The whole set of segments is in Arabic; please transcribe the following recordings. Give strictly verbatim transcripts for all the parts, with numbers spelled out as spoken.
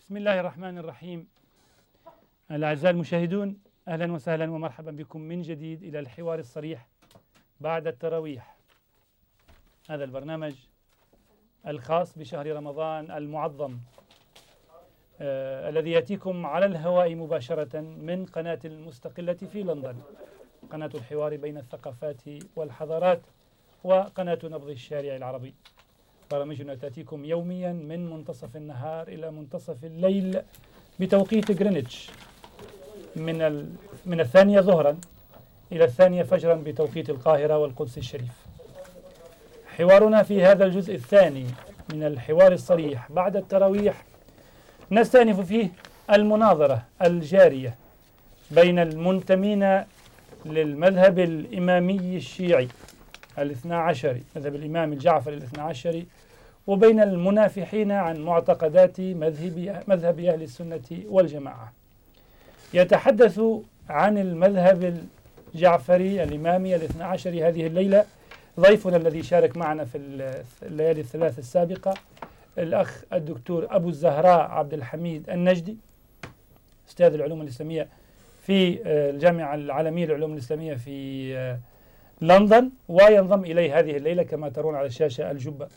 بسم الله الرحمن الرحيم. الأعزاء المشاهدون، أهلا وسهلا ومرحبا بكم من جديد إلى الحوار الصريح بعد التراويح. هذا البرنامج الخاص بشهر رمضان المعظم آه الذي يأتيكم على الهواء مباشرة من قناة المستقلة في لندن، قناة الحوار بين الثقافات والحضارات وقناة نبض الشارع العربي. برامجنا تأتيكم يوميا من منتصف النهار إلى منتصف الليل بتوقيت غرينتش، من ال... من الثانية ظهرا إلى الثانية فجرا بتوقيت القاهرة والقدس الشريف. حوارنا في هذا الجزء الثاني من الحوار الصريح بعد التراويح نستأنف فيه المناظرة الجارية بين المنتمين للمذهب الإمامي الشيعي الاثنى عشري، مذهب الإمام الجعفري الاثنى عشري، وبين المنافحين عن معتقدات مذهب مذهب أهل السنة والجماعة. يتحدث عن المذهب الجعفري الإمامي الاثنى عشري هذه الليلة ضيفنا الذي شارك معنا في الليالي الثلاث السابقة، الأخ الدكتور أبو الزهراء عبد الحميد النجدي، أستاذ العلوم الإسلامية في الجامعة العالمية للعلوم الإسلامية في لندن، وينضم إليه هذه الليلة كما ترون على الشاشة الجبة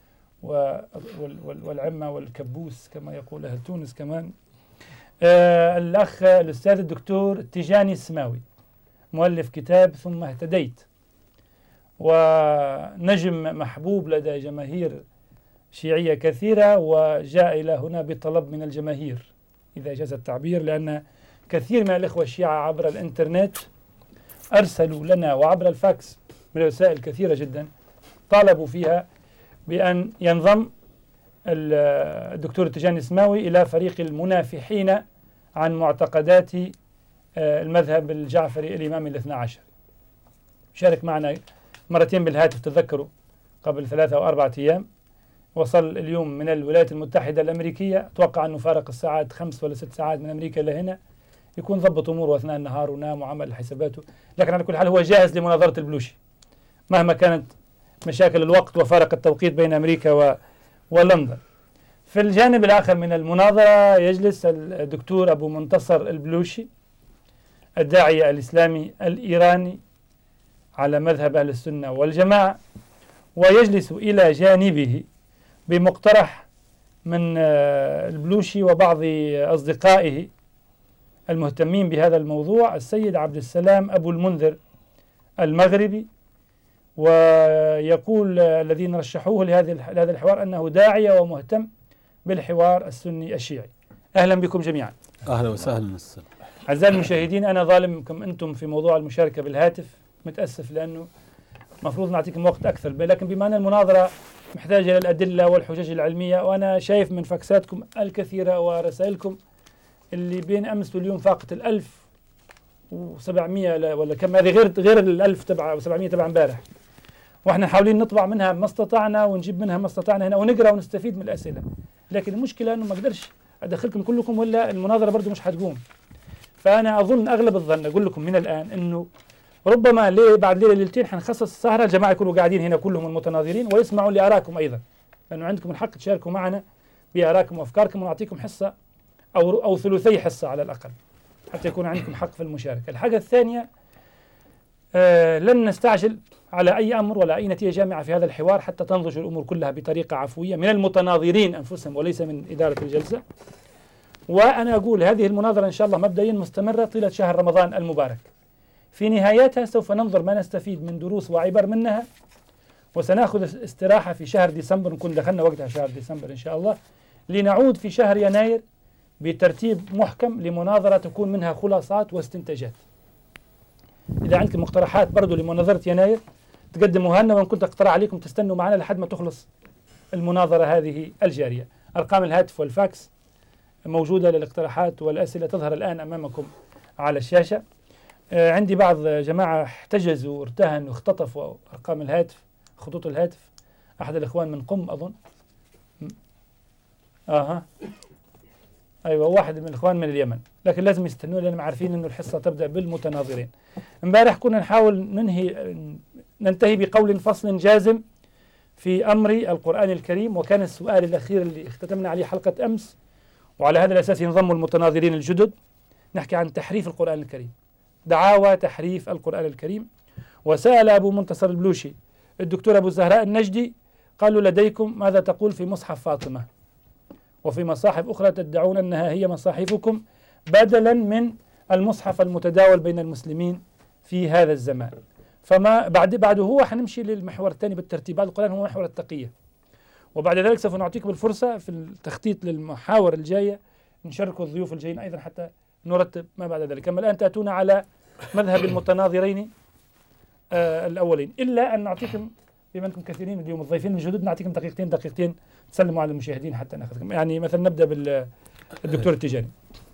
والعمة والكبوس كما يقول أهل تونس كمان، آه الأخ الأستاذ الدكتور تيجاني السماوي، مؤلف كتاب ثم اهتديت، ونجم محبوب لدى جماهير شيعية كثيرة، وجاء إلى هنا بطلب من الجماهير إذا جاز التعبير، لأن كثير من الإخوة الشيعة عبر الإنترنت أرسلوا لنا وعبر الفاكس برسائل كثيرة جدا طالبوا فيها بأن ينضم الدكتور تيجاني السماوي إلى فريق المنافحين عن معتقدات المذهب الجعفري الإمامي الاثنى عشر. شارك معنا مرتين بالهاتف تذكروا قبل ثلاثة أو أربعة أيام، وصل اليوم من الولايات المتحدة الأمريكية، أتوقع أنه فارق الساعات خمس ولا ست ساعات من أمريكا إلى هنا، يكون ضبط أموره أثناء النهار ونام وعمل حساباته، لكن على كل حال هو جاهز لمناظرة البلوشي مهما كانت مشاكل الوقت وفارق التوقيت بين أمريكا و... ولندن. في الجانب الآخر من المناظرة يجلس الدكتور أبو منتصر البلوشي، الداعية الإسلامي الإيراني على مذهب أهل السنة والجماعة، ويجلس إلى جانبه بمقترح من البلوشي وبعض أصدقائه المهتمين بهذا الموضوع السيد عبد السلام أبو المنذر المغربي، ويقول الذين رشحوه لهذا الحوار أنه داعية ومهتم بالحوار السني الشيعي. أهلا بكم جميعا. أهلا وسهلا. أعزائي المشاهدين، أنا ظالمكم أنتم في موضوع المشاركة بالهاتف، متأسف لأنه مفروض نعطيكم وقت أكثر، لكن بما أن المناظرة محتاجة للأدلة والحجج العلمية، وأنا شايف من فاكساتكم الكثيرة ورسائلكم اللي بين أمس واليوم فاقت الألف وسبعمية ولا كم، هذه غير غير الألف تبع وسبعمية تبع امبارح، واحنا حاولين نطبع منها ما استطعنا ونجيب منها ما استطعنا هنا ونقرا ونستفيد من الأسئلة، لكن المشكلة أنه ما أقدرش أدخلكم كلكم ولا المناظرة برضو مش حتقوم. فأنا أظن أغلب الظن أقول لكم من الآن أنه ربما ليه بعد ليلة ليلتين حنخصص سهرة الجماعة يكونوا قاعدين هنا كلهم المتناظرين ويسمعوا لآرائكم أيضا، لأنه عندكم الحق تشاركوا معنا بآرائكم وأفكاركم، ونعطيكم حصة أو أو ثلثي حصة على الأقل حتى يكون عندكم حق في المشاركة. الحاجة الثانية، آه لن نستعجل على أي أمر ولا أي نتيجة جامعة في هذا الحوار حتى تنضج الأمور كلها بطريقة عفوية من المتناظرين أنفسهم وليس من إدارة الجلسة. وأنا أقول هذه المناظرة إن شاء الله مبدئيا مستمرة طيلة شهر رمضان المبارك، في نهايتها سوف ننظر ما نستفيد من دروس وعبر منها، وسنأخذ استراحة في شهر ديسمبر، نكون دخلنا وقتها شهر ديسمبر إن شاء الله، لنعود في شهر يناير بترتيب محكم لمناظرة تكون منها خلاصات واستنتاجات. إذا عندكم مقترحات برضو لمناظرة يناير تقدموها لنا، وإن كنت أقترح عليكم تستنوا معنا لحد ما تخلص المناظرة هذه الجارية. أرقام الهاتف والفاكس موجودة للاقتراحات والأسئلة تظهر الآن أمامكم على الشاشة. آه عندي بعض جماعة احتجزوا وارتهنوا واختطفوا أرقام الهاتف، خطوط الهاتف، أحد الإخوان من قم أظن، آها أيوة واحد من الإخوان من اليمن، لكن لازم يستنوا لأنهم عارفين إنه الحصة تبدأ بالمتناظرين. امبارح كنا نحاول ننهي ننتهي بقول فصل جازم في أمر القرآن الكريم، وكان السؤال الأخير اللي اختتمنا عليه حلقة أمس وعلى هذا الأساس ينضم المتناظرين الجدد. نحكي عن تحريف القرآن الكريم، دعاوى تحريف القرآن الكريم. وسأل أبو منتصر البلوشي الدكتور أبو الزهراء النجدي، قالوا لديكم ماذا تقول في مصحف فاطمة وفي مصاحف أخرى تدعون أنها هي مصاحفكم بدلا من المصحف المتداول بين المسلمين في هذا الزمان. فما بعد بعده هو حنمشي للمحور الثاني بالترتيب. بعد القرآن هو محور التقية، وبعد ذلك سوف نعطيكم الفرصة في التخطيط للمحاور الجاية نشارك الضيوف الجايين أيضا حتى نرتب ما بعد ذلك. أما الآن تأتون على مذهب المتناظرين آه الأولين، إلا أن نعطيكم بما أنكم كثيرين اليوم الضيفين الجدد نعطيكم دقيقتين دقيقتين تسلموا على المشاهدين حتى ناخذكم. يعني مثلا نبدأ بالدكتور التجاني.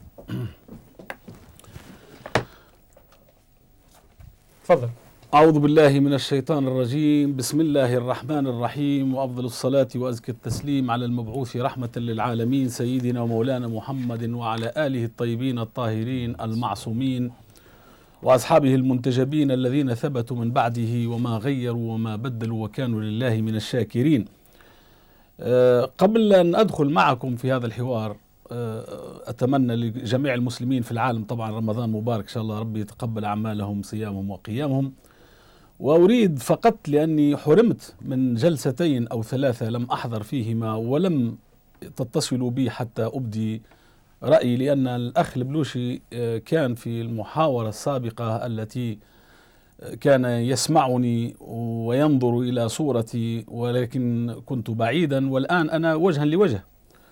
تفضل. أعوذ بالله من الشيطان الرجيم. بسم الله الرحمن الرحيم، وأفضل الصلاة وأزكى التسليم على المبعوث رحمة للعالمين سيدنا ومولانا محمد وعلى آله الطيبين الطاهرين المعصومين وأصحابه المنتجبين الذين ثبتوا من بعده وما غيروا وما بدلوا وكانوا لله من الشاكرين. أه قبل أن أدخل معكم في هذا الحوار، أه أتمنى لجميع المسلمين في العالم طبعا رمضان مبارك إن شاء الله، ربي يتقبل أعمالهم صيامهم وقيامهم. وأريد فقط لأني حرمت من جلستين أو ثلاثة لم أحضر فيهما ولم تتصلوا بي حتى أبدي رأيي، لأن الأخ البلوشي كان في المحاورة السابقة التي كان يسمعني وينظر إلى صورتي ولكن كنت بعيدا، والآن أنا وجها لوجه،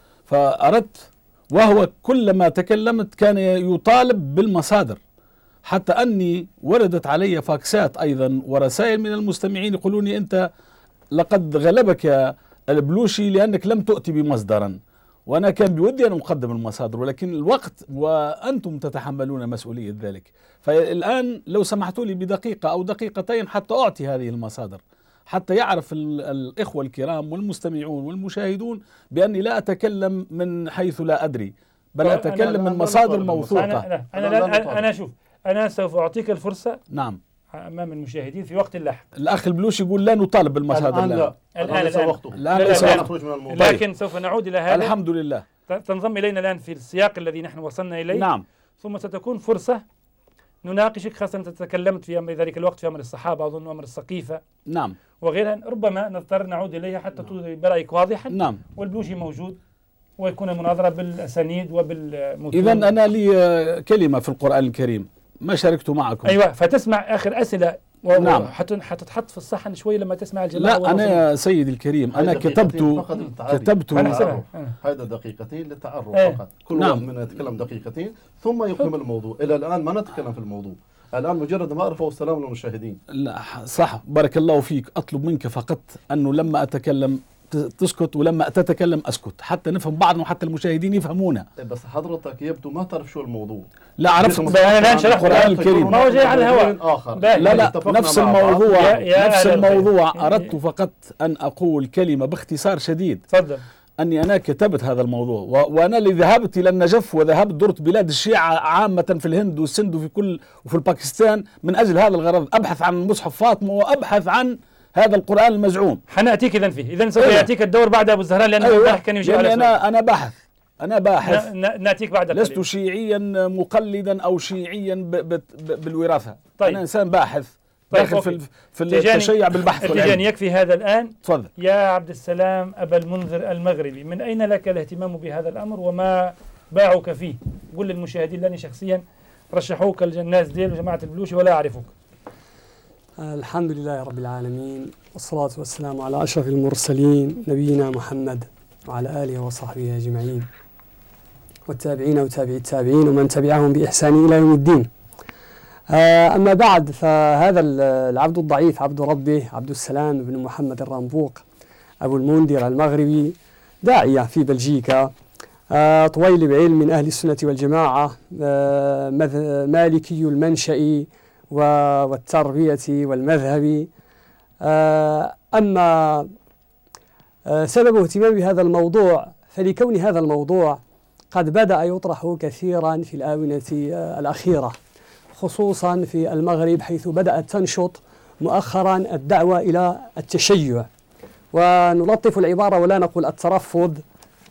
فأردت وهو كلما تكلمت كان يطالب بالمصادر، حتى أني وردت علي فاكسات أيضا ورسائل من المستمعين يقولوني أنت لقد غلبك البلوشي لأنك لم تؤتي بمصدرا، وأنا كان بودي أن أقدم المصادر ولكن الوقت وأنتم تتحملون مسؤولية ذلك. فالآن لو سمحتوا لي بدقيقة أو دقيقتين حتى أعطي هذه المصادر، حتى يعرف الإخوة الكرام والمستمعون والمشاهدون بأني لا أتكلم من حيث لا أدري، بل أتكلم من مصادر موثوقة. أنا, أنا, أنا, أنا, أنا شوف أنا سوف أعطيك الفرصة نعم أمام المشاهدين في وقت لاحق. الأخ البلوشي يقول لا نطالب بالمصادر الآن. لا الآن ليس وقته، الآن ليس وقته، لكن سوف نعود إلى هذا. الحمد لله. تنضم إلينا الآن في السياق الذي نحن وصلنا إليه. نعم. ثم ستكون فرصة نناقشك، خاصة أنت تكلمت في أمر ذلك الوقت في أمر الصحابة أظن وأمر السقيفة نعم وغيرها، ربما نضطر نعود إليها حتى تظهر برأيك واضحا. نعم. والبلوشي موجود ويكون المناظرة بالأسانيد وبالمتون. إذا أنا لي كلمة في القرآن الكريم ما شاركت معكم. أيوة، فتسمع آخر أسئلة و... نعم. حتتحط في الصحن شوي لما تسمع الجماعة. لا أنا يا سيدي الكريم أنا كتبت كتبت هذا دقيقتين للتعرف ايه. فقط. كل نعم. واحد منا يتكلم دقيقتين ثم يكمل الموضوع. إلى الآن ما نتكلم في الموضوع، الآن مجرد ما أعرفه والسلام للمشاهدين. لا صح، بارك الله فيك. أطلب منك فقط أنه لما أتكلم تسكت ولما تتكلم أسكت حتى نفهم بعضنا وحتى المشاهدين يفهمونا. بس حضرتك يبدو ما تعرف شو الموضوع. لا عرفت، أنا الآن شرحت القرآن الكريم ما هو جاي على الهواء آخر. لا لا نفس الموضوع يا يا نفس الموضوع. أردت فقط أن أقول كلمة باختصار شديد. تفضل. أني أنا كتبت هذا الموضوع وأنا اللي ذهبت إلى النجف وذهبت درت بلاد الشيعة عامة في الهند والسند وفي كل وفي الباكستان من أجل هذا الغرض، أبحث عن مصحف فاطمة وأبحث عن هذا القرآن المزعوم. حنأتيك إذن فيه، إذن سوف يأتيك الدور بعد أبو الزهراء لأنه أيوة. كان يجيب على أنا أنا باحث أنا باحث نأتيك بعد لست قليل. شيعيا مقلدا أو شيعيا ب ب ب بالوراثة. طيب. أنا إنسان باحث طيب داخل أوكي. في في التشيع بالبحث والعلم. التجاني يكفي هذا الآن. تفضل. يا عبد السلام أبا المنذر المغربي، من أين لك الاهتمام بهذا الأمر وما باعك فيه؟ قل للمشاهدين لأني شخصيا رشحوك الناس ديل وجماعة البلوشي ولا أعرفك. الحمد لله رب العالمين، والصلاة والسلام على أشرف المرسلين نبينا محمد وعلى آله وصحبه أجمعين والتابعين وتابعي التابعين ومن تبعهم بإحسان إلى يوم الدين. أما بعد، فهذا العبد الضعيف عبد ربه عبد السلام بن محمد الرنبوق أبو المنذر المغربي داعية في بلجيكا، طويل بعلم من أهل السنة والجماعة، مالكي المنشأ والتربية والمذهب. أما سبب اهتمامي بهذا الموضوع فلكون هذا الموضوع قد بدأ يطرح كثيرا في الآونة الأخيرة، خصوصا في المغرب، حيث بدأت تنشط مؤخرا الدعوة إلى التشيع، ونلطف العبارة ولا نقول الترفض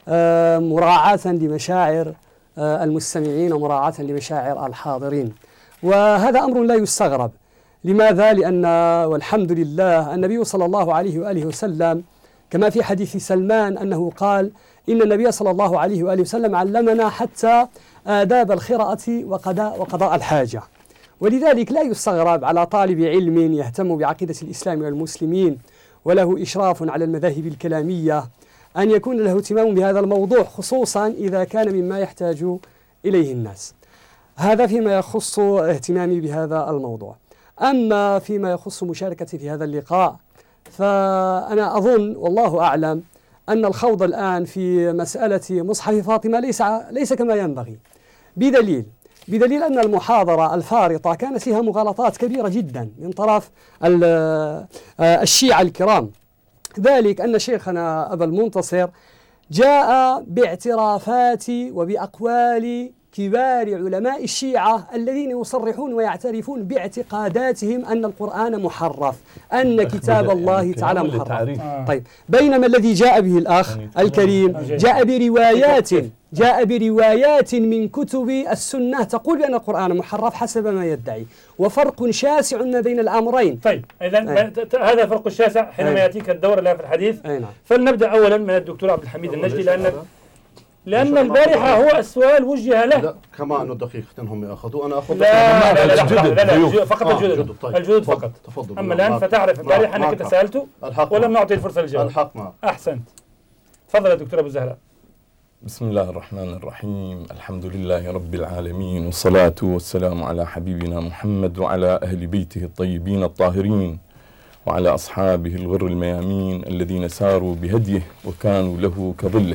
مراعاة لمشاعر المستمعين ومراعاة لمشاعر الحاضرين. وهذا أمر لا يستغرب. لماذا؟ لأن والحمد لله النبي صلى الله عليه وآله وسلم كما في حديث سلمان أنه قال إن النبي صلى الله عليه وآله وسلم علمنا حتى آداب الخراءة وقضاء, وقضاء الحاجة. ولذلك لا يستغرب على طالب علم يهتم بعقيدة الإسلام والمسلمين وله إشراف على المذاهب الكلامية أن يكون له اهتمام بهذا الموضوع، خصوصا إذا كان مما يحتاج إليه الناس. هذا فيما يخص اهتمامي بهذا الموضوع. أما فيما يخص مشاركتي في هذا اللقاء فأنا أظن والله أعلم أن الخوض الآن في مسألة مصحف فاطمة ليس ليس كما ينبغي، بدليل بدليل أن المحاضرة الفارطة كانت فيها مغالطات كبيرة جدا من طرف الشيعة الكرام. ذلك أن شيخنا أبا المنتصر جاء باعترافات وبأقوال كبار علماء الشيعة الذين يصرحون ويعترفون باعتقاداتهم أن القرآن محرف، أن كتاب الله تعالى محرف. طيب، بينما الذي جاء به الأخ الكريم جاء بروايات جاء بروايات من كتب السنة تقول بأن القرآن محرف حسب ما يدعي، وفرق شاسع ما بين الأمرين. طيب، إذا هذا الفرق الشاسع حينما أي. يأتيك الدور اللي في الحديث. نعم. فلنبدأ أولا من الدكتور عبد الحميد النجدي، لأن لأن البارحة هو السؤال وجه له. لا، كما أنه دقيقتين هم يأخذوا، أنا أخذ لا لا لا, لا, لا, لا, لا فقط آه الجدد. طيب. الجدد فقط. تفضل. أما الآن فتعرف البارحة أنك أنت سألته ولم نعطي الفرصة للجواب. الحق معك. أحسنت. تفضل يا دكتور أبو زهراء. بسم الله الرحمن الرحيم. الحمد لله رب العالمين، والصلاة والسلام على حبيبنا محمد وعلى أهل بيته الطيبين الطاهرين وعلى أصحابه الغر الميامين الذين ساروا بهديه وكانوا له كظله.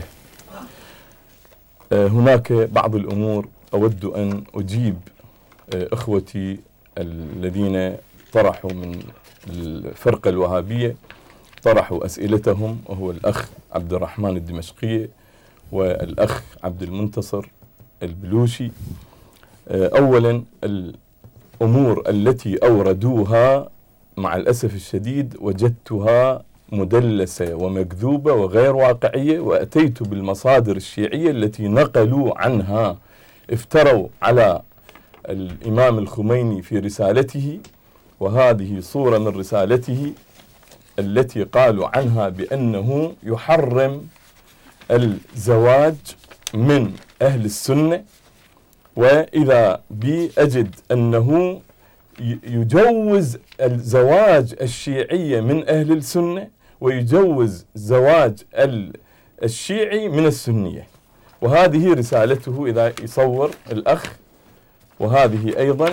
هناك بعض الأمور أود أن أجيب إخوتي الذين طرحوا من الفرقة الوهابية طرحوا أسئلتهم، وهو الأخ عبد الرحمن الدمشقي والأخ عبد المنتصر البلوشي. أولا، الأمور التي أوردوها مع الأسف الشديد وجدتها مدلسة ومكذوبة وغير واقعية، وأتيت بالمصادر الشيعية التي نقلوا عنها. افتروا على الإمام الخميني في رسالته، وهذه صورة من رسالته التي قالوا عنها بأنه يحرم الزواج من أهل السنة، وإذا بي أجد أنه يجوز الزواج الشيعية من أهل السنة ويجوز زواج الشيعي من السنية. وهذه رسالته إذا يصور الأخ، وهذه أيضا،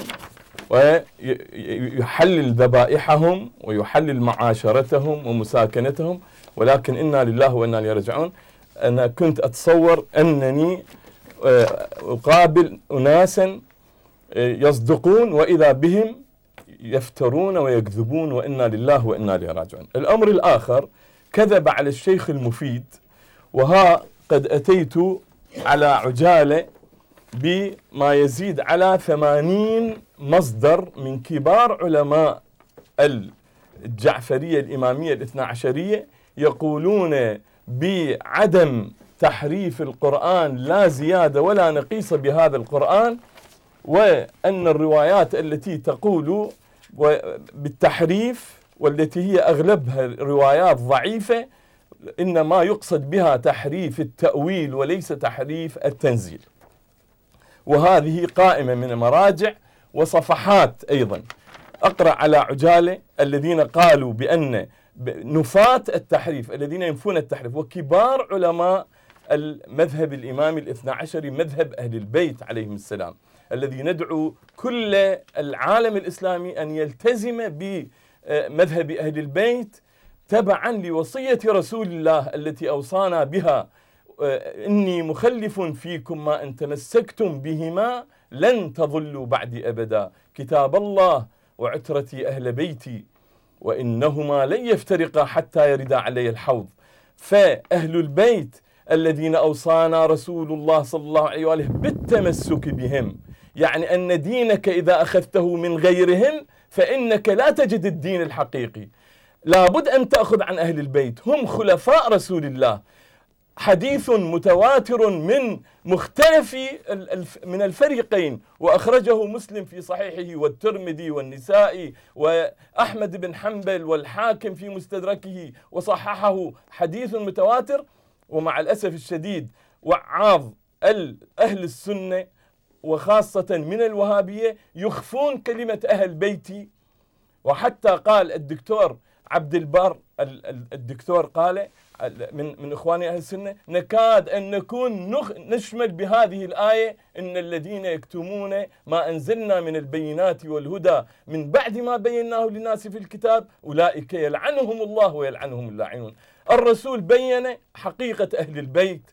ويحلل ذبائحهم ويحلل معاشرتهم ومساكنتهم. ولكن إنا لله وإنا إليه راجعون. أنا كنت أتصور أنني أقابل أناسا يصدقون، وإذا بهم يفترون ويكذبون، وإنا لله وإنا إليه راجعون. الأمر الآخر، كذب على الشيخ المفيد، وها قد أتيت على عجالة بما يزيد على ثمانين مصدر من كبار علماء الجعفرية الإمامية الاثنى عشرية يقولون بعدم تحريف القرآن لا زيادة ولا نقيص بهذا القرآن، وأن الروايات التي تقول بالتحريف والتي هي أغلبها روايات ضعيفة إنما يقصد بها تحريف التأويل وليس تحريف التنزيل. وهذه قائمة من مراجع وصفحات. أيضا أقرأ على عجالة الذين قالوا بأن نفاة التحريف، الذين ينفون التحريف، وكبار علماء المذهب الإمامي الاثنى عشري، مذهب أهل البيت عليهم السلام، الذي ندعو كل العالم الإسلامي أن يلتزم بمذهب أهل البيت تبعا لوصية رسول الله التي أوصانا بها: إني مخلف فيكم ما إن تمسكتم بهما لن تضلوا بعدي أبدا، كتاب الله وعترتي أهل بيتي وإنهما لن يفترقا حتى يرد علي الحوض. فأهل البيت الذين أوصانا رسول الله صلى الله عليه وآله بالتمسك بهم، يعني أن دينك إذا أخذته من غيرهم فإنك لا تجد الدين الحقيقي. لابد أن تأخذ عن أهل البيت، هم خلفاء رسول الله. حديث متواتر من مختلف من الفريقين، وأخرجه مسلم في صحيحه والترمذي والنسائي وأحمد بن حنبل والحاكم في مستدركه وصححه، حديث متواتر. ومع الأسف الشديد وعاظ أهل السنة وخاصة من الوهابية يخفون كلمة أهل بيتي. وحتى قال الدكتور عبد البر الدكتور قال من من إخواني أهل السنة: نكاد أن نكون نشمل بهذه الآية إن الذين يكتمون ما أنزلنا من البينات والهدى من بعد ما بيناه للناس في الكتاب أولئك يلعنهم الله ويلعنهم اللاعنون. الرسول بين حقيقة أهل البيت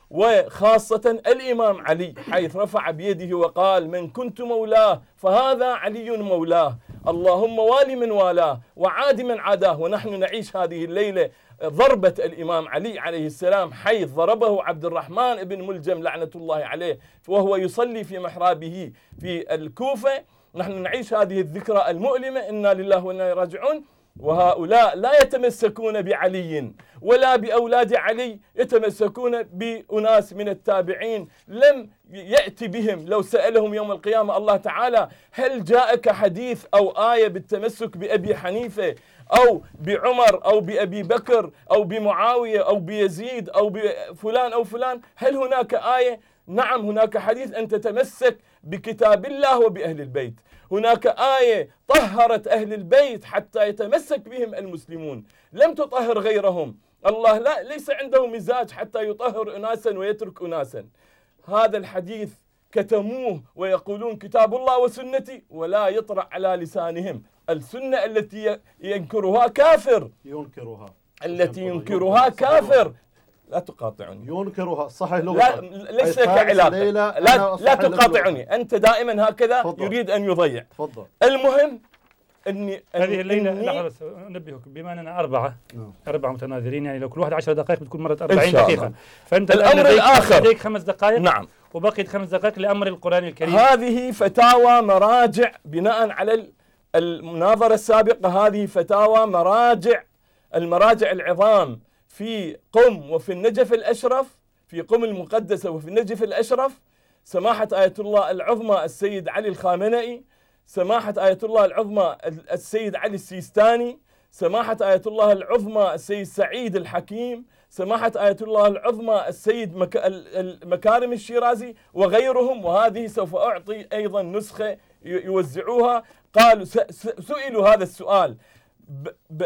وخاصة الإمام علي، حيث رفع بيده وقال: من كنت مولاه فهذا علي مولاه، اللهم والي من والاه وعاد من عاداه. ونحن نعيش هذه الليلة ضربة الإمام علي عليه السلام، حيث ضربه عبد الرحمن بن ملجم لعنة الله عليه وهو يصلي في محرابه في الكوفة. نحن نعيش هذه الذكرى المؤلمة، إنا لله وإنا إليه راجعون. وهؤلاء لا يتمسكون بعلي ولا بأولاد علي، يتمسكون بأناس من التابعين لم يأتي بهم. لو سألهم يوم القيامة الله تعالى: هل جاءك حديث أو آية بالتمسك بأبي حنيفة أو بعمر أو بأبي بكر أو بمعاوية أو بيزيد أو بفلان أو فلان، هل هناك آية؟ نعم، هناك حديث أن تتمسك بكتاب الله وبأهل البيت. هناك آية طهرت أهل البيت حتى يتمسك بهم المسلمون، لم تطهر غيرهم. الله لا ليس عنده مزاج حتى يطهر أناسا ويترك أناسا. هذا الحديث كتموه ويقولون كتاب الله وسنتي، ولا يطرأ على لسانهم. السنة التي ينكرها كافر، ينكرها التي ينكرها كافر. لا تقاطعني. ينكرها صحيح لغة. لا ليس لك علاقة. لا, لا تقاطعني. أنت دائما هكذا فضل. يريد أن يضيع. تفضل. المهم أني هذه الليلة إني لحظة بس أنبهك، بما أننا أربعة نعم. أربعة متناظرين، يعني لو كل واحد عشر دقائق بتكون مرت أربعين دقيقة. فأنت الأمر الآخر لديك خمس دقائق. نعم. وبقيت خمس دقائق لأمر القرآن الكريم. هذه فتاوى مراجع بناء على المناظرة السابقة. هذه فتاوى مراجع المراجع العظام في قم وفي النجف الأشرف، في قم المقدسة وفي النجف الأشرف، سماحة آية الله العظمى السيد علي الخامنئي، سماحة آية الله العظمى السيد علي السيستاني، سماحة آية الله العظمى السيد سعيد الحكيم، سماحة آية الله العظمى السيد مك... المكارم الشيرازي وغيرهم. وهذه سوف أعطي أيضا نسخة يوزعوها. قالوا سئلوا هذا السؤال ب... ب...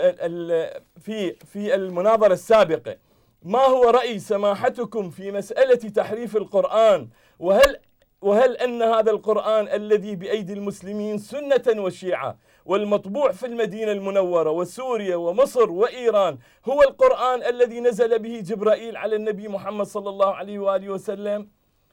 في في المناظرة السابقة: ما هو رأي سماحتكم في مسألة تحريف القرآن؟ وهل وهل أن هذا القرآن الذي بأيدي المسلمين سنة وشيعة والمطبوع في المدينة المنورة وسوريا ومصر وإيران هو القرآن الذي نزل به جبرائيل على النبي محمد صلى الله عليه وآله وسلم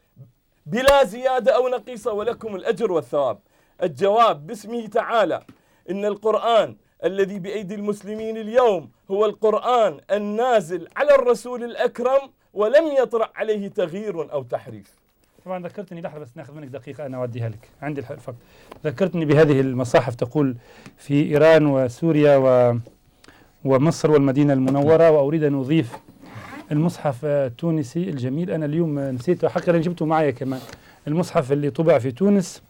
بلا زيادة أو نقيصة ولكم الأجر والثواب؟ الجواب باسمه تعالى: إن القرآن الذي بأيدي المسلمين اليوم هو القرآن النازل على الرسول الأكرم ولم يطرأ عليه تغيير أو تحريف. طبعا ذكرتني، لحظة بس ناخذ منك دقيقة أنا أوديها لك عندي الفقط. ذكرتني بهذه المصاحف تقول في إيران وسوريا و ومصر والمدينة المنورة، وأريد أن أضيف المصحف التونسي الجميل. أنا اليوم نسيته حقا، جبته معي كمان، المصحف اللي طبع في تونس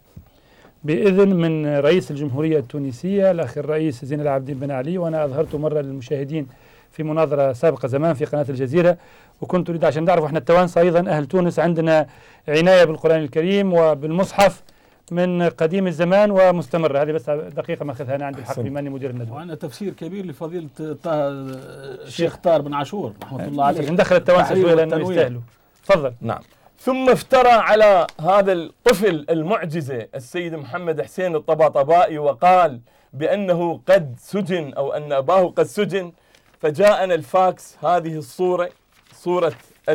بإذن من رئيس الجمهورية التونسية الأخ الرئيس زين العابدين بن علي، وأنا أظهرته مرة للمشاهدين في مناظرة سابقة زمان في قناة الجزيرة. وكنت أريد عشان نعرف إحنا التوانسة أيضا أهل تونس عندنا عناية بالقرآن الكريم وبالمصحف من قديم الزمان ومستمرة. هذه بس دقيقة ما أخذها أنا عندي الحق بما أني مدير الندوة. وأنا تفسير كبير لفضيلة الشيخ طاهر بن عاشور رحمة الله عليه. ندخل التوانسة شوي لأنه يستاهلوا. تفضل. نعم. ثم افترى على هذا الطفل المعجزة السيد محمد حسين الطباطبائي وقال بأنه قد سجن أو أن أباه قد سجن. فجاءنا الفاكس هذه الصورة، صورة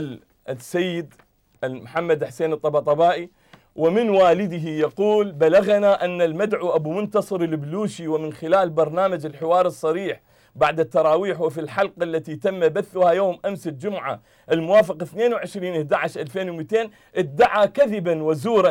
السيد محمد حسين الطباطبائي، ومن والده يقول: بلغنا أن المدعو أبو منتصر البلوشي ومن خلال برنامج الحوار الصريح بعد التراويح وفي الحلقة التي تم بثها يوم أمس الجمعة الموافق اثنين وعشرين أحد عشر ألفين ومئتين ادعى كذبا وزورا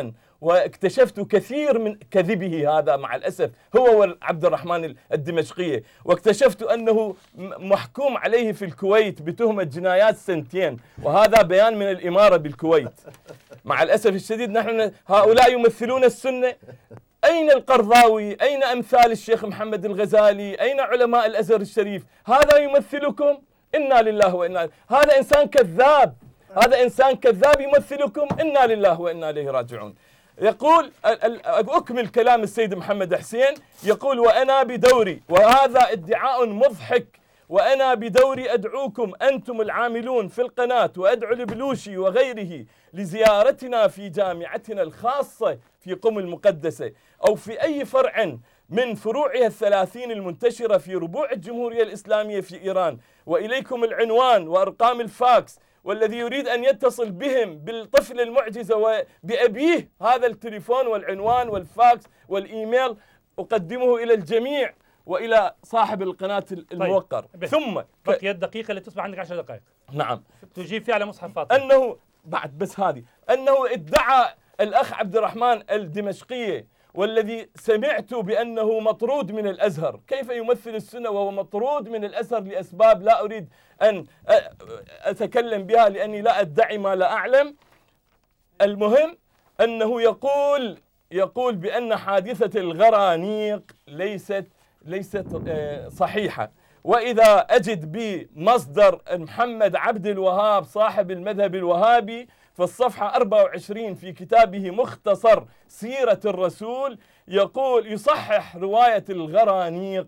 واكتشفت كثير من كذبه هذا مع الأسف، هو وعبد الرحمن الدمشقية، واكتشفت أنه محكوم عليه في الكويت بتهمة جنايات سنتين، وهذا بيان من الإمارة بالكويت. مع الأسف الشديد نحن هؤلاء يمثلون السنة. أين القرضاوي؟ أين أمثال الشيخ محمد الغزالي؟ أين علماء الأزهر الشريف؟ هذا يمثلكم؟ إنا لله وإنا هذا إنسان كذاب، هذا إنسان كذاب يمثلكم، إنا لله وإنا إليه راجعون. يقول أكمل كلام السيد محمد حسين، يقول وأنا بدوري، وهذا ادعاء مضحك، وأنا بدوري أدعوكم أنتم العاملون في القناة وأدعو البلوشي وغيره لزيارتنا في جامعتنا الخاصة في قم المقدسة أو في أي فرع من فروعها الثلاثين المنتشرة في ربوع الجمهورية الإسلامية في إيران، وإليكم العنوان وأرقام الفاكس، والذي يريد أن يتصل بهم بالطفل المعجزة وبأبيه هذا التليفون والعنوان والفاكس والإيميل أقدمه إلى الجميع وإلى صاحب القناة الموقر. طيب. ثم بقي الدقيقة اللي تصبح عندك عشر دقائق. نعم. تجيب فيها على مصحف فاطمة. أنه بعد بس هذه أنه ادعى الأخ عبد الرحمن الدمشقية، والذي سمعت بأنه مطرود من الأزهر. كيف يمثل السنة وهو مطرود من الأزهر لأسباب لا أريد أن أتكلم بها لأني لا أدعي ما لا أعلم. المهم أنه يقول يقول بأن حادثة الغرانيق ليست ليست صحيحة، وإذا أجد بمصدر محمد عبد الوهاب صاحب المذهب الوهابي في الصفحة أربعة وعشرين في كتابه مختصر سيرة الرسول يقول يصحح رواية الغرانيق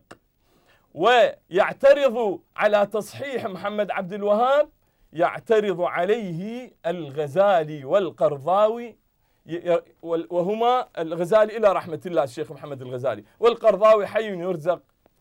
ويعترض على تصحيح محمد عبد الوهاب، يعترض عليه الغزالي والقرضاوي، وهما الغزالي إلى رحمة الله الشيخ محمد الغزالي، والقرضاوي حي يرزق.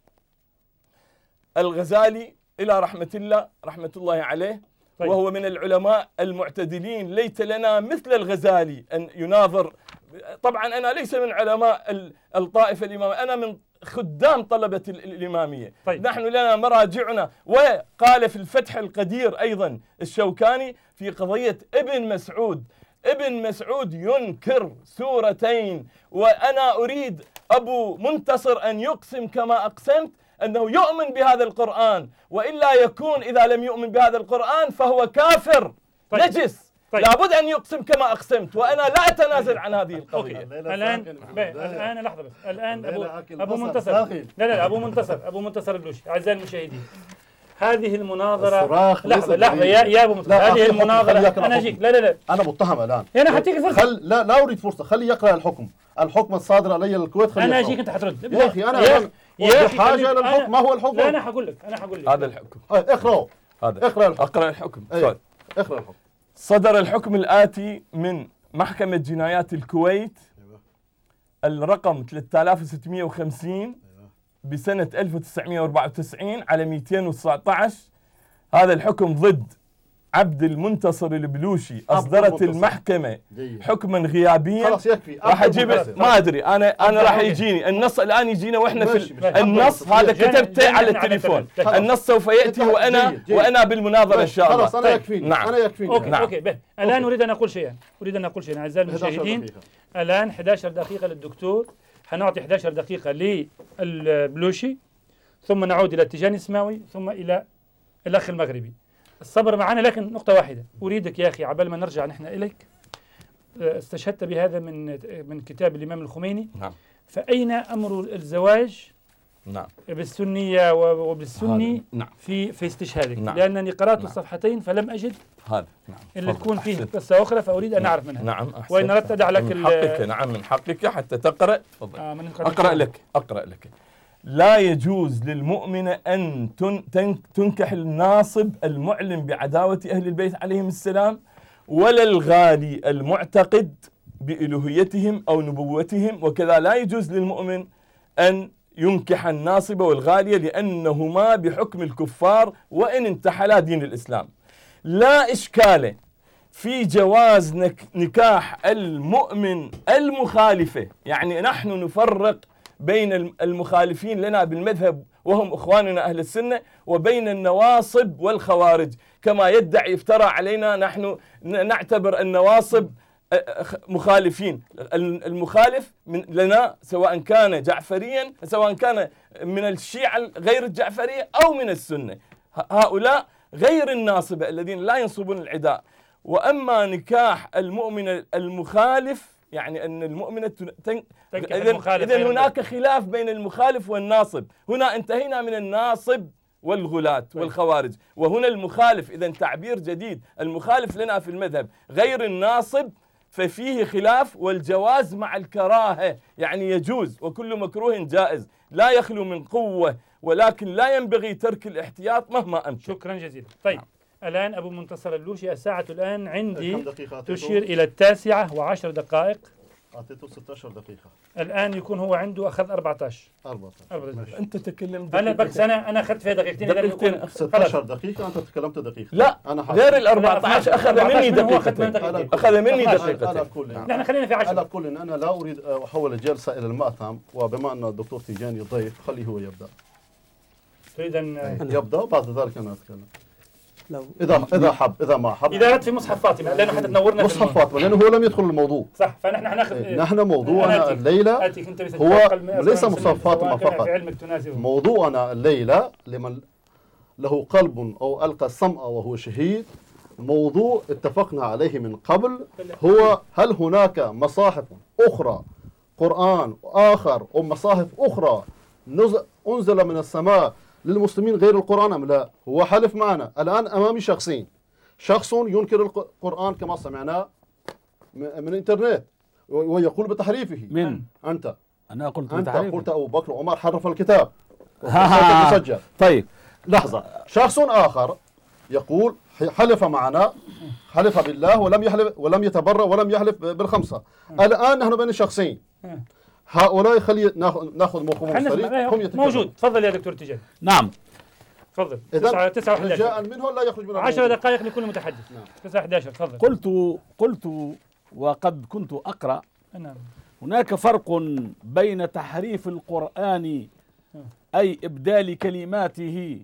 الغزالي إلى رحمة الله رحمة الله عليه، طيب. وهو من العلماء المعتدلين، ليت لنا مثل الغزالي أن يناظر. طبعا أنا ليس من علماء الطائفة الإمامية، أنا من خدام طلبة الإمامية. طيب. نحن لنا مراجعنا. وقال في الفتح القدير أيضا الشوكاني في قضية ابن مسعود، ابن مسعود ينكر سورتين، وأنا أريد أبو منتصر أن يقسم كما أقسمت أنه يؤمن بهذا القرآن، وإلا يكون إذا لم يؤمن بهذا القرآن فهو كافر. طيب. نجس. طيب. لابد أن يقسم كما أقسمت، وأنا لا أتنازل عن هذه القضية. الآن الآن لحظة بس، الآن أبو أبو منتصر لا لا لا أبو منتصر أبو منتصر البلوشي. أعزائي المشاهدين، هذه المناظرة لحظة لحظة يا يا أبو منتصر، هذه المناظرة أنا أجيك. لا لا لا أنا متهم الآن. أنا حأعطيك فرصة. خل لا لا أريد فرصة، خلي يقرأ الحكم، الحكم الصادر علي للكويت خلي أنا أجيك أنت حترد. يا أخي أنا يا حاجة إلى الحكم. ما هو الحكم؟ لا أنا حقول لك أنا حقول لك هذا الحكم. اقرأه. هذا اقرأ الحكم. اقرأ الحكم. أيه. اقرأ الحكم. صدر الحكم الآتي من محكمة جنايات الكويت الرقم ثلاثة آلاف وستمئة وخمسين بسنة ألف وتسعمئة وأربعة وتسعين على مئتين وتسعة عشر. هذا الحكم ضد عبد المنتصر البلوشي. أصدرت المحكمة حكما غيابيا. خلاص يكفي. راح أجيب ما أدري أنا أنا راح يجيني النص الآن يجينا وإحنا في النص هذا كتبته على التليفون. النص سوف يأتي وأنا وأنا بالمناظرة إن شاء الله. خلاص أنا يكفيني. نعم. أنا يكفيني. أوكي. نعم. أوكي. به. الآن أريد أن أقول شيئا أريد أن أقول شيئا أعزائي المشاهدين. الآن إحدى عشرة دقيقة للدكتور، حنعطي إحدى عشرة دقيقة للبلوشي، ثم نعود إلى تيجاني السماوي، ثم إلى الأخ المغربي. الصبر معنا، لكن نقطة واحدة أريدك يا أخي عبال ما نرجع نحن إليك. استشهدت بهذا من من كتاب الإمام الخميني. نعم. فأين أمر الزواج نعم بالسنية وبالسني نعم. في في استشهادك؟ نعم. لأنني قرأت نعم. الصفحتين فلم أجد هذا نعم. اللي تكون فيه قصة أخرى، فأريد أن أعرف منها. نعم. وإن أردت أدع لك من حقك. نعم من حقك حتى تقرأ. تفضل. آه أقرأ لك أقرأ لك. لا يجوز للمؤمن أن تنكح الناصب المعلن بعداوة أهل البيت عليهم السلام، ولا الغالي المعتقد بإلوهيتهم أو نبوتهم، وكذا لا يجوز للمؤمن أن ينكح الناصب والغالية لأنهما بحكم الكفار وإن انتحلا دين الإسلام. لا إشكال في جواز نكاح المؤمن المخالفة، يعني نحن نفرق بين المخالفين لنا بالمذهب وهم إخواننا أهل السنة، وبين النواصب والخوارج كما يدعي افترى علينا. نحن نعتبر النواصب مخالفين. المخالف من لنا سواء كان جعفريا سواء كان من الشيعة غير الجعفرية أو من السنة، هؤلاء غير الناصبة الذين لا ينصبون العداء. وأما نكاح المؤمن المخالف يعني أن المؤمنة تن... إذن هناك خلاف بين المخالف والناصب. هنا انتهينا من الناصب والغلاة والخوارج، وهنا المخالف. إذن تعبير جديد، المخالف لنا في المذهب غير الناصب، ففيه خلاف، والجواز مع الكراهة يعني يجوز، وكل مكروه جائز لا يخلو من قوة، ولكن لا ينبغي ترك الاحتياط مهما أمكن. شكرا جزيلا. طيب الآن أبو منتصر اللوشي، الساعة الآن عندي تشير إلى التاسعة وعشر دقائق. أعطيته ستة عشر دقيقة. الآن يكون هو عنده أخذ أربعة عشر. أربعة عشر. أنت تكلمت أنا بس أنا أنا أخذت فيها دقيقتين. دقيقتين. ستة عشر دقيقة أنت تكلمت دقيقة. لا أنا غير ال أربعة عشر أخذ مني دقيقتين. أخذ مني دقيقتين. على كل نحن خلينا في عشر. على كل أنا لا أريد أحول الجلسة إلى المأتم، وبما أن الدكتور تيجاني ضيف خليه هو يبدأ. تريد أن يبدأ وبعد ذلك أنا أتكلم. لو إذا إذا حب إذا ما حب. إذا أردت في مصحف فاطمة لأنه حتى تنورنا مصحف فاطمة لأنه هو لم يدخل الموضوع. صح، فنحن حناخذ نحن موضوعنا الليلة هو ليس مصحف فاطمة فقط. موضوعنا الليلة لمن له قلب أو ألقى السمع وهو شهيد، موضوع اتفقنا عليه من قبل، هو هل هناك مصاحف أخرى قرآن آخر أو مصاحف أخرى أنزل من السماء للمسلمين غير القرآن أم لا؟ هو حلف معنا الآن أمامي شخصين، شخص ينكر القرآن كما سمعنا من الإنترنت ويقول بتحريفه. من؟ أنت. أنا قلت أنت بتحريفه. قلت أبو بكر وعمر حرف الكتاب. مسجل. طيب لحظة، شخص آخر يقول حلف معنا، حلف بالله ولم يحلف ولم يتبرأ ولم يحلف بالخمسة. الآن نحن بين شخصين، هؤلاء خلي ناخذ ناخذ موقفهم الصريح. موجود. تفضل يا دكتور تيجان. نعم تفضل. تسعة تسعة وأحد عشر. جاء منه لا يخرج منه. عشر دقائق لكل متحدث. نعم. تسعة أحد عشر. تفضل. قلت قلت وقد كنت أقرأ. نعم. هناك فرق بين تحريف القرآن أي إبدال كلماته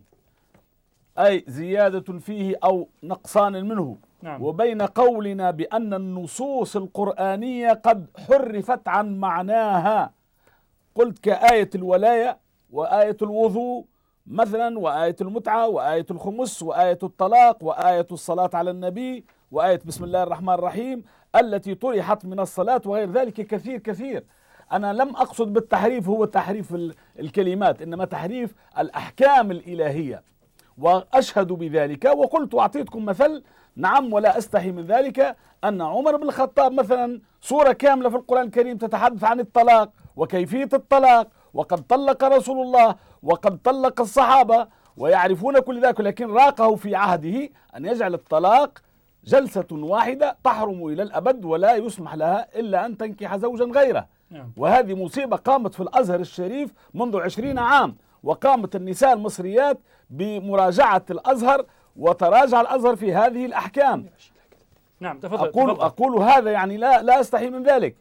أي زيادة فيه أو نقصان منه. نعم. وبين قولنا بأن النصوص القرآنية قد حرفت عن معناها. قلت كآية الولاية وآية الوضوء مثلا، وآية المتعة وآية الخمس وآية الطلاق وآية الصلاة على النبي وآية بسم الله الرحمن الرحيم التي طرحت من الصلاة وغير ذلك كثير كثير. أنا لم أقصد بالتحريف هو تحريف الكلمات، إنما تحريف الأحكام الإلهية، وأشهد بذلك. وقلت أعطيتكم مثل، نعم ولا أستحي من ذلك، أن عمر بن الخطاب مثلا سورة كاملة في القرآن الكريم تتحدث عن الطلاق وكيفية الطلاق، وقد طلق رسول الله وقد طلق الصحابة ويعرفون كل ذلك، لكن راقه في عهده أن يجعل الطلاق جلسة واحدة تحرم إلى الأبد ولا يسمح لها إلا أن تنكح زوجا غيره. وهذه مصيبة قامت في الأزهر الشريف منذ عشرين عام، وقامت النساء المصريات بمراجعة الأزهر وتراجع الأزهر في هذه الأحكام. نعم تفضل. أقول, تفضل. أقول هذا يعني لا لا أستحي من ذلك.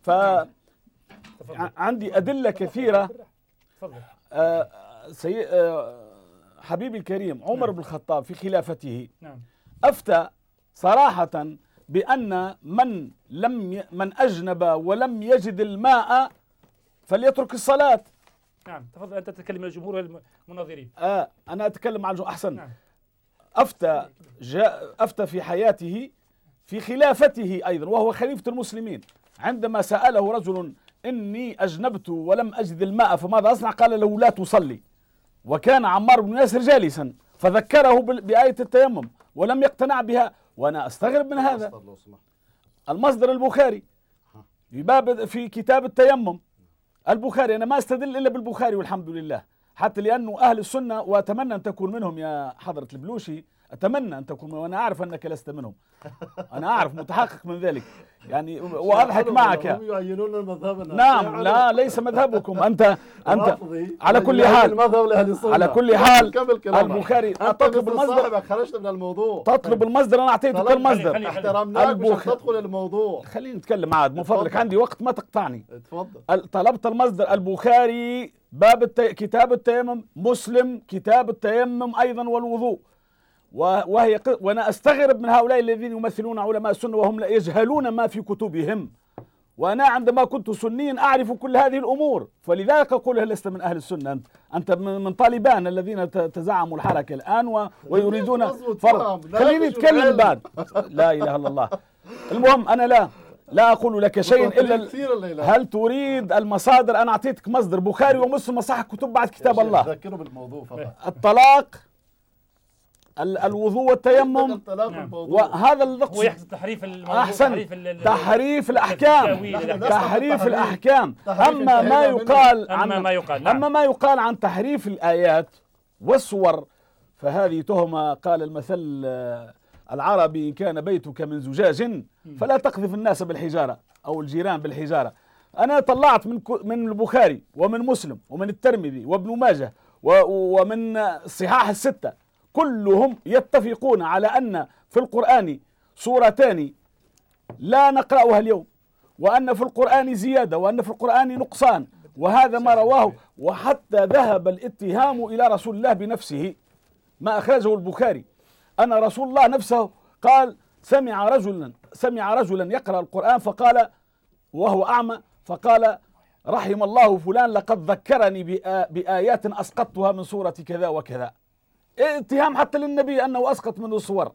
فعندي أدلة كثيرة. آه سي آه حبيبي الكريم عمر بن الخطاب في خلافته أفتى صراحة بأن من لم ي... من أجنب ولم يجد الماء فليترك الصلاة. نعم تفضل. أنت تتكلم الجمهور والمناظرين. آه أنا أتكلم عن أحسن. نعم. أفتى جاء أفتى في حياته في خلافته أيضا وهو خليفة المسلمين، عندما سأله رجل إني أجنبت ولم أجد الماء فماذا أصنع؟ قال له لا تصلي. وكان عمار بن ياسر جالسا فذكره بآية التيمم ولم يقتنع بها. وأنا أستغرب من هذا. المصدر البخاري في باب في كتاب التيمم البخاري. أنا ما أستدل إلا بالبخاري والحمد لله، حتى لأنه أهل السنة وأتمنى أن تكون منهم يا حضرة البلوشي، أتمنى أن تكون، وأنا أعرف أنك لست منهم، أنا أعرف متحقق من ذلك يعني، وأضحك معك. نعم لا ليس مذهبكم أنت أنت على كل حال على كل حال البخاري. تطلب المصدر، خرجت من الموضوع. تطلب المصدر، أنا أعطيتك المصدر. احترمناك مش تدخل الموضوع. خليني نتكلم عاد من فضلك، عندي وقت ما تقطعني. تفضل. طلبت المصدر البخاري باب التي... كتاب التيمم، مسلم كتاب التيمم أيضا والوضوء. وهي وأنا أستغرب من هؤلاء الذين يمثلون علماء السنة وهم لا يجهلون ما في كتبهم، وأنا عندما كنت سنيا أعرف كل هذه الأمور، فلذلك أقول لست من أهل السنة، أنت أنت من طالبان الذين تزعموا الحركة الآن و... ويريدون فرض. خليني أتكلم بعد. لا إله إلا الله. المهم أنا لا لا أقول لك شيء إلا هل تريد المصادر؟ أنا أعطيتك مصدر بخاري ومسلم صح كتب بعد كتاب الله. ذكروا بالموضوع فقط. الطلاق، الوضوء والتيمم، وهذا هو يحدث تحريف الموضوع. أحسن. تحريف, تحريف الأحكام. تحريف الأحكام. أما ما يقال عن أما ما يقال أما ما يقال عن تحريف الآيات والصور فهذه تهمة. قال المثل العربي: إن كان بيتك من زجاج فلا تقذف الناس بالحجارة أو الجيران بالحجارة. أنا طلعت من من البخاري ومن مسلم ومن الترمذي وابن ماجه ومن الصحاح الستة، كلهم يتفقون على أن في القرآن سورتان لا نقرأها اليوم، وأن في القرآن زيادة، وأن في القرآن نقصان، وهذا ما رواه. وحتى ذهب الاتهام إلى رسول الله بنفسه، ما أخرجه البخاري أن رسول الله نفسه قال: سمع رجلا سمع رجلا يقرأ القرآن فقال وهو أعمى، فقال: رحم الله فلان لقد ذكرني بآيات أسقطتها من سورة كذا وكذا. اتهام حتى للنبي أنه أسقط منه صور.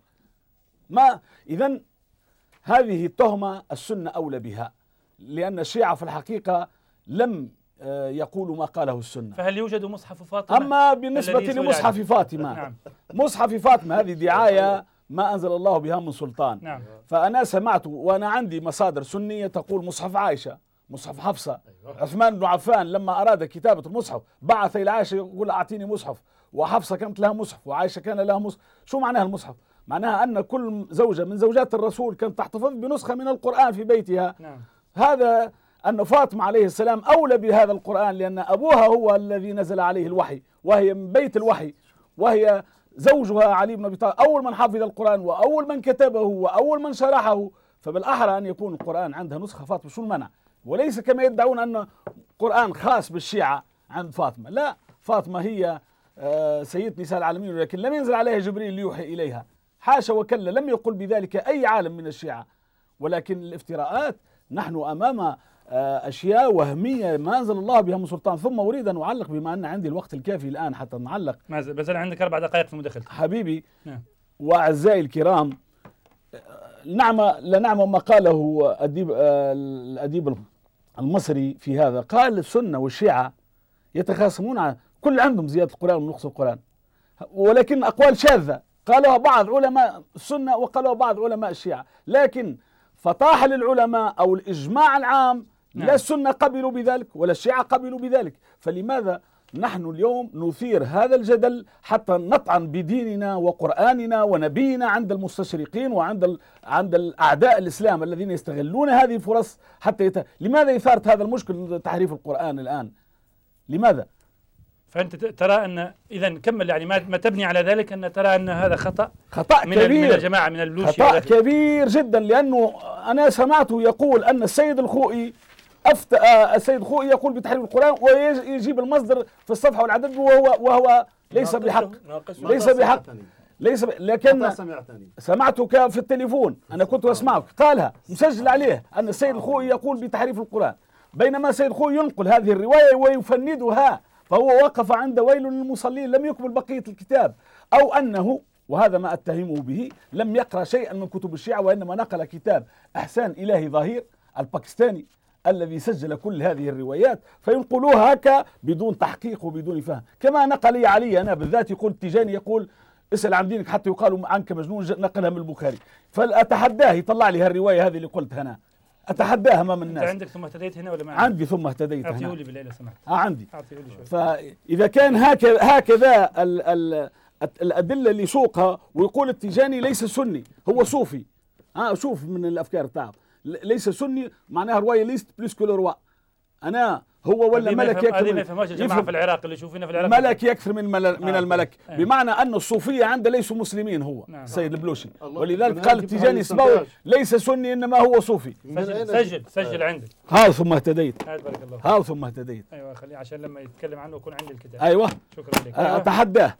ما إذن هذه التهمة السنة أولى بها، لأن الشيعة في الحقيقة لم يقولوا ما قاله السنة. فهل يوجد مصحف فاطمة؟ أما بالنسبة لمصحف فاطمة نعم. مصحف فاطمة هذه دعاية ما أنزل الله بها من سلطان. نعم. فأنا سمعت وأنا عندي مصادر سنية تقول مصحف عائشة، مصحف حفصة. عثمان بن عفان لما أراد كتابة المصحف بعث إلى عائشة يقول: أعطيني مصحف. وحفصة كانت لها مصحف وعائشة كان لها مصحف. شو معناها المصحف؟ معناها أن كل زوجة من زوجات الرسول كانت تحتفظ بنسخة من القرآن في بيتها. نعم. هذا أن فاطمة عليه السلام أولى بهذا القرآن، لأن أبوها هو الذي نزل عليه الوحي وهي من بيت الوحي، وهي زوجها علي بن أبي طالب أول من حفظ القرآن وأول من كتبه وأول من شرحه، فبالأحرى أن يكون القرآن عندها نسخة فاطمة. شو المنع؟ وليس كما يدعون أن قرآن خاص بالشيعة عند فاطمة. لا، فاطمة هي سيدة نساء العالمين، ولكن لم ينزل عليها جبريل ليوحي إليها، حاشا وكلا، لم يقل بذلك أي عالم من الشيعة. ولكن الافتراءات، نحن أمام أشياء وهمية ما أنزل الله بها من سلطان. ثم أريد أن أعلق، بما أن عندي الوقت الكافي الآن حتى نعلق. بس عندك أربع دقائق في المداخلة حبيبي. نعم. وأعزائي الكرام، نعم لا نعم ما قاله أديب الأديب المصري في هذا. قال: السنة والشيعة يتخاصمون عن كل عندهم زيادة القرآن ونقص القرآن، ولكن أقوال شاذة قالوها بعض علماء السنة وقالوها بعض علماء الشيعة، لكن فطاح للعلماء أو الإجماع العام نعم. لا السنة قبلوا بذلك ولا الشيعة قبلوا بذلك. فلماذا نحن اليوم نثير هذا الجدل حتى نطعن بديننا وقرآننا ونبينا عند المستشرقين وعند ال... عند الأعداء الإسلام الذين يستغلون هذه الفرص حتى يت... لماذا إثارة هذا المشكل تحريف القرآن الآن؟ لماذا؟ فأنت ترى أن إذا كمل يعني ما تبني على ذلك أن ترى أن هذا خطأ خطأ من كبير من الجماعة من البلوشي، خطأ كبير جدا، لأنه أنا سمعته يقول أن السيد الخوئي أفتى السيد الخوئي يقول بتحريف القرآن ويجيب المصدر في الصفحة والعدد وهو وهو ليس بحق ليس بحق ليس ب... لكن سمعتك في التليفون، أنا كنت أسمعك قالها مسجل عليه أن السيد الخوئي يقول بتحريف القرآن، بينما السيد الخوئي ينقل هذه الرواية ويفندها، فهو وقف عند ويل للمصلين لم يكمل بقية الكتاب، أو أنه وهذا ما أتهمه به لم يقرأ شيئا من كتب الشيعة وإنما نقل كتاب إحسان إلهي ظهير الباكستاني الذي سجل كل هذه الروايات فينقلوها هكا بدون تحقيق وبدون فهم. كما نقل لي علي أنا بالذات يقول تيجاني يقول اسأل عن دينك حتى يقال عنك مجنون، نقلها من البخاري، فأتحداه يطلع لي هالرواية هذه اللي قلتها أنا، أتحداها أمام الناس. أنت عندك ثم اهتديت هنا ولا ما عندي ثم اهتديت هنا؟ أعطيه لي بالله لو سمحت. آه عندي. أعطيه لي شوي. فإذا كان هكذا هكذا ال ال الأدلة اللي سوقها ويقول التيجاني ليس سني هو صوفي، ها آه شوف من الأفكار بتاعه ليس سني معناها رواية ليست بلس كل روا، أنا هو ولا ملك يكثر من يفهمش الجماعة في العراق اللي يشوفينا في العراق ملك يكثر من من آه. الملك آه. بمعنى أن الصوفية عنده ليسوا مسلمين هو نعم. سيد البلوشي، ولذلك قال التيجاني اسمه ليس سني إنما هو صوفي. سجل سجل, سجل عندك. ها ثم اهتديت. بارك الله. ها ثم اهتديت. أيوة خليه عشان لما يتكلم عنه يكون عندي الكتاب. أيوة. شكرا لك. أيوة. أتحداه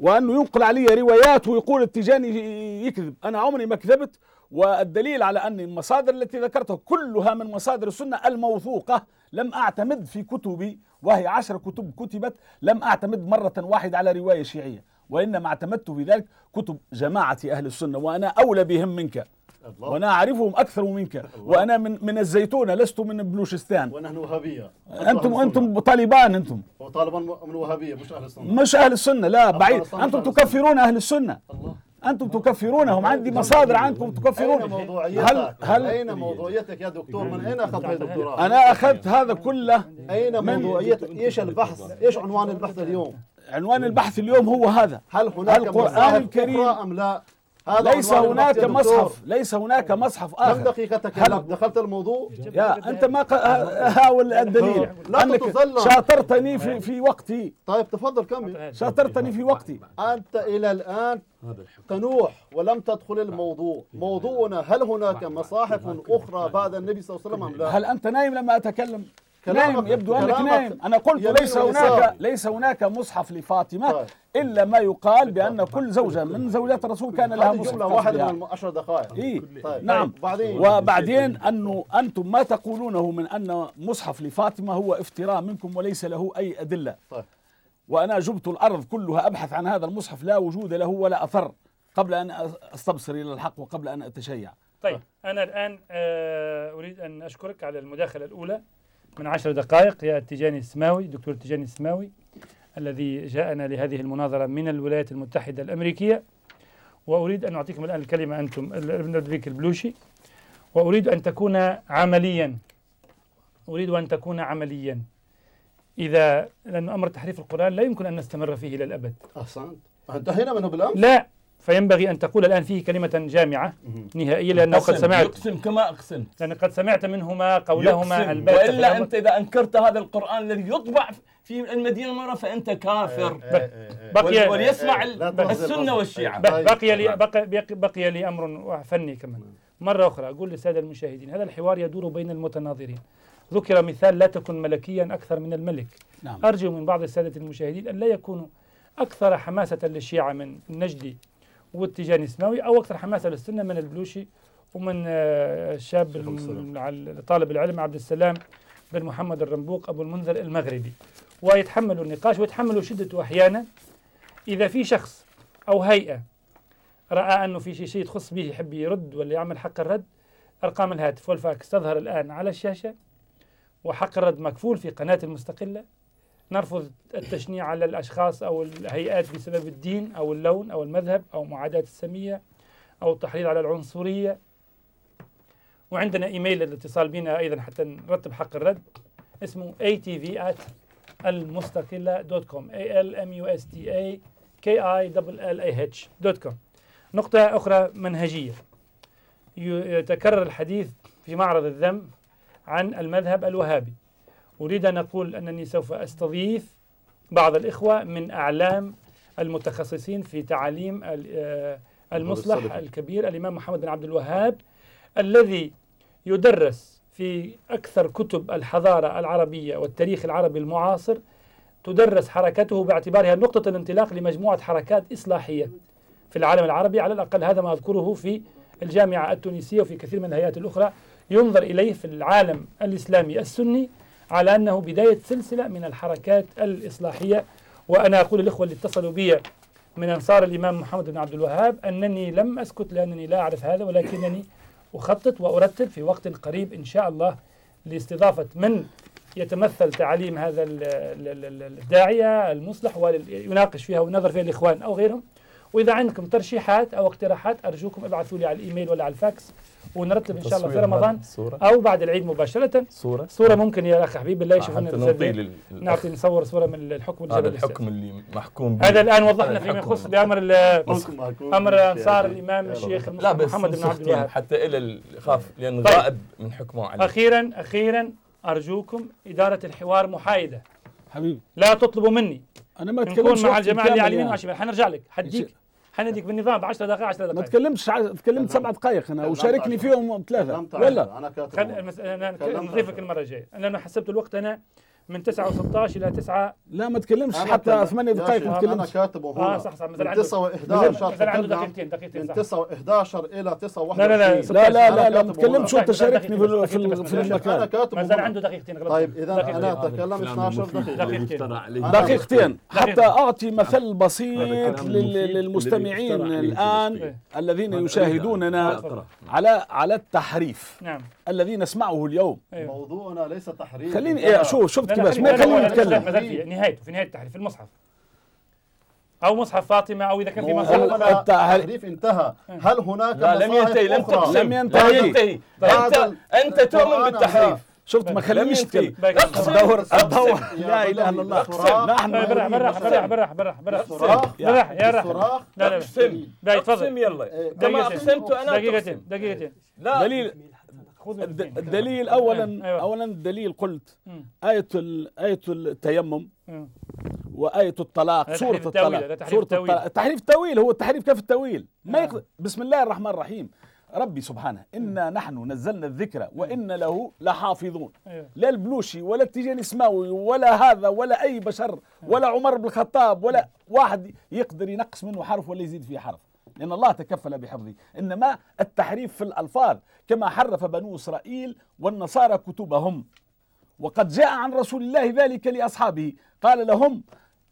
وأنه ينقل علي روايات ويقول التجاني يكذب. أنا عمري ما كذبت، والدليل على أن المصادر التي ذكرتها كلها من مصادر السنة الموثوقة. لم أعتمد في كتبي، وهي عشر كتب كتبت، لم أعتمد مرة واحدة على رواية شيعية، وإنما اعتمدت في ذلك كتب جماعة أهل السنة، وأنا أولى بهم منك، الله. وأنا أعرفهم أكثر منك، الله. وأنا من من الزيتونة، لست من بلوشستان، ونحن وهابية. أنتم أنتم طالبان، أنتم وطالبان من وهابية، مش أهل السنة، مش أهل السنة، لا بعيد. أنتم تكفرون أهل السنة، الله. أنتم تكفرونهم، عندي مصادر عنكم تكفرون. أين موضوعيتك؟ هل هل أين موضوعيتك يا دكتور؟ من أين أخذت هذه الدكتوراه؟ أنا أخذت هذا كله. أين موضوعيتك؟ إيش البحث؟ إيش عنوان البحث اليوم؟ عنوان البحث اليوم هو هذا. هل هناك القرآن الكريم أم لا؟ ليس هناك مصحف، ليس هناك مصحف آخر. كم دقيقة تكلمت؟ دخلت الموضوع؟ يا أنت ما هاول الدليل أنك شاطرتني في في وقتي. طيب تفضل كمل. شاطرتني في وقتي. أنت إلى الآن تنوح ولم تدخل الموضوع. موضوعنا هل هناك مصاحف أخرى بعد النبي صلى الله عليه وسلم أم لا؟ هل أنت نايم لما أتكلم؟ نايم، يبدو أنك نايم. أنا قلت ليس هناك ليس هناك مصحف لفاطمة طيب. إلا ما يقال بأن كل زوجة من زوجات الرسول كان لها مصحف. جملة واحدة من عشر دقائق. إيه؟ طيب. نعم. بعدين. وبعدين أنه أنتم ما تقولونه من أن مصحف لفاطمة هو افتراء منكم وليس له أي أدلة. طيب. وأنا جبت الأرض كلها أبحث عن هذا المصحف، لا وجود له ولا أثر، قبل أن أستبصر إلى الحق وقبل أن أتشيع. طيب أنا الآن أريد أن أشكرك على المداخلة الأولى من عشر دقائق يا التجاني السماوي، دكتور التجاني السماوي، الذي جاءنا لهذه المناظرة من الولايات المتحدة الأمريكية. وأريد أن أعطيكم الآن الكلمة أنتم ابن أدريك البلوشي، وأريد أن تكون عمليا أريد أن تكون عمليا إذا لأن أمر تحريف القرآن لا يمكن أن نستمر فيه إلى الأبد. أحسنت. انتهينا منه بالأمس؟ لا، فينبغي أن تقول الآن فيه كلمة جامعة نهائية، لأنه قد سمعت يقسم كما أقسمت، لأن قد سمعت منهما قولهما البتة. وإلا أنت إذا أنكرت هذا القرآن الذي يطبع في المدينة المنورة فأنت كافر. بقي وليسمع السنة والشيعة. بقي لي بقي, بقي لي أمر فني كمان مرة أخرى. أقول للسادة المشاهدين هذا الحوار يدور بين المتناظرين. ذكر مثال لا تكن ملكيا أكثر من الملك. نعم. أرجو من بعض السادة المشاهدين أن لا يكونوا أكثر حماسة للشيعة من النجدي والتجاني السماوي، أو أكثر حماسة للسنة من البلوشي ومن الشاب طالب العلم عبد السلام بن محمد الرنبوق أبو المنذر المغربي، ويتحملوا النقاش ويتحملوا شدته أحيانا. إذا في شخص أو هيئة رأى أنه في شيء يخص به يحب يرد ولا يعمل حق الرد، أرقام الهاتف والفاكس تظهر الآن على الشاشة، وحق الرد مكفول في قناة المستقلة. نرفض التشنيع على الأشخاص أو الهيئات بسبب الدين أو اللون أو المذهب أو معاداة السمية أو التحريض على العنصرية. وعندنا إيميل للاتصال بنا أيضا حتى نرتب حق الرد، اسمه إيه تي في آت المستقلة دوت كوم إيه إل إم يو إس تي إيه كي آي إل إل إيه إتش دوت كوم. نقطة أخرى منهجية، يتكرر الحديث في معرض الذم عن المذهب الوهابي. أريد أن أقول أنني سوف أستضيف بعض الإخوة من أعلام المتخصصين في تعاليم المصلح الكبير الإمام محمد بن عبد الوهاب، الذي يدرس في أكثر كتب الحضارة العربية والتاريخ العربي المعاصر. تدرس حركته باعتبارها نقطة الانطلاق لمجموعة حركات إصلاحية في العالم العربي، على الأقل هذا ما أذكره في الجامعة التونسية وفي كثير من الهيئات الأخرى. ينظر إليه في العالم الإسلامي السني على أنه بداية سلسلة من الحركات الإصلاحية. وأنا أقول للإخوة اللي اتصلوا بي من أنصار الإمام محمد بن عبد الوهاب أنني لم أسكت لأنني لا أعرف هذا، ولكنني أخطط وأرتب في وقت قريب إن شاء الله لاستضافة من يتمثل تعاليم هذا الداعية المصلح ويناقش فيها وينظر فيها الإخوان أو غيرهم. وإذا عندكم ترشيحات أو اقتراحات أرجوكم ابعثوا لي على الإيميل ولا على الفاكس، ونرتب إن شاء الله في رمضان أو بعد العيد مباشرة. صورة صورة ممكن يا أخ حبيب الله يشوفون نعطي نعطي نصور صورة من الحكم هذا الحكم اللي محكوم به. هذا الآن وضحنا فيما يخص بأمر أمر أنصار الإمام الشيخ محمد بن عبد الوهاب حتى إلى الخاف لأنه غائب من حكمه عليه. أخيرا أخيرا أرجوكم إدارة الحوار محايدة حبيبي، لا تطلبوا مني أنا ما تكلمش مع الجماعة اللي على اليمين وعلى الشمال. حنرجع لك حديك حنديك بالنظام ب عشر دقائق عشر دقائق. ما تكلمتش تكلمت سبع دقائق انا وشاركني فيهم ثلاثه ولا انا نضيفك المره الجايه. انا حسبت الوقت، انا من تسعة وستة عشر إلى تسعة. لا ما تكلمش حتى ثمانية دقائق ما تكلمش. أنا كاتبه هنا. آه صح صح. من تسعة وإحدى عشر مثلا عنده دقيقتين دقيقتين. من تسعة وإحدى عشر إلى تسعة وواحد وعشرين. لا لا لا لا لا ما تكلمش وأنت شاركني في في في المكان. أنا كاتبه مثلا عنده دقيقتين. طيب إذا أنا أتكلم اثنتي عشرة دقيقة. دقيقتين حتى أعطي مثل بسيط للمستمعين الآن الذين يشاهدوننا على على التحريف. نعم. الذي نسمعه اليوم. موضوعنا ليس تحريف. خليني إيه شوف شفت كيف ما خليني نتكلم. في نهايته في نهاية التحريف في المصحف أو مصحف فاطمة أو إذا كان في مصحف التحريف انتهى. هل هناك لا لم ينتهي لم أخرى؟ لم ينتهي. أنت أنت تؤمن بالتحريف. شفت ما خلينيش اتكلم. الدور الدور لا اله الا الله. نحن برح برح برح برح برح برح برح يا رح. لا لا اقسم اقسم يلا كما اقسمت انا. دقيقتين دقيقتين. لا دليل الدليل اولا اولا الدليل قلت آية آية التيمم وآية الطلاق سورة الطلاق سورة الطلاق. تحريف التأويل هو التحريف كيف التأويل ما يقدر. بسم الله الرحمن الرحيم. ربي سبحانه إنا نحن نزلنا الذكر وإن له لحافظون. لا البلوشي ولا التيجاني اسماوي ولا هذا ولا أي بشر ولا عمر بن الخطاب ولا واحد يقدر ينقص منه حرف ولا يزيد فيه حرف لأن الله تكفل بحفظه. إنما التحريف في الألفاظ كما حرف بنو إسرائيل والنصارى كتبهم. وقد جاء عن رسول الله ذلك لأصحابه قال لهم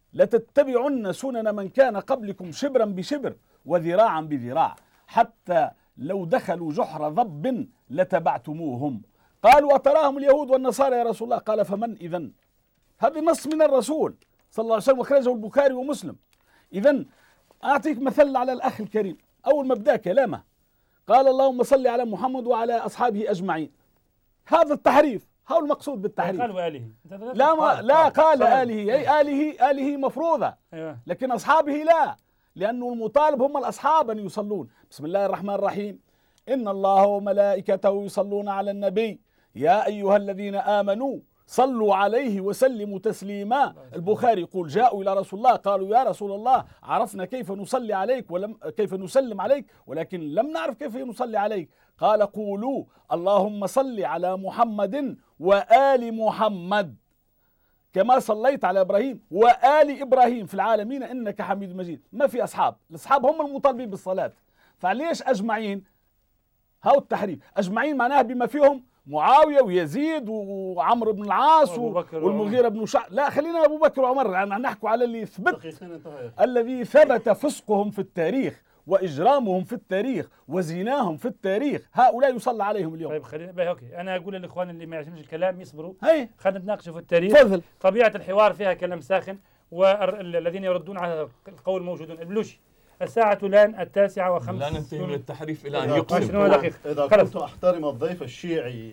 لتتبعن سنن من كان قبلكم شبرا بشبر وذراعا بذراع حتى لو دخلوا جحر ضب لتبعتموهم. قالوا أتراهم اليهود والنصارى يا رسول الله؟ قال فمن إذن؟ هذا نص من الرسول صلى الله عليه وسلم وخرجه البخاري ومسلم. إذن أعطيك مثل على الأخ الكريم. أول ما بدأ كلامه قال اللهم صل على محمد وعلى أصحابه أجمعين. هذا التحريف. هذا المقصود بالتحريف. قال وآله. لا ما لا قال آله أي آله آله مفروضة لكن أصحابه لا لأنه المطالب هم الأصحاب أن يصلون. بسم الله الرحمن الرحيم إن الله وملائكته يصلون على النبي يا أيها الذين آمنوا صلوا عليه وسلموا تسليما. البخاري يقول جاءوا إلى رسول الله قالوا يا رسول الله عرفنا كيف نصلي عليك ولم كيف نسلم عليك ولكن لم نعرف كيف نصلي عليك. قال قولوا اللهم صل على محمد وآل محمد كما صليت على إبراهيم وآل إبراهيم في العالمين إنك حميد مجيد. ما في أصحاب. الأصحاب هم المطالبين بالصلاة. فليش أجمعين؟ هاو التحريف. أجمعين معناها بما فيهم معاوية ويزيد وعمرو بن العاص والمغيرة بن شعب. لا خلينا أبو بكر وعمر يعني نحكوا على اللي ثبت الذي ثبت فسقهم في التاريخ وإجرامهم في التاريخ وزناهم في التاريخ. هؤلاء يصلى عليهم اليوم. طيب خلينا اوكي انا اقول للاخوان اللي ما يعجبش الكلام يصبروا. هي خلينا نتناقشوا في التاريخ. فضل. طبيعة الحوار فيها كلام ساخن والذين يردون على القول موجودون. البلوشي الساعة الآن التاسعة وخمس. لا ننتهي من التحريف إلى أن يقسم. إذا كنت أحترم الضيف الشيعي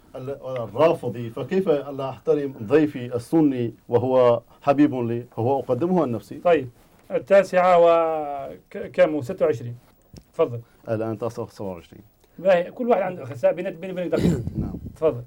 الرافضي فكيف لا أحترم ضيفي السني وهو حبيب لي هو أقدمه عن نفسي. طيب التاسعة وكم ستة وعشرين تفضل. الآن تاسعة وسبعة وعشرين. كل واحد عنده خساء بيني وبينك دقيقة. نعم تفضل.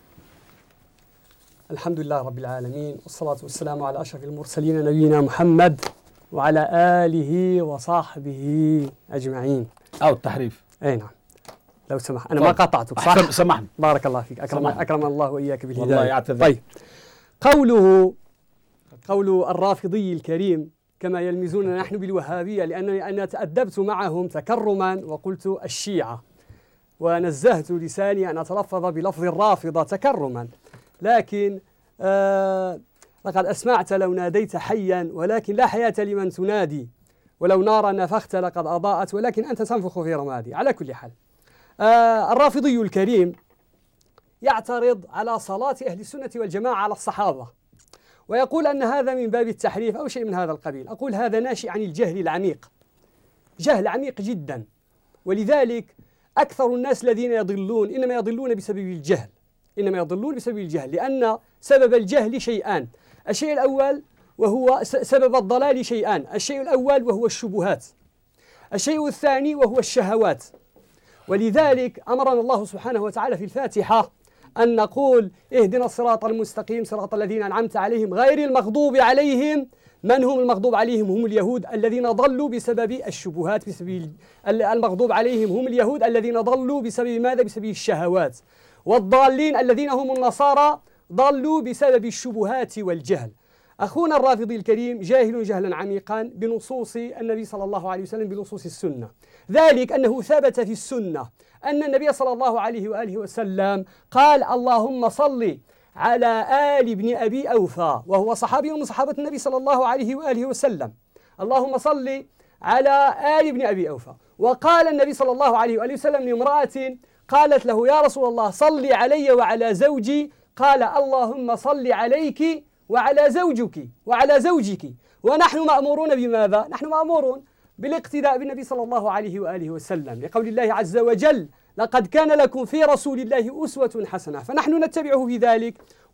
الحمد لله رب العالمين والصلاة والسلام على أشرف المرسلين نبينا محمد وعلى آله وصحبه أجمعين. أو التحريف. أي نعم لو سمح أنا ما قاطعتك صح؟ سمحني. بارك الله فيك أكرم, أكرم الله وإياك بالهداية. والله يعتذر. طيب قوله قول الرافضي الكريم كما يلمزون نحن بالوهابية لأنني أنا تأدبت معهم تكرما وقلت الشيعة ونزهت لساني أن أتلفظ بلفظ الرافضة تكرما لكن آه لقد أسمعت لو ناديت حيا ولكن لا حياة لمن تنادي ولو نارا نفخت لقد أضاءت ولكن أنت تنفخ في رمادي. على كل حال آه الرافضي الكريم يعترض على صلاة أهل السنة والجماعة على الصحابة ويقول أن هذا من باب التحريف أو شيء من هذا القبيل. أقول هذا ناشئ عن الجهل العميق جهل عميق جدا ولذلك أكثر الناس الذين يضلون إنما يضلون بسبب الجهل إنما يضلون بسبب الجهل لأن سبب الجهل شيئان. الشيء الأول وهو سبب الضلال شيئان. الشيء الأول وهو الشبهات. الشيء الثاني وهو الشهوات. ولذلك أمرنا الله سبحانه وتعالى في الفاتحة أن نقول اهدنا الصراط المستقيم صراط الذين أنعمت عليهم غير المغضوب عليهم. من هم المغضوب عليهم؟ هم اليهود الذين ضلوا بسبب الشبهات بسبب المغضوب عليهم هم اليهود الذين ضلوا بسبب ماذا؟ بسبب الشهوات. والضالين الذين هم النصارى ضلوا بسبب الشبهات والجهل. أخونا الرافضي الكريم جاهل جهلا عميقا بنصوص النبي صلى الله عليه وسلم، بنصوص السنة، ذلك أنه ثبت في السنة أن النبي صلى الله عليه وآله وسلم قال اللهم صل على آل ابن أبي أوفى، وهو صحابي من صحابة النبي صلى الله عليه وآله وسلم، اللهم صل على آل ابن أبي أوفى. وقال النبي صلى الله عليه وآله وسلم لامرأة قالت له يا رسول الله صل علي وعلى زوجي، قال اللهم صل عليك وعلى زوجك وعلى زوجك. ونحن مأمورون بماذا؟ نحن مأمورون بالاقتداء بالنبي صلى الله عليه وآله وسلم، لقول الله عز وجل لقد كان لكم في رسول الله أسوة حسنة، فنحن نتبعه في ذلك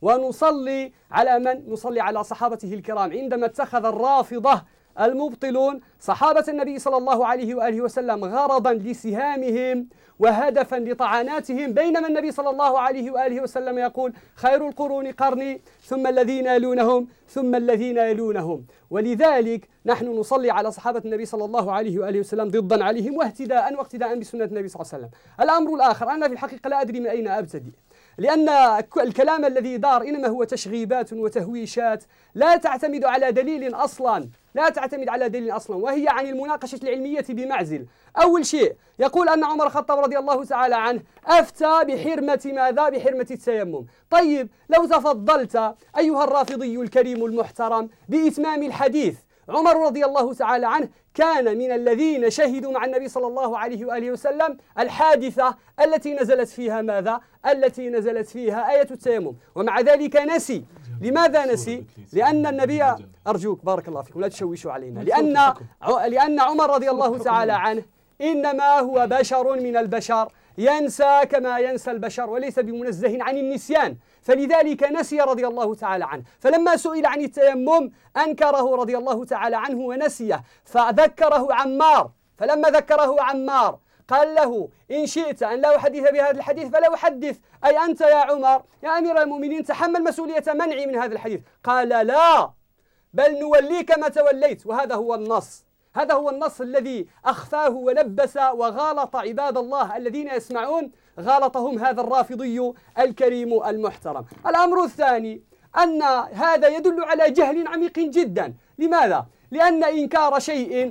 ونصلي على من؟ نصلي على صحابته الكرام. عندما اتخذ الرافضة المبطلون صحابة النبي صلى الله عليه وآله وسلم غرضا لسهامهم وهدفا لطعناتهم، بينما النبي صلى الله عليه وآله وسلم يقول خير القرون قرني ثم الذين يلونهم ثم الذين يلونهم. ولذلك نحن نصلي على صحابة النبي صلى الله عليه وآله وسلم ضدا عليهم واهتداء واقتداء بسنة النبي صلى الله عليه وسلم. الأمر الآخر، أنا في الحقيقة لا أدري من أين أبتدئ، لأن الكلام الذي دار إنما هو تشغيبات وتهويشات لا تعتمد على دليل أصلا، لا تعتمد على دليل أصلا، وهي عن المناقشة العلمية بمعزل. أول شيء يقول أن عمر الخطاب رضي الله تعالى عنه أفتى بحرمة ماذا؟ بحرمة التيمم. طيب لو تفضلت أيها الرافضي الكريم المحترم بإتمام الحديث، عمر رضي الله تعالى عنه كان من الذين شهدوا مع النبي صلى الله عليه وآله وسلم الحادثة التي نزلت فيها ماذا؟ التي نزلت فيها آية التيمم، ومع ذلك نسي. لماذا نسي؟ لأن النبي، أرجوك بارك الله فيكم لا تشوشوا علينا، لأن لأن عمر رضي الله تعالى عنه إنما هو بشر من البشر ينسى كما ينسى البشر وليس بمنزه عن النسيان، فلذلك نسي رضي الله تعالى عنه. فلما سئل عن التيمم أنكره رضي الله تعالى عنه ونسيه، فذكره عمار، فلما ذكره عمار قال له إن شئت أن لا أحدث بهذا الحديث فلا أحدث، أي أنت يا عمر يا أمير المؤمنين تحمل مسؤولية منعي من هذا الحديث. قال لا، بل نوليك ما توليت. وهذا هو النص، هذا هو النص الذي أخفاه ولبس وغالط عباد الله الذين يسمعون، غالطهم هذا الرافضي الكريم المحترم. الأمر الثاني أن هذا يدل على جهل عميق جدا. لماذا؟ لأن إنكار شيء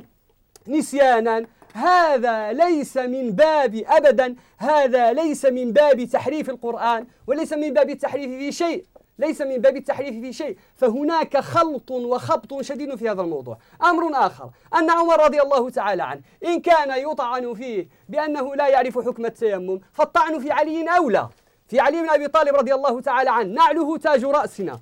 نسيانا هذا ليس من باب أبدا، هذا ليس من باب تحريف القرآن وليس من باب التحريف في شيء، ليس من باب التحريف في شيء، فهناك خلط وخبط شديد في هذا الموضوع. أمر آخر أن عمر رضي الله تعالى عنه إن كان يطعن فيه بأنه لا يعرف حكم التيمم، فالطعن في علي أولى، في علي بن أبي طالب رضي الله تعالى عنه نعله تاج رأسنا،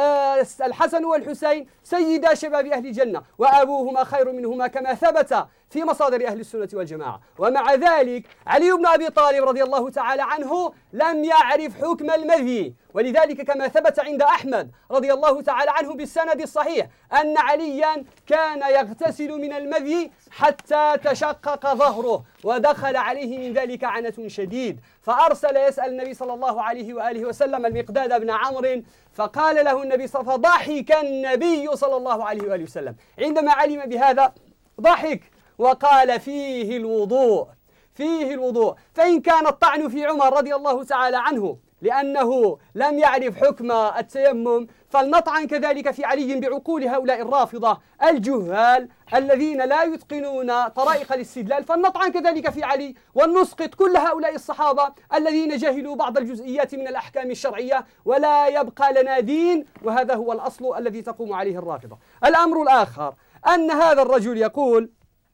الحسن والحسين سيدا شباب أهل الجنة وأبوهما خير منهما كما ثبت في مصادر أهل السنة والجماعة. ومع ذلك علي بن أبي طالب رضي الله تعالى عنه لم يعرف حكم المذي، ولذلك كما ثبت عند أحمد رضي الله تعالى عنه بالسند الصحيح أن عليا كان يغتسل من المذي حتى تشقق ظهره ودخل عليه من ذلك عنة شديد، فأرسل يسأل النبي صلى الله عليه وآله وسلم المقداد بن عمرو، فقال له النبي صلى الله عليه وسلم، فضحك النبي صلى الله عليه وآله وسلم عندما علم بهذا، ضحك وقال فيه الوضوء، فيه الوضوء. فإن كان الطعن في عمر رضي الله تعالى عنه لأنه لم يعرف حكم التيمم، فلنطعن كذلك في علي بعقول هؤلاء الرافضة الجهال الذين لا يتقنون طرائق الاستدلال، فلنطعن كذلك في علي ونسقط كل هؤلاء الصحابة الذين جهلوا بعض الجزئيات من الأحكام الشرعية، ولا يبقى لنا دين، وهذا هو الأصل الذي تقوم عليه الرافضة. الأمر الآخر أن هذا الرجل يقول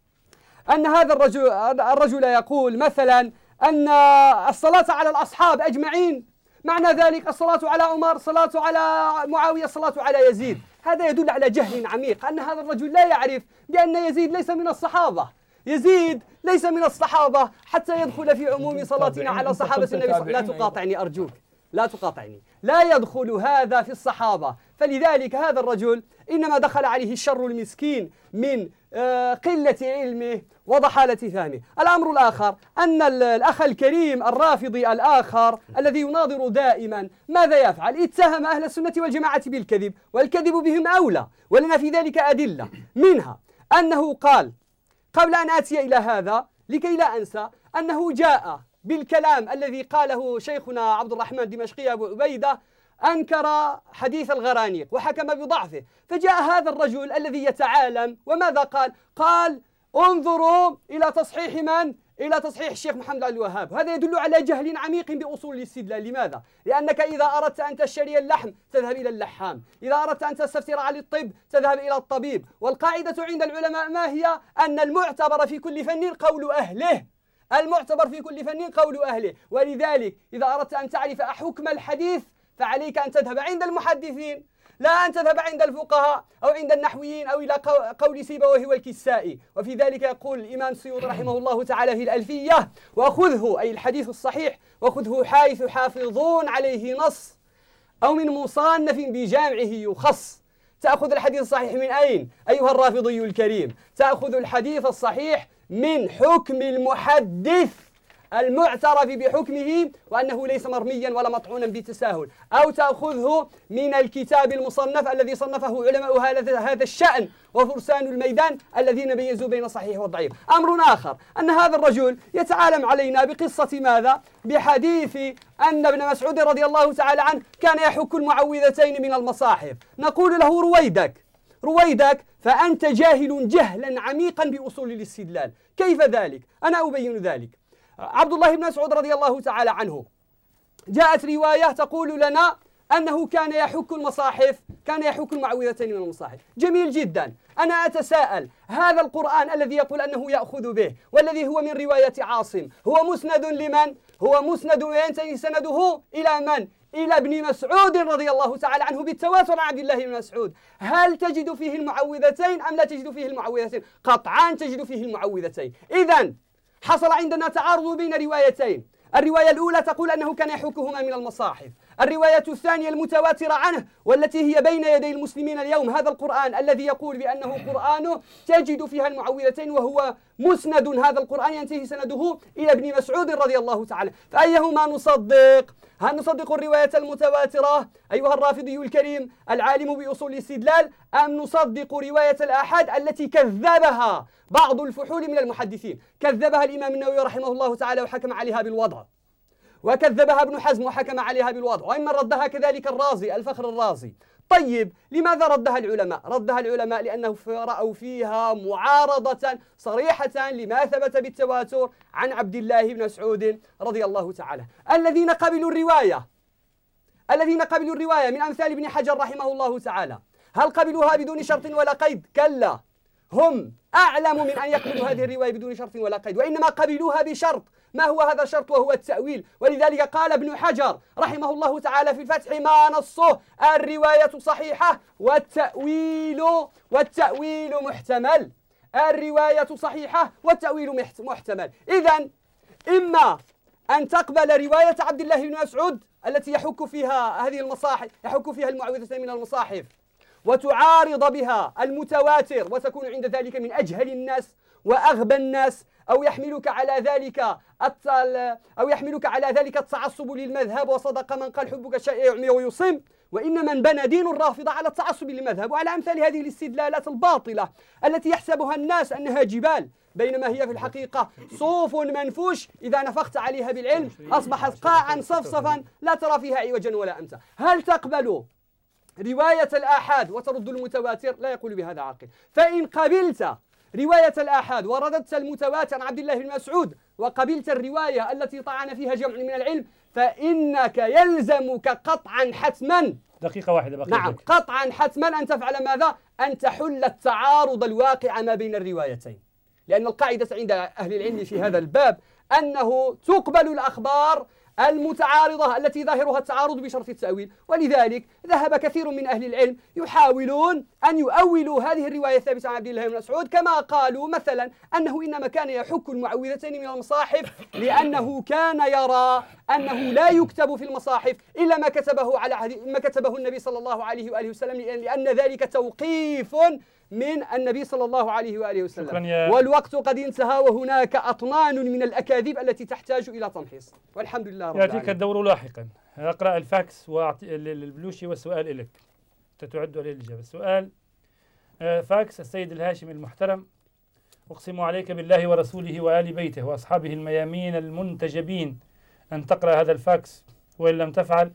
أن هذا الرجل الرجل يقول مثلا أن الصلاة على الأصحاب أجمعين معنى ذلك الصلاة على عمر، صلاة على معاوية، صلاة على يزيد. هذا يدل على جهل عميق، أن هذا الرجل لا يعرف بأن يزيد ليس من الصحابة، يزيد ليس من الصحابة حتى يدخل في عموم صلاتنا على صحابة النبي صلى الله عليه وسلم. لا تقاطعني أرجوك، لا تقاطعني، لا يدخل هذا في الصحابة. فلذلك هذا الرجل إنما دخل عليه الشر المسكين من قلة علمه وضحالة فهمه. الأمر الآخر أن الأخ الكريم الرافضي الآخر الذي يناظر دائما ماذا يفعل؟ اتهم أهل السنة والجماعة بالكذب، والكذب بهم أولى، ولنا في ذلك أدلة، منها أنه قال قبل أن آتي إلى هذا لكي لا أنسى أنه جاء بالكلام الذي قاله شيخنا عبد الرحمن الدمشقي أبو عبيدة أنكر حديث الغرانيق وحكم بضعفه، فجاء هذا الرجل الذي يتعالم وماذا قال؟ قال انظروا إلى تصحيح من؟ إلى تصحيح الشيخ محمد عبد الوهاب. هذا يدل على جهل عميق بأصول الاستدلال. لماذا؟ لأنك إذا أردت أن تشتري اللحم تذهب إلى اللحام، إذا أردت أن تستفسر عن الطب تذهب إلى الطبيب. والقاعدة عند العلماء ما هي؟ أن المعتبر في كل فن قول أهله، المعتبر في كل فن قول أهله. ولذلك إذا أردت أن تعرف حكم الحديث فعليك أن تذهب عند المحدثين، لا أن تذهب عند الفقهاء أو عند النحويين أو إلى قول سيبويه والكسائي. وفي ذلك يقول الإمام السيوطي رحمه الله تعالى في الألفية: وخذه أي الحديث الصحيح وخذه حيث حافظون عليه نص أو من مصنف بجامعه يخص. تأخذ الحديث الصحيح من أين أيها الرافضي الكريم؟ تأخذ الحديث الصحيح من حكم المحدث المعترف بحكمه وأنه ليس مرميا ولا مطعونا بتساهل، أو تأخذه من الكتاب المصنف الذي صنفه علماء هذا الشأن وفرسان الميدان الذين ميزوا بين الصحيح والضعيف. أمر آخر أن هذا الرجل يتعالم علينا بقصة ماذا؟ بحديث أن ابن مسعود رضي الله تعالى عنه كان يحك المعوذتين من المصاحف. نقول له رويدك رويدك فأنت جاهل جهلا عميقا بأصول الاستدلال. كيف ذلك؟ أنا أبين ذلك. عبد الله بن مسعود رضي الله تعالى عنه جاءت رواية تقول لنا أنه كان يحك المصاحف، كان يحك المعوذتين من المصاحف. جميل جدا. أنا أتساءل، هذا القرآن الذي يقول أنه يأخذ به والذي هو من رواية عاصم هو مسند لمن؟ هو مسند وينتهي سنده إلى من؟ إلى ابن مسعود رضي الله تعالى عنه بالتواتر عن عبد الله بن مسعود. هل تجد فيه المعوذتين أم لا تجد فيه المعوذتين؟ قطعا تجد فيه المعوذتين. إذن حصل عندنا تعارض بين روايتين. الرواية الأولى تقول أنه كان يحكهما من المصاحف، الرواية الثانية المتواترة عنه والتي هي بين يدي المسلمين اليوم، هذا القرآن الذي يقول بأنه قرآن تجد فيها المعوذتين وهو مسند، هذا القرآن ينتهي سنده إلى ابن مسعود رضي الله تعالى. فأيهما نصدق؟ هل نصدق الرواية المتواترة أيها الرافضي الكريم العالم بأصول الاستدلال، أم نصدق رواية الآحاد التي كذبها بعض الفحول من المحدثين؟ كذبها الإمام النووي رحمه الله تعالى وحكم عليها بالوضع، وكذبها ابن حزم وحكم عليها بالوضع، وإما ردها كذلك الرازي الفخر الرازي. طيب لماذا ردها العلماء؟ ردها العلماء لأنه رأوا فيها معارضة صريحة لما ثبت بالتواتر عن عبد الله بن مسعود رضي الله تعالى. الذين قبلوا الرواية الذين قبلوا الرواية من أمثال ابن حجر رحمه الله تعالى، هل قبلوها بدون شرط ولا قيد؟ كلا، هم أعلم من أن يقبلوا هذه الرواية بدون شرط ولا قيد، وإنما قبلوها بشرط. ما هو هذا الشرط؟ وهو التأويل. ولذلك قال ابن حجر رحمه الله تعالى في الفتح ما نصه الرواية صحيحة والتأويل والتأويل محتمل. الرواية صحيحة والتأويل محتمل. إذن إما أن تقبل رواية عبد الله بن مسعود التي يحك فيها هذه المصاحف، يحك فيها المعوذتين من المصاحف، وتعارض بها المتواتر وتكون عند ذلك من أجهل الناس وأغبى الناس، أو يحملك على ذلك أو يحملك على ذلك التعصب للمذهب، وصدق من قال حبك شيء يعمي ويصم، وإن من بنى دين الرافضة على التعصب للمذهب وعلى أمثال هذه الاستدلالات الباطلة التي يحسبها الناس أنها جبال بينما هي في الحقيقة صوف منفوش إذا نفخت عليها بالعلم أصبحت قاعا صفصفا لا ترى فيها عوجا ولا أمتا. هل تقبل رواية الآحاد وترد المتواتر؟ لا يقول بهذا عاقل. فإن قبلت رواية الآحاد ورددت المتواتر عن عبد الله بن مسعود وقبلت الرواية التي طعن فيها جمع من العلم فإنك يلزمك قطعا حتما دقيقة واحدة بقى. نعم، قطعا حتما أن تفعل ماذا؟ أن تحل التعارض الواقع ما بين الروايتين، لأن القاعدة عند أهل العلم في هذا الباب أنه تقبل الأخبار المتعارضة التي ظاهرها التعارض بشرط التأويل. ولذلك ذهب كثير من أهل العلم يحاولون أن يؤولوا هذه الرواية الثابتة عن عبد الله بن مسعود، كما قالوا مثلا أنه إنما كان يحك المعوذتين من المصاحف لأنه كان يرى أنه لا يكتب في المصاحف إلا ما كتبه على ما كتبه النبي صلى الله عليه وآله وسلم، لأن ذلك توقيف من النبي صلى الله عليه وآله وسلم. والوقت قد انتهى وهناك أطنان من الأكاذيب التي تحتاج إلى تمحيص، والحمد لله رب العالمين. يأتيك الدور لاحقا. أقرأ الفاكس للبلوشي والسؤال إليك تتعد عليه الإجابة. السؤال فاكس السيد الهاشمي المحترم: أقسم عليك بالله ورسوله وآل بيته وأصحابه الميامين المنتجبين أن تقرأ هذا الفاكس، وإن لم تفعل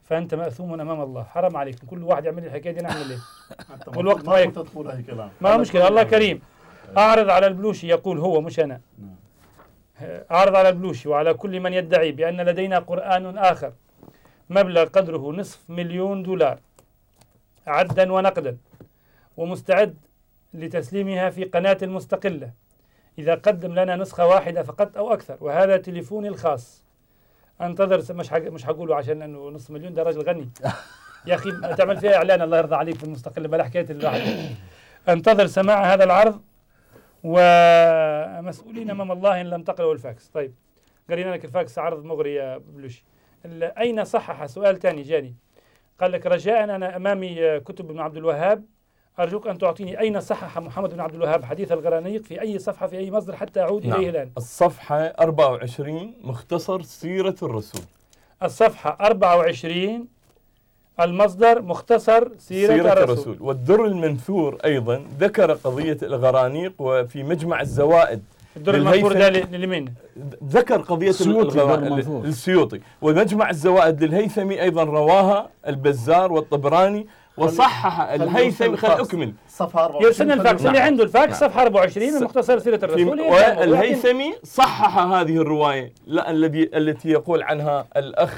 فأنت مأثوم أمام الله. حرام عليكم، كل واحد يعمل الحكاية دي نعمل إيه؟ والوقت ما يكفي. ما مشكلة، الله كريم. أعرض على البلوشي، يقول هو مش أنا، أعرض على البلوشي وعلى كل من يدعي بأن لدينا قرآن آخر مبلغ قدره نصف مليون دولار عدا ونقدا، ومستعد لتسليمها في قناة مستقلة إذا قدم لنا نسخة واحدة فقط أو أكثر، وهذا تليفوني الخاص. انتظر، مش حق مش هقوله عشان انه نص مليون ده راجل غني يا اخي تعمل فيها اعلان الله يرضى عليك في المستقل بلا حكايه الواحد. انتظر سماع هذا العرض ومسؤولين امام الله ان لم تقرأوا الفاكس. طيب قرينا لك الفاكس، عرض مغري يا بلوشي. اين صحح؟ سؤال ثاني جاني، قال لك رجاء انا امامي كتب ابن عبد الوهاب، أرجوك أن تعطيني أين صحح محمد بن عبد الوهاب حديث الغرانيق، في أي صفحة في أي مصدر حتى أعود نعم. إليه الآن. الصفحة أربعة وعشرين مختصر سيرة الرسول. الصفحة أربعة وعشرين المصدر مختصر سيرة, سيرة الرسول. الرسول. والدر المنثور أيضا ذكر قضية الغرانيق، وفي مجمع الزوائد الدر المنثور ده لمين؟ ذكر قضية السيوطي، ومجمع الزوائد للهيثمي أيضا رواها البزار والطبراني وصحح الهيثمي. خل أكمل صفحة أربعة وعشرين الفاكس اللي عنده الفاكس صفحة أربعة وعشرين من مختصر سيرة الرسول. والهيثمي صحح هذه الرواية لا الذي التي يقول عنها الأخ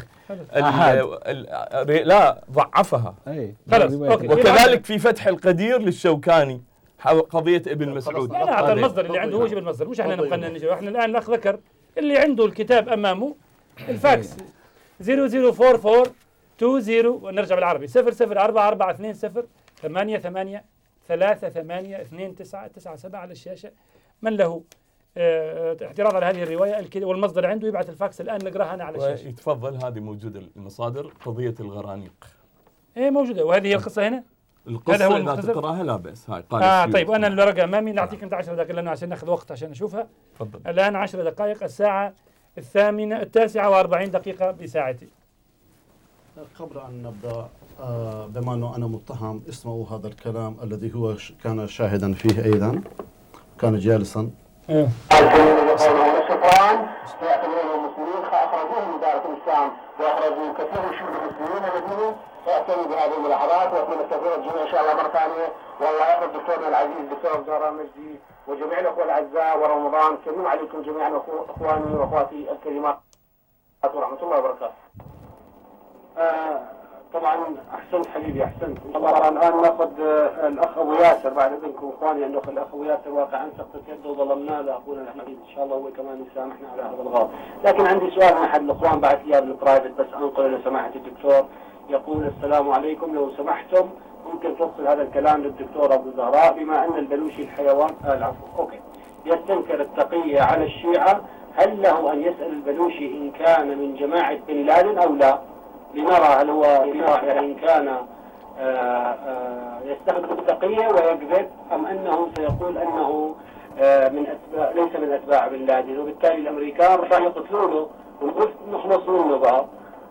لا ضعفها. خلاص وكذلك في فتح القدير للشوكاني قضية ابن مسعود. لا أعطى المصدر اللي عنده هو جيب المصدر، مش احنا نبقى نجي. احنا الآن الأخ ذكر اللي عنده الكتاب أمامه الفاكس صفر صفر أربعة أربعة عشرين ونرجع بالعربي صفر صفر أربعة أربعة اثنين صفر ثمانية ثمانية ثلاثة ثمانية اثنين تسعة تسعة سبعة على الشاشة. من له اه اعتراض على هذه الرواية والمصدر عنده يبعث الفاكس الآن نقراها أنا على الشاشة. يتفضل، هذه موجودة المصادر. قضية الغرانيق ايه موجودة، وهذه هي القصة هنا. القصة هو إذا تقراها لا بأس. هاي قال آه طيب أنا الورقة أمامي، نعطيك أنت عشر دقائق لأنه عشان ناخذ وقت عشان أشوفها. تفضل. الآن عشر دقائق، الساعة الثامنة التاسعة وأربعين دقيقة بساعتي. قبل أن نبدأ آه بما أنه أنا متهم، اسمعوا هذا الكلام الذي هو كان شاهدا فيه أيضا، كان جالسا. ايه الشيطان يعتبرونهم مسلمين، فأخرجوهم من دائرة الإسلام وأخرجوا كثير من شبه المسلمين الذين يعتنوا بهذه الملاحظات. وأتمنى التوفيق الجميع إن شاء الله مرة ثانية. والله يحفظ دكتورنا العزيز الدكتور زهراء مجدي وجميع الأخوة الأعزاء، ورمضان كريم عليكم جميعا أخواني وأخواتي الكريمات ورحمة الله وبركاته. آه طبعا احسنت حبيبي احسنت. طبعا الان ناخذ آه الاخ ابو ياسر بعد اذنكم اخواني، انه الاخ ابو ياسر واقعا سقطت يده وظلمناه لاخونا الحبيب، ان شاء الله هو كمان يسامحنا على هذا الغلط. لكن عندي سؤال من احد الاخوان بعث لي بالبرايفت، بس انقل لو سمحت الدكتور. يقول السلام عليكم، لو سمحتم ممكن توصل هذا الكلام للدكتور ابو زهراء، بما ان البلوشي الحيوان آه العفو اوكي يستنكر التقية على الشيعة، هل له ان يسال البلوشي ان كان من جماعة بن لادن او لا؟ لنرى هل هو إن كان آآ آآ يستخدم التقية ويكذب، أم أنه سيقول أنه من أتباع ليس من أتباع بن لادن، وبالتالي الأمريكان راح يقتلونه ونخلص منه بقى.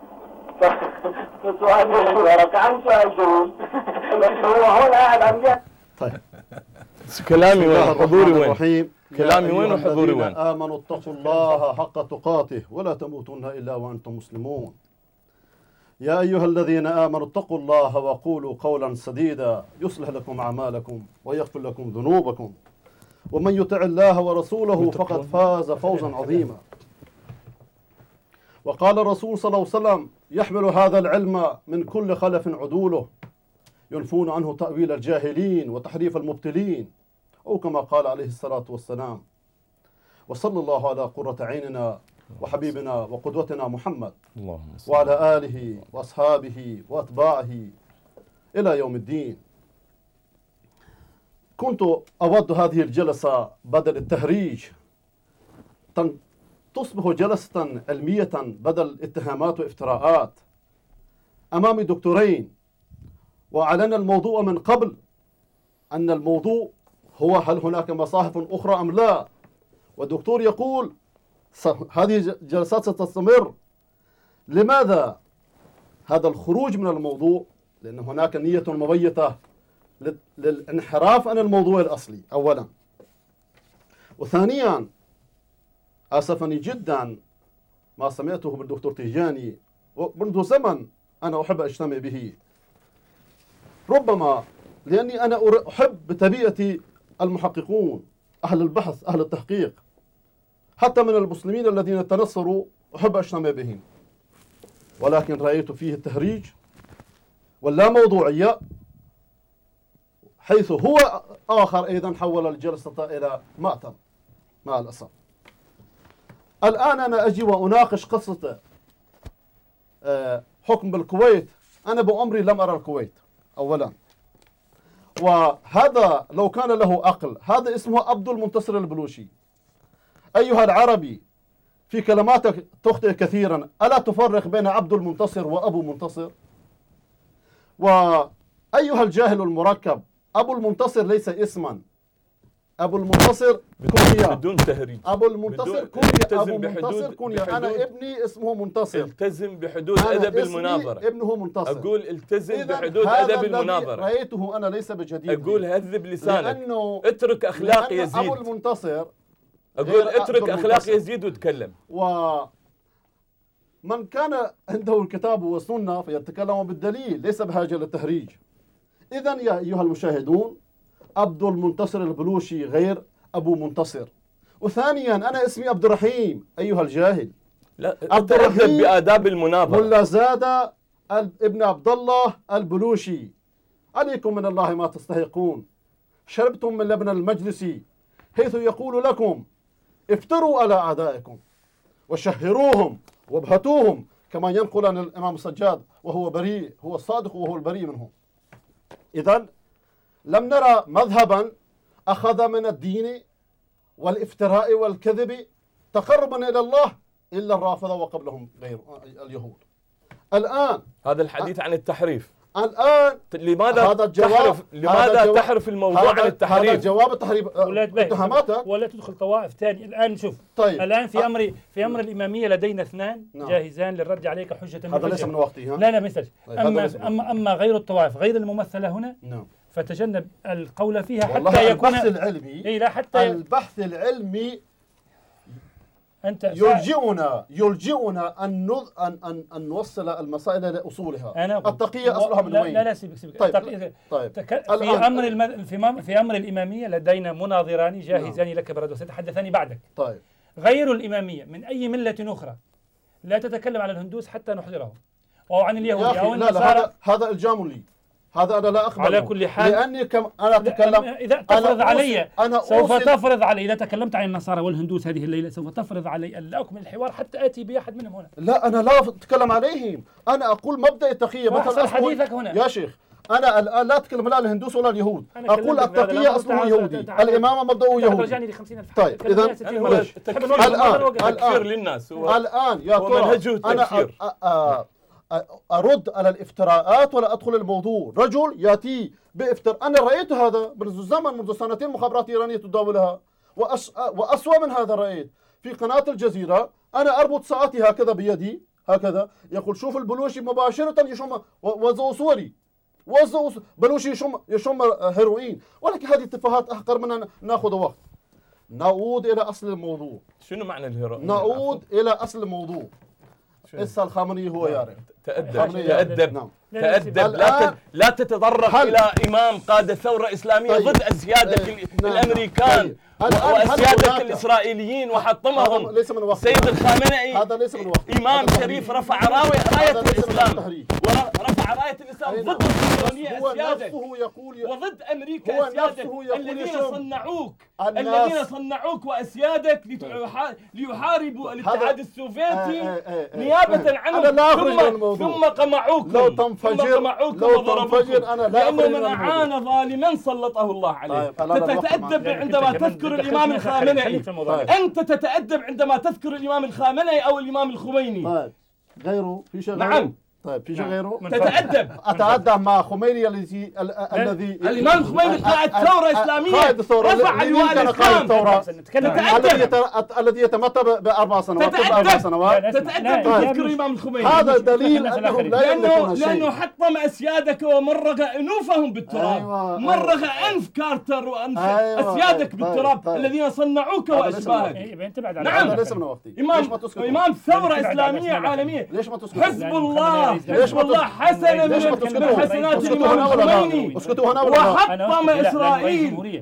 فسؤال مشهور كان سؤال جميل بس هو هون قاعد عم يحكي. طيب كلامي وين وحضوري وين؟ كلامي وين وحضوري وين؟ آمنوا اتقوا الله حق تقاته ولا تموتن إلا وأنتم مسلمون. يا أيها الذين آمنوا اتقوا الله وقولوا قولا سديدا يصلح لكم أعمالكم ويغفر لكم ذنوبكم ومن يطع الله ورسوله فقد فاز فوزا عظيما. وقال الرسول صلى الله عليه وسلم يحمل هذا العلم من كل خلف عدوله ينفون عنه تأويل الجاهلين وتحريف المبتلين، أو كما قال عليه الصلاة والسلام. وصلى الله على قرة عيننا وحبيبنا وقدوتنا محمد وعلى آله وأصحابه وأتباعه إلى يوم الدين. كنت أود هذه الجلسة بدل التهريج تصبح جلسة علمية بدل اتهامات وافتراءات. أمامي دكتورين وأعلن الموضوع من قبل أن الموضوع هو هل هناك مصاحف أخرى أم لا، والدكتور يقول هذه جلسات ستستمر. لماذا هذا الخروج من الموضوع؟ لأن هناك نية مبيتة للانحراف عن الموضوع الأصلي أولا، وثانيا أسفني جدا ما سمعته بالدكتور تيجاني منذ زمن أنا أحب أجتمع به. ربما لأني أنا أحب بطبيعتي المحققون، أهل البحث، أهل التحقيق، حتى من المسلمين الذين تنصروا أحب أجتمع بهم، ولكن رأيت فيه التهريج واللا موضوعية، حيث هو آخر أيضا حول الجلسة إلى مأتم مع الأسف. الآن أنا أجي وأناقش قصة حكم بالكويت. أنا بعمري لم أرى الكويت أولا، وهذا لو كان له عقل، هذا اسمه عبد المنتصر البلوشي. أيها العربي في كلماتك تخطئ كثيرا، ألا تفرق بين عبد المنتصر وأبو منتصر؟ وأيها الجاهل المركب، أبو المنتصر ليس اسما، أبو المنتصر كنية بدون تهريج. أبو المنتصر كنية، أبو منتصر كنية. أنا ابني اسمه منتصر. التزم بحدود أدب المناظرة. ابنه منتصر. أقول التزم بحدود أدب المناظرة. رأيته أنا ليس بجديد. أقول هذب لسانك، اترك أخلاق يزيد. أبو المنتصر أقول اترك أخلاق يزيد وتكلم. ومن كان عنده الكتاب والسنة فيتكلم بالدليل، ليس بحاجة للتهريج. إذن يا أيها المشاهدون، عبد المنتصر البلوشي غير أبو منتصر. وثانيا أنا اسمي عبد الرحيم أيها الجاهل. لا، عبد الرحيم بآداب المناظرة. ملا زاد ابن عبد الله البلوشي. عليكم من الله ما تستحقون. شربتم من لبن المجلس حيث يقول لكم افتروا على أعدائكم وشهروهم وابهتوهم، كما ينقل عن الإمام السجاد وهو بريء، هو الصادق وهو البريء منه. إذن لم نرى مذهبا أخذ من الدين والافتراء والكذب تقربا إلى الله إلا الرافضة وقبلهم غير اليهود. الآن هذا الحديث عن التحريف. الآن لماذا هذا الجواب تحرف لماذا هذا تحرف الموضوع عن التحريف؟ هذا جواب التحريف. ولا اتهاماتك ولا تدخل طوائف ثانية. الآن شوف، طيب. الآن في أمر في أمر الإمامية لدينا اثنان نعم. جاهزان للرد عليك حجة من هذا ليس من وقته. لا لا مثل طيب. أما أما أما غير الطوائف غير الممثلة هنا، نعم. فتجنب القول فيها والله حتى يكون البحث العلمي. إيه لا حتى البحث العلمي أنت يلجئنا يلجئنا أن أن أن أن نوصل المسائل لأصولها. التقية أصلها من وين؟ لا لا سيبك سيبك. طيب. طيب. تك... في أمر الم... في, م... في أمر الإمامية لدينا مناظران جاهزان لك برد وسيتحدثان بعدك. طيب. غير الإمامية من أي ملة أخرى لا تتكلم عن الهندوس حتى نحضرهم، أو عن اليهود أو النصارى. لا لا هذا هذا إلجام لي، هذا أنا لا أقبله. على كل حال لأني كم أنا أتكلم. إذا تفرض علي أنا سوف تفرض علي، إذا تكلمت عن النصارى والهندوس هذه الليلة سوف تفرض علي أن لا أكمل الحوار حتى آتي بأحد منهم هنا. لا أنا لا أتكلم عليهم، أنا أقول مبدأ التقية. مثلا حديثك هنا يا شيخ، أنا الآن لا أتكلم لا الهندوس ولا اليهود، أقول التقية أصله يهودي، الإمامة مبدأه يهودي. طيب إذا الآن تكفير للناس الآن يا ترى أنا أرد على الافتراءات ولا أدخل الموضوع؟ رجل يأتي بافتراء. أنا رأيت هذا منذ الزمن، منذ سنتين مخابرات إيرانية تداولها، وأس... وأسوأ من هذا رأيت في قناة الجزيرة. أنا أربط ساعتي هكذا بيدي هكذا، يقول شوف البلوشي مباشرة يشم وزو صوري وزو بلوشي يشم يشم هيروين. ولكن هذه التفاهات أحقر منها نأخذ وقت. نعود إلى أصل الموضوع. شنو معنى الهيروين؟ نعود إلى أصل الموضوع. إسا الخامنئي هو يعرف. تأدب تأدب نعم. تأدب لا لا تتطرق إلى إمام قاد ثورة إسلامية طيب. ضد أسيادك طيب. الأمريكان طيب. وأسيادك الإسرائيليين وحطمهم سيد الخامنئي. هذا ليس من وقت. إمام شريف رفع راية الإسلام ورفع راية الإسلام ضد الصهيونية أسيادك وضد أمريكا أسيادك الذين صنعوك الذين صنعوك وأسيادك ليحاربوا الاتحاد السوفيتي نيابة عنه ثم قمعوكم لو تنفجر لو تنفجر أنا لا لأنه من أعان ظالما سلطه الله عليه. تتأدب عندما تذكر الإمام الخامنئي. أنت تتأدب عندما تذكر الإمام الخامنئي أو الإمام الخميني. طيب غيره في شيء نعم. طيب في شيء غيره؟ تتأدب. أتأدب مع خميني الذي الذي الإمام الخميني قائد ثورة إسلامية رفع لواء الإسلام. تتأدب. الذي يتمتع بأربع سنوات. تتأدب. تتأدب تذكر الإمام الخميني. هذا دليل أنهم لا يملكون شيء. لأنه حطم أسيادك ومرغ أنوفهم بالتراب. مرغ أنف كارتر وأنف أسيادك بالتراب الذين صنعوك وأشباهك. نعم. هذا ليس من وقتي. إمام إمام ثورة إسلامية عالمية. ليش ما تسكت؟ حزب الله حزب الله حسنة من حسنات الإمام الخميني، وحطم إسرائيل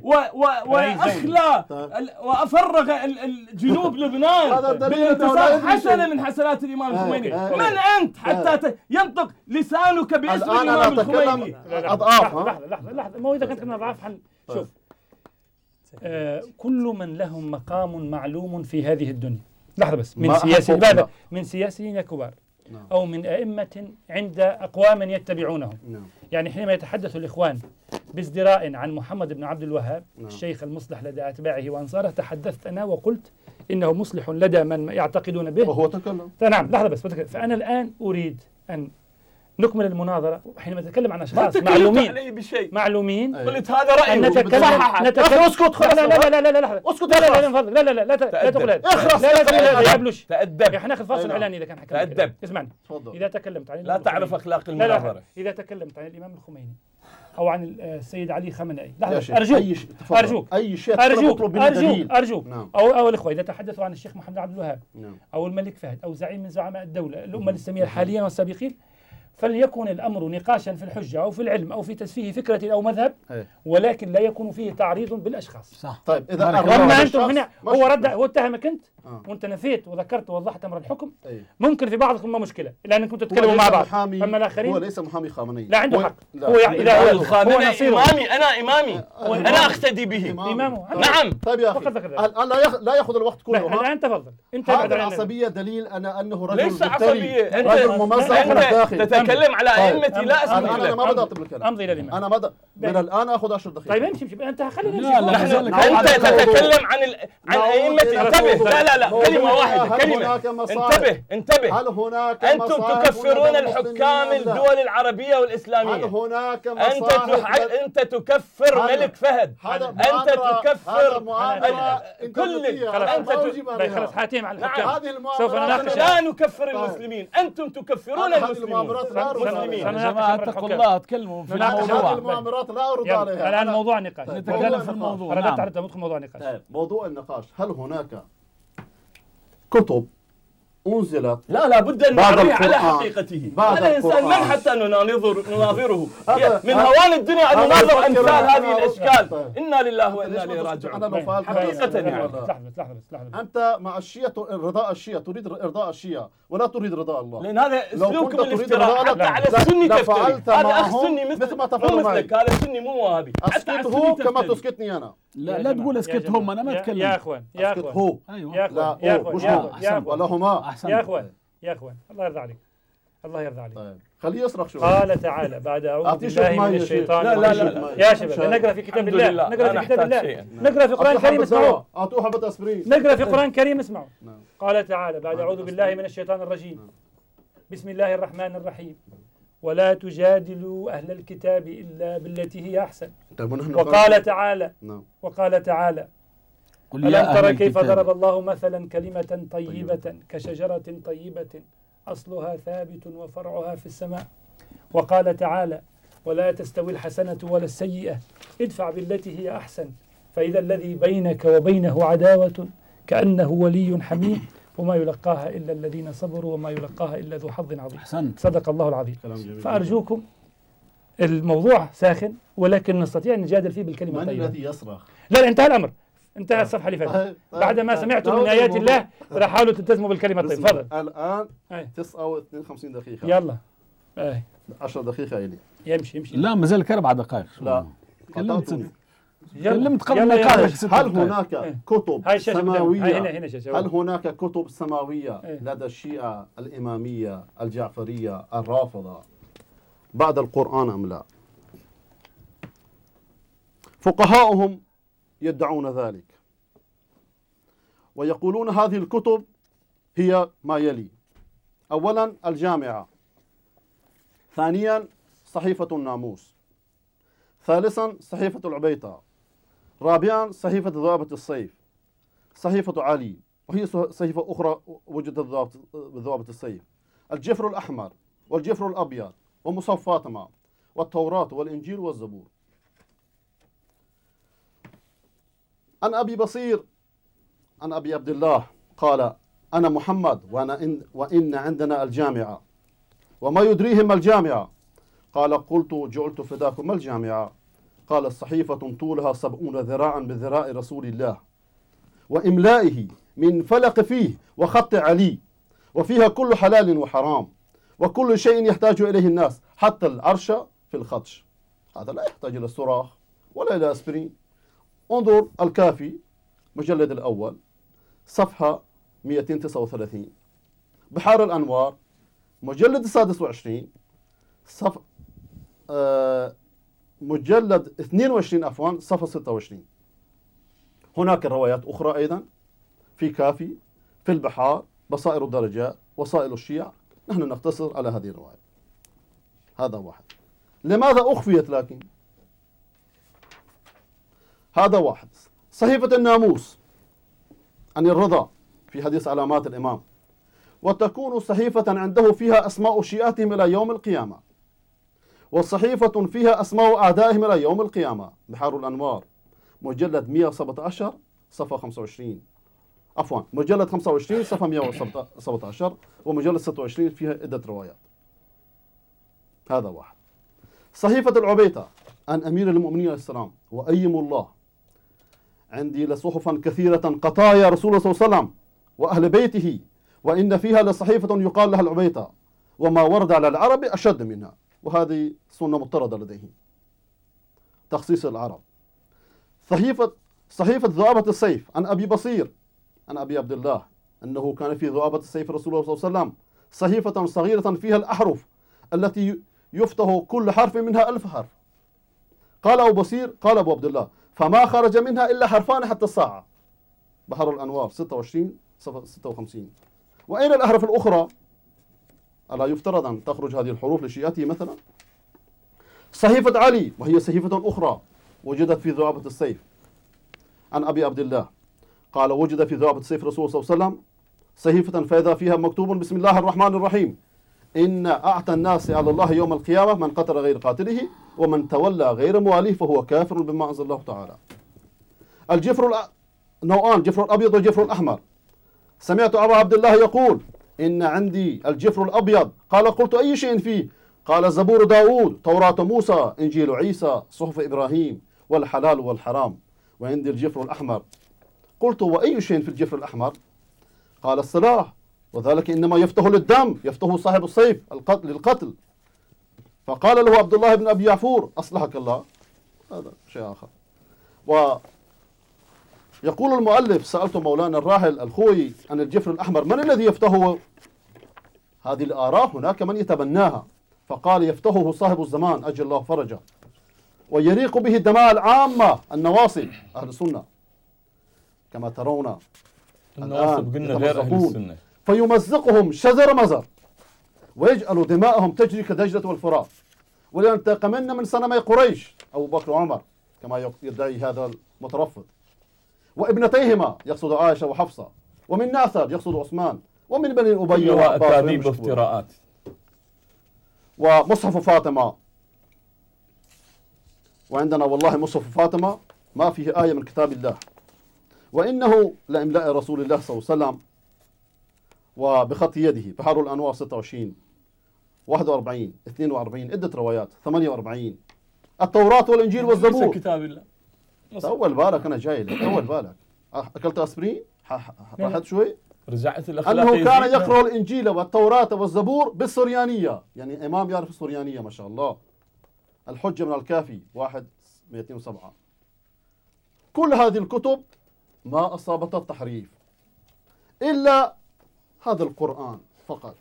وأخلى وأفرغ جنوب لبنان بالانتصار، حسنة من حسنات الإمام الخميني. من أنت حتى ينطق لسانك باسم الإمام الخميني؟ أضعاف. لحظة لحظة لحظة، ما هو إذا كنت كنا أضعاف حل. شوف، آه كل من لهم مقام معلوم في هذه الدنيا، لحظة بس، من سياسيين من سياسيين كبار أو من أئمة عند أقوام يتبعونهم. يعني حينما يتحدث الإخوان بازدراء عن محمد بن عبد الوهاب الشيخ المصلح لدى أتباعه وأنصاره، تحدثت أنا وقلت إنه مصلح لدى من يعتقدون به وهو تكلم. نعم لحظة بس، فأنا الآن أريد أن نكمل المناظرة. حينما نتكلم عن أشخاص معلومين معلومين قلت هذا رأيي، نتكلم نتكلم اسكت لا لا لا لا لا اسكت لا لا لا لا لا لا لا تقول هذا، لا لا تقول هذا يا ابلش، تأدب. احنا ناخذ فاصل اعلاني اذا كان حكى. تأدب. اسمعني، إذا تكلمت عن لا تعرف أخلاق المناظرة. إذا تكلمت عن الإمام الخميني أو عن السيد علي خامنئي، أرجوك أرجوك أي شيء أرجوك أرجوك أرجوك أو أو الإخوة إذا تحدثوا عن الشيخ محمد عبد الوهاب أو الملك فهد أو زعيم من زعماء الدولة الأمة الإسلامية الحاليين والسابقين، فليكن الأمر نقاشا في الحجة أو في العلم أو في تسفيه فكرة أو مذهب، ولكن لا يكون فيه تعريض بالأشخاص. صح. طيب إذا أما أنتم هنا هو رد، هو اتهمك أنت آه. وأنت نفيت وذكرت ووضحت أمر الحكم. أيه. ممكن في بعضكم ما مشكلة إلا أنكم تتكلموا مع بعض، أما الآخرين هو ليس محامي خامنئي، لا عنده حق. لا. هو إذا هو الخامنئي إمامي، أنا إمامي، أنا أقتدي به إمامه. نعم. طيب يا أخي الآن لا يأخذ الوقت كله. الآن تفضل. أنت هذه العصبية دليل أنا أنه رجل ليس عصبية، رجل ممزق من الداخل. تتكلم على أئمة لا أسمح لك. أنا ما بدأت بالكلام. أمضي للإمام. أنا بدأ من الآن أخذ عشر دقائق. طيب امشي امشي أنت خلينا نمشي. أنت تتكلم عن ال... عن أئمة. انتبه، لا لا لا كلمة واحدة، كلمة. انتبه انتبه. هل هناك أنتم تكفرون الحكام الدول العربية والإسلامية. هل هناك أنت تح... أنت تكفر ملك فهد. أنت تكفر كل أنت خلاص حاتم على الحكام. سوف نناقش. لا نكفر المسلمين، أنتم تكفرون المسلمين. جماعة اتقوا الله، تكلموا في الموضوع. هذه المؤامرات لا أرد عليها. الآن موضوع النقاش، نتكلم في الموضوع. رددت على ندخل موضوع النقاش. طيب موضوع النقاش، هل هناك كتب أنزلت؟ لا لا بد أن نعرف على حقيقته. هذا الإنسان من حتى نناظر نناظره؟ من هوان الدنيا أن نناظر أمثال هذه الأشكال. إنا لله وإنا إليه راجعون. حقيقة يعني. لحظة لحظة لحظة. أنت مع الشيعة، رضاء الشيعة، تريد إرضاء الشيعة ولا تريد رضاء الله. لأن هذا أسلوبكم الافتراء حتى على السني تفتري. هذا أخ سني مثل ما تفعل مثلك، هذا سني مو وهابي. أسكته كما تسكتني أنا. لا لا تقول اسكتهم، أنا ما أتكلم. يا أخوان يا أخوان أيوة. لا يا أخوان ولهما. يا أخوان يا أخوان الله يرضى عليك، الله يرضى عليك. طيب خليه يصرخ شوي. قال تعالى بعد أعوذ بالله من الشيطان. لا لا لا يا شباب نقرأ في كتاب الله، نقرأ في كتاب الله، نقرأ في قرآن كريم اسمعوا. أعطوه حبة أسبرين. نقرأ في قرآن كريم اسمعوا. قال تعالى بعد أعوذ بالله من الشيطان الرجيم، بسم الله الرحمن الرحيم، ولا تجادلوا أهل الكتاب إلا بالتي هي أحسن. وقال تعالى وقال تعالى ألم ترى كيف ضرب الله مثلا كلمة طيبة كشجرة طيبة أصلها ثابت وفرعها في السماء. وقال تعالى ولا تستوي الحسنة ولا السيئة ادفع بالتي هي أحسن فإذا الذي بينك وبينه عداوة كأنه ولي حميم وما يلقاها إلا الذين صبروا وما يلقاها إلا ذو حظ عظيم. أحسنت. صدق الله العظيم. فأرجوكم، الموضوع ساخن ولكن نستطيع أن نجادل فيه بالكلمة الطيبة. من الذي يصرخ؟ لا انتهى الأمر، انتهى الصفحة اللي فاتت. بعد ما سمعتم من آيات الله راح حاولوا تلتزموا بالكلمة الطيبة. تفضل. الآن تسعة واثنين وخمسين دقيقة. يلا. اي عشر دقيقة إلي. يمشي يمشي. لا ما زال أربع دقائق. لا. كلمت كلمت قبل النقاش. هل هناك كتب سماوية؟ هنا هنا هل هناك كتب سماوية لدى الشيعة الإمامية الجعفرية الرافضة بعد القرآن أم لا؟ فقهاؤهم يدعون ذلك ويقولون هذه الكتب هي ما يلي: أولا الجامعة، ثانيا صحيفة الناموس، ثالثا صحيفة العبيطة، رابعا صحيفة ذؤابة السيف، صحيفة علي وهي صحيفة أخرى وجدت ذؤابة السيف، الجفر الأحمر والجفر الأبيض ومصحف فاطمة والتوراة والإنجيل والزبور. عن أبي بصير عن أبي عبد الله قال: أنا محمد وأنا إن وإن عندنا الجامعة وما يدريهم ما الجامعة؟ قال قلت جعلت فداكم ما الجامعة؟ قال صحيفة طولها سبعون ذراعا بذراع رسول الله وإملائه من فلق فيه وخط علي، وفيها كل حلال وحرام وكل شيء يحتاج إليه الناس حتى العرش في الخدش. هذا لا يحتاج إلى صراخ ولا إلى أسبرين. انظر الكافي مجلد الأول صفحة مئتين وتسعة وثلاثين، بحار الأنوار مجلد السادس وعشرين صف... آه مجلد اثنين وعشرين عفوا صفحة ستة وعشرين. هناك روايات أخرى أيضا في كافي، في البحار، بصائر الدرجات، وسائل الشيع. نحن نقتصر على هذه الرواية. هذا واحد. لماذا أخفيت لكن؟ هذا واحد. صحيفة الناموس عن الرضا في حديث علامات الإمام، وتكون صحيفة عنده فيها أسماء شيعتهم إلى يوم القيامة، وصحيفة فيها أسماء أعدائهم إلى يوم القيامة. بحار الأنوار مجلد مئة وسبعة عشر صفحة خمسة وعشرين، عفوا مجلد خمسة وعشرين صفحة مئة وسبعة عشر، ومجلد ستة وعشرين فيها عدة روايات. هذا واحد. صحيفة العبيطة عن أمير المؤمنين عليه السلام، وأيم الله عندي لصحفا كثيرة قطايا رسول الله صلى الله عليه وسلم وأهل بيته، وإن فيها لصحيفة يقال لها العبيطة، وما ورد على العرب أشد منها. وهذه سنة مضطردة لديهم، تخصيص العرب. صحيفة صحيفة ذؤابة السيف عن أبي بصير عن أبي عبد الله أنه كان في ذؤابة السيف رسول الله صلى الله عليه وسلم صحيفة صغيرة فيها الأحرف التي يفتح كل حرف منها ألف حرف. قال أبو بصير قال أبو عبد الله فما خرج منها إلا حرفان حتى الساعة. بحر الأنوار ستة وعشرين صفحة ستة وخمسين. وأين الأحرف الأخرى؟ ألا يفترض أن تخرج هذه الحروف لشيعته مثلا؟ صحيفة علي وهي صحيفة أخرى وجدت في ذؤابة السيف عن أبي عبد الله قال وجد في ذؤابة السيف رسول الله صلى الله عليه وسلم صحيفة فإذا فيها مكتوب بسم الله الرحمن الرحيم إن أعتى الناس على الله يوم القيامة من قتل غير قاتله ومن تولى غير مواليه فهو كافر بما أنزل الله تعالى. الجفر الأ... نوعان، جفر الأبيض والجفر الأحمر. سمعت أبا عبد الله يقول إن عندي الجفر الأبيض. قال قلت أي شيء فيه؟ قال زبور داود، توراة موسى، إنجيل عيسى، صحف إبراهيم، والحلال والحرام. وعندي الجفر الأحمر. قلت وأي شيء في الجفر الأحمر؟ قال السلاح، وذلك إنما يفتح للدم، يفتح صاحب السيف القتل للقتل. فقال له عبد الله بن أبي يعفور أصلحك الله. هذا شيء آخر. ويقول المؤلف سألت مولانا الراحل الخوي عن الجفر الأحمر من الذي يفتحه هذه الآراء؟ هناك من يتبناها، فقال يفتحه صاحب الزمان أجل الله فرجه، ويريق به الدماء العامة النواصب أهل السنة كما ترون النواصب قلنا غير أهل السنة، فيمزقهم شزر مزر ويجعل دماءهم تجري كدجلة والفرات، ولينتقمن من صنمي قريش أبو بكر وعمر كما يدعي هذا المترفض، وابنتيهما يقصد عائشة وحفصة، ومن ناثر يقصد عثمان، ومن بني أبي وأكاذيب وافتراءات. ومصحف فاطمة، وعندنا والله مصحف فاطمة ما فيه آية من كتاب الله، وإنه لإملاء رسول الله صلى الله عليه وسلم وبخط يده. بحار الأنوار ستة وعشرين واحد وأربعين اثنين وأربعين عدة روايات ثمانية وأربعين. التوراة والإنجيل والزبور ليس كتاب الله. طول بالك أنا جاي لك، طول بالك. أكلت أسبرين؟ راحت شوي؟ رجعت الأخلاق. أنه كان يقرأ الإنجيل والتوراة والزبور بالسريانية، يعني إمام يعرف السريانية ما شاء الله. الحجة من الكافي واحد مئتين وسبعة. كل هذه الكتب ما أصابت التحريف إلا هذا القرآن فقط.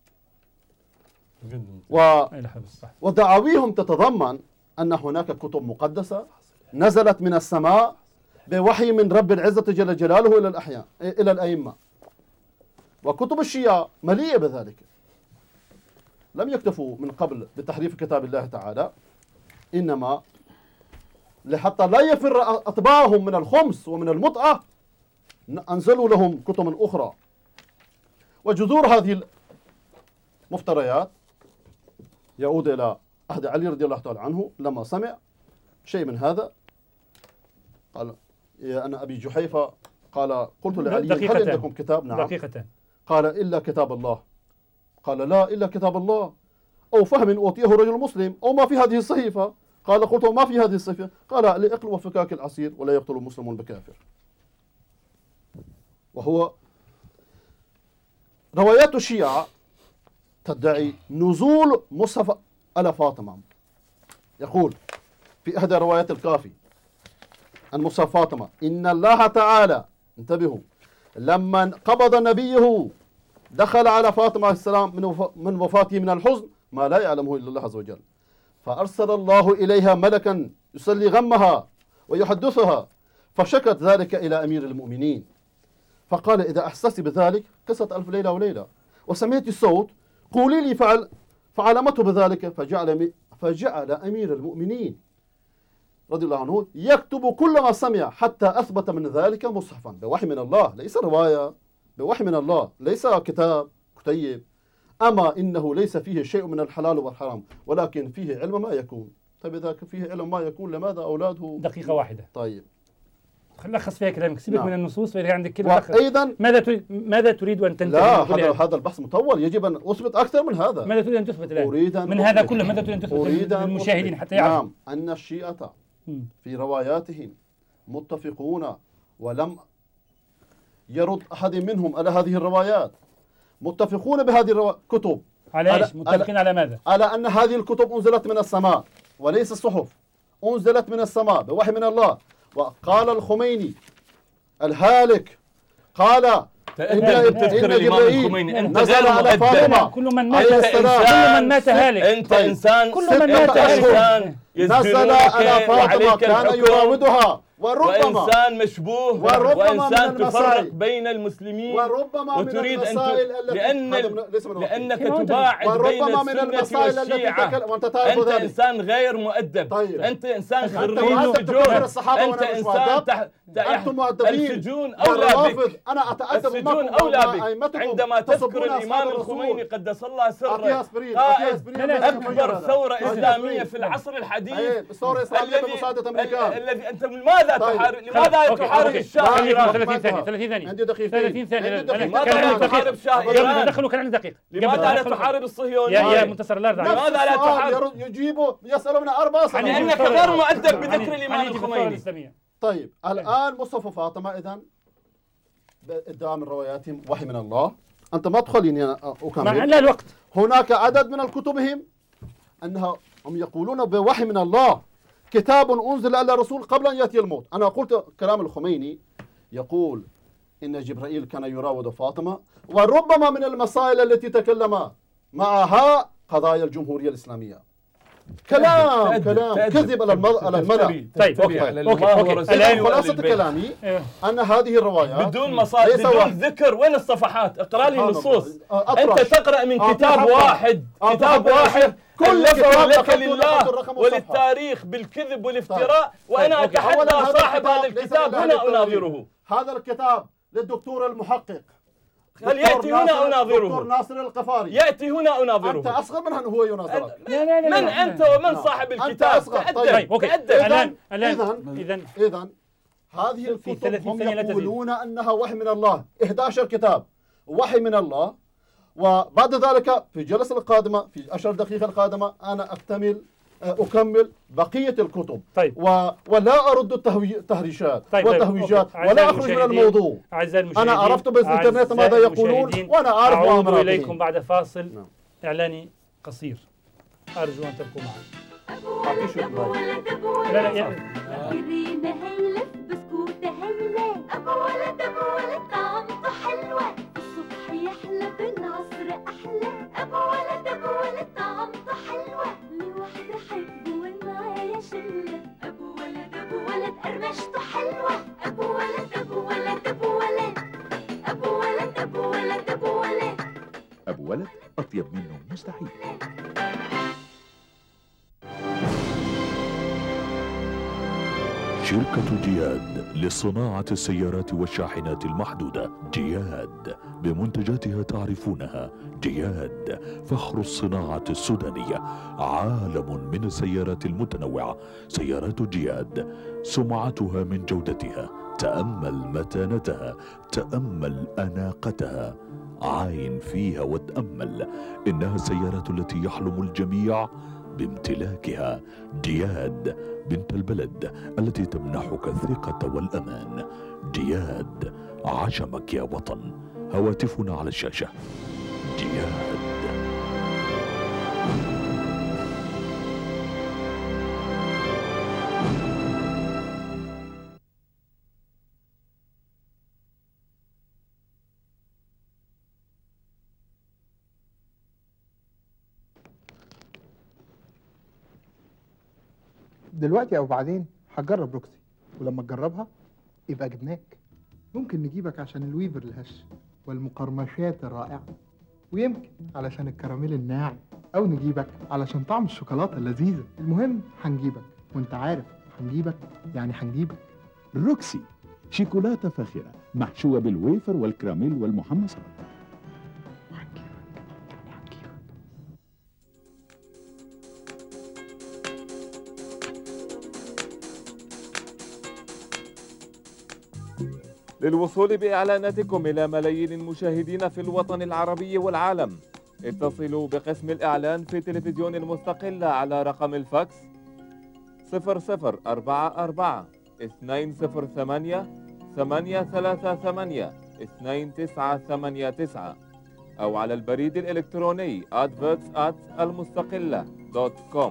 و... ودعاويهم تتضمن أن هناك كتب مقدسة نزلت من السماء بوحي من رب العزة جل جلاله إلى الأحياء إلى الأئمة. وكتب الشيعة مليئة بذلك. لم يكتفوا من قبل بتحريف كتاب الله تعالى، إنما لحتى لا يفر أطباعهم من الخمس ومن المتعة أنزلوا لهم كتب أخرى. وجذور هذه المفتريات يعود إلى عهد علي رضي الله تعالى عنه، لما سمع شيء من هذا قال يا أنا أبي جحيفة قال قلت لعلي هل عندكم كتاب؟ نعم. دقيقة. قال إلا كتاب الله قال لا إلا كتاب الله أو فهم أوتيه رجل مسلم أو ما في هذه الصحيفة. قال قلت ما في هذه الصحيفة؟ قال لأكل وفكاك العصير ولا يقتل مسلم بكافر. وهو روايات الشيعة تدعي نزول مصحف على فاطمة. يقول في إحدى روايات الكافي عن مصحف فاطمة إن الله تعالى، انتبهوا، لما قبض نبيه دخل على فاطمة عليه السلام من وفاته من الحزن ما لا يعلمه إلا الله عز وجل، فأرسل الله إليها ملكا يسلي غمها ويحدثها، فشكت ذلك إلى أمير المؤمنين، فقال إذا أحسست بذلك قصة ألف ليلة وليلة وسمعت الصوت قولي لي فعل فعلمته بذلك، فجعل فجعل أمير المؤمنين رضي الله عنه يكتب كل ما سمع حتى أثبت من ذلك مصحفا بوحي من الله، ليس رواية، بوحي من الله، ليس كتاب كتيب. أما إنه ليس فيه شيء من الحلال والحرام ولكن فيه علم ما يكون. طيب إذا فيه علم ما يكون لماذا أولاده؟ دقيقة واحدة. طيب لخص فيها كلامك، سيبك نعم. من النصوص فإذا عندك كلمة. وأيضا ماذا تريد ماذا تريد أن تنتهي؟ لا هذا هذا البحث مطول، يجب أن أثبت أكثر من هذا. ماذا تريد أن تثبت الآن؟ أريد أن من هذا كله ماذا تريد أن تثبت للمشاهدين حتى يعرفوا؟ نعم أن الشيعة في رواياتهم متفقون ولم يرد أحد منهم على هذه الروايات، متفقون بهذه الكتب. على ايش؟ متفقين على ماذا؟ على أن هذه الكتب أنزلت من السماء وليس الصحف، أنزلت من السماء بوحي من الله. وقال الخميني الهالك قال إن جبرائيل نزل على فاطمة. كل من مات كل من مات هالك. أنت إنسان كل من مات هالك. نزل على فاطمة كان يراودها وربما وإنسان مشبوه وإنسان تفرق بين المسلمين وربما وتريد أن ت... لأن لأنك تباعد بين السنة والشيعة. أنت إنسان غير مؤدب. طيب. أنت إنسان خريج سجون. أنت إنسان تحت السجون أولى بك. أنا أتأدب السجون أولى بك. عندما تذكر الإمام الخميني قدس الله سره قائد أكبر ثورة إسلامية في العصر الحديث الذي أنت لماذا تحارب لماذا تحارب الشاه ايران؟ ثلاثين ثانية ثلاثين ثانية عندي دقيقة ثلاثين ثانية. لماذا لا تحارب شاه ايران؟ دخلوا كان عندي دقيقة. لماذا لا تحارب الصهيونيين؟ يا يا منتصر لا لماذا لا تحارب؟ يجيبوا يسألوا من أربع سنوات. لأنك غير مؤدب بذكر الإمام الخميني. طيب الآن مصحف فاطمة إذن بادعاء من رواياتهم وحي من الله. أنت ما تخليني أكمل. لا الوقت. هناك عدد من كتبهم أنها هم يقولون بوحي من الله، كتاب أنزل على الرسول قبل أن يأتي الموت. أنا قلت كلام الخميني يقول إن جبرائيل كان يراود فاطمة وربما من المسائل التي تكلم معها قضايا الجمهورية الإسلامية. كلام تأدب كلام تأدب كذب على المر... على المرأة. طيب أوكي أوكي الآن خلاصة كلامي أن هذه الروايات بدون مصادر بدون ذكر. وين الصفحات؟ اقرأ لي النصوص. أنت تقرأ من كتاب واحد كتاب واحد كل لك لله وللتاريخ بالكذب والافتراء، وأنا أتحدى صاحب هذا الكتاب هنا أناظره. هذا الكتاب للدكتور المحقق هل يأتي هنا أناظره؟ دكتور ناصر القفاري يأتي هنا أناظره. أنت أصغر منه هو يناظرك. لا لا لا من أنت ومن صاحب الكتاب؟ طيب أوكي الآن الآن إذن إذن هذه الكتب هم يقولون أنها وحي من الله. إحدى عشر كتاب وحي من الله، وبعد ذلك في الجلسة القادمة في عشر دقيقة القادمة أنا أكتمل أكمل بقية الكتب. طيب. و... ولا أرد التهريشات طيب. والتهويجات ولا أخرج من الموضوع. أنا عرفت بالإنترنت ماذا يقولون وأنا أعرف ما أعود إليكم بعد فاصل نعم. إعلاني قصير، أرجو أن تبقوا معي. لا لا يا كريمة هيلف بسكوتة هيلة، أبو ولد أبو ولد طعمته حلوة، الصبح يحلى بالعصر أحلى، أبو ولد أبو ولد طعمته حلوة، لوحدي أحبه ومعايا شلة، أبو ولد أبو ولد قرمشته حلوة، أبو ولد أبو ولد أبو ولد أبو ولد أبو ولد أبو ولد أبو ولد أطيب منه مستحيل. شركة جياد لصناعة السيارات والشاحنات المحدودة. جياد بمنتجاتها تعرفونها. جياد فخر الصناعة السودانية، عالم من السيارات المتنوعة. سيارات جياد سمعتها من جودتها، تأمل متانتها، تأمل أناقتها، عاين فيها وتأمل. إنها السيارة التي يحلم الجميع بامتلاكها. جياد بنت البلد التي تمنحك الثقة والأمان. جياد عشمك يا وطن. هواتفنا على الشاشة. جياد. دلوقتي او بعدين هتجرب روكسي، ولما تجربها يبقى جبناك. ممكن نجيبك عشان الويفر الهش والمقرمشات الرائعة، ويمكن علشان الكراميل الناعم، او نجيبك علشان طعم الشوكولاتة اللذيذة. المهم هنجيبك، وانت عارف هنجيبك يعني هنجيبك. روكسي شيكولاتة فاخرة محشوة بالويفر والكراميل والمحمصات. للوصول بإعلاناتكم إلى ملايين المشاهدين في الوطن العربي والعالم، اتصلوا بقسم الإعلان في تلفزيون المستقلة على رقم الفاكس صفر صفر أربعة أربعة اثنين صفر ثمانية ثمانية ثلاثة ثمانية اثنين تسعة ثمانية تسعة، أو على البريد الإلكتروني adverts at المستقلة دوت كوم.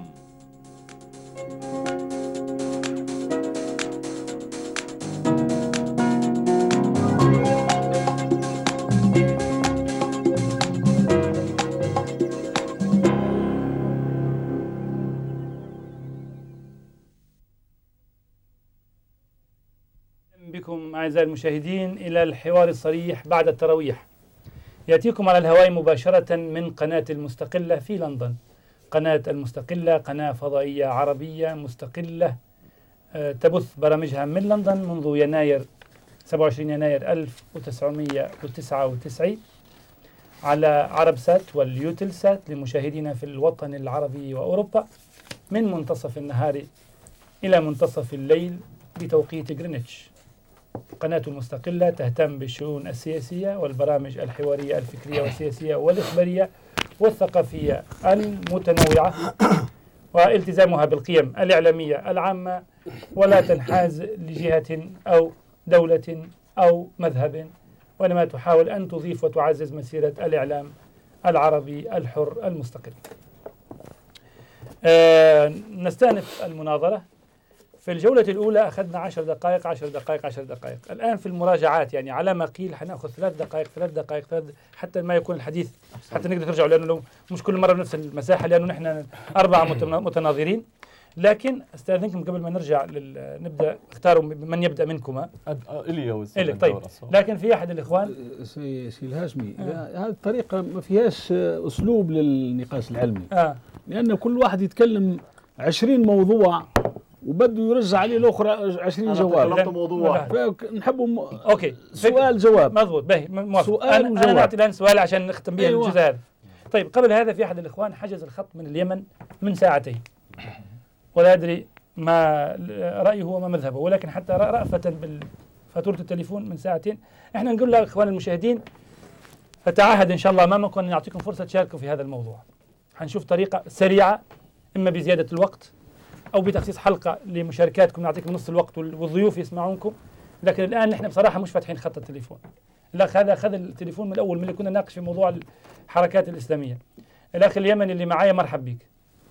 بكم أعزائي المشاهدين إلى الحوار الصريح بعد التراويح. يأتيكم على الهواء مباشرة من قناة المستقلة في لندن. قناة المستقلة قناة فضائية عربية مستقلة أه تبث برامجها من لندن منذ يناير سبعة وعشرين يناير ألف وتسعمئة وتسعة وتسعين على عربسات واليوتلسات لمشاهدينا في الوطن العربي وأوروبا من منتصف النهار إلى منتصف الليل بتوقيت غرينتش. قناة المستقلة تهتم بالشؤون السياسية والبرامج الحوارية الفكرية والسياسية والإخبارية والثقافية المتنوعة، والتزامها بالقيم الإعلامية العامة، ولا تنحاز لجهة أو دولة أو مذهب، وإنما تحاول أن تضيف وتعزز مسيرة الإعلام العربي الحر المستقل. آه نستأنف المناظرة. في الجولة الأولى أخذنا عشر دقائق عشر دقائق عشر دقائق. الآن في المراجعات يعني على ما قيل حنأخذ ثلاث دقائق ثلاث دقائق ثلاث حتى ما يكون الحديث حتى نقدر نرجع، لأنه لو مش كل مرة بنفس المساحة، لأنه نحن أربعة متناظرين. لكن استاذنكم قبل ما نرجع لل... نبدا اختاروا من يبدا منكما. الي إلك. طيب لكن في احد الاخوان سي سي الهاشمي آه. هذه الطريقه ما فيهاش اسلوب للنقاش العلمي. آه. لان كل واحد يتكلم عشرين موضوع وبده يرجع عليه الاخرى عشرين جواب. طلبت موضوع فنحبوا م... اوكي سؤال جواب. مضبوط باهي موافق. سؤال انا وجواب. انا نعطي الان سؤال عشان نختم به أيوة. الجزء هذا. طيب قبل هذا في احد الاخوان حجز الخط من اليمن من ساعتين، ولا ادري ما رايه وما مذهبه، ولكن حتى رأفة بفاتورة التليفون من ساعتين. احنا نقول لاخوان المشاهدين فتعهد ان شاء الله امامكم ان نعطيكم فرصه تشاركوا في هذا الموضوع. حنشوف طريقه سريعه اما بزياده الوقت او بتخصيص حلقه لمشاركاتكم نعطيكم نص الوقت والضيوف يسمعونكم. لكن الان نحن بصراحه مش فاتحين خط التليفون. الاخ هذا اخذ التليفون من الاول من اللي كنا نناقش في موضوع الحركات الاسلاميه. الاخ اليمني اللي معايا مرحب بك.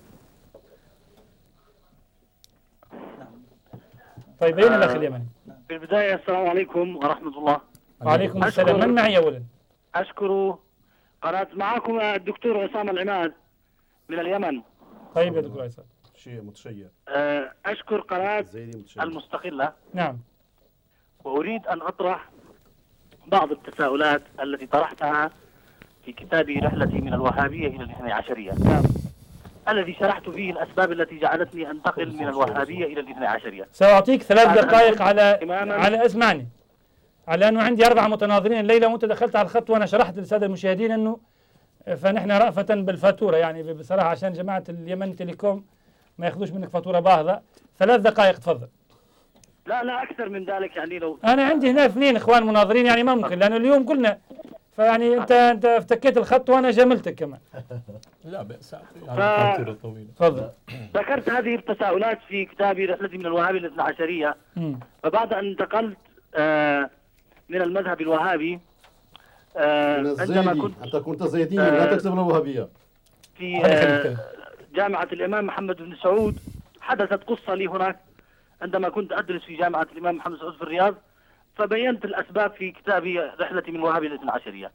طيب اين الاخ اليمني؟ في البدايه السلام عليكم ورحمه الله. وعليكم السلام. من معي اولا؟ اشكر قناه معكم الدكتور عصام العماد من اليمن. طيب يا دكتور عصام. شيء متشيع. اشكر قناه المستقله. نعم. واريد ان اطرح بعض التساؤلات التي طرحتها في كتابي رحلتي من الوهابيه الى الاثني عشريه. نعم. الذي شرحت فيه الاسباب التي جعلتني انتقل من الوهابيه الى الاثني عشريه. ساعطيك ثلاث دقائق على على اسمعني. على انه عندي اربعه متناظرين الليله وانت دخلت على الخط وانا شرحت للساده المشاهدين انه فنحن رأفة بالفاتوره يعني بصراحه عشان جماعه اليمن تيليكوم ما ياخذوش منك فاتوره باهظه. ثلاث دقائق تفضل. لا لا أكثر من ذلك يعني. لو أنا عندي هنا اثنين إخوان مناظرين يعني ما ممكن، لأنه اليوم قلنا فيعني أنت أنت افتكيت الخط وأنا جاملتك كمان. لا بأس ف... فترة طويلة. تفضل. ذكرت هذه التساؤلات في كتابي رحلتي من الوهابية الاثنى عشرية. فبعد أن انتقلت آه من المذهب الوهابي آه عندما كنت أنت كنت زيدي آه لا تكتب الوهابية في آه جامعة الإمام محمد بن سعود. حدثت قصة لي هناك عندما كنت أدرس في جامعة الإمام محمد بن سعود في الرياض، فبينت الأسباب في كتابي رحلتي من الوهابية الاثنى عشرية.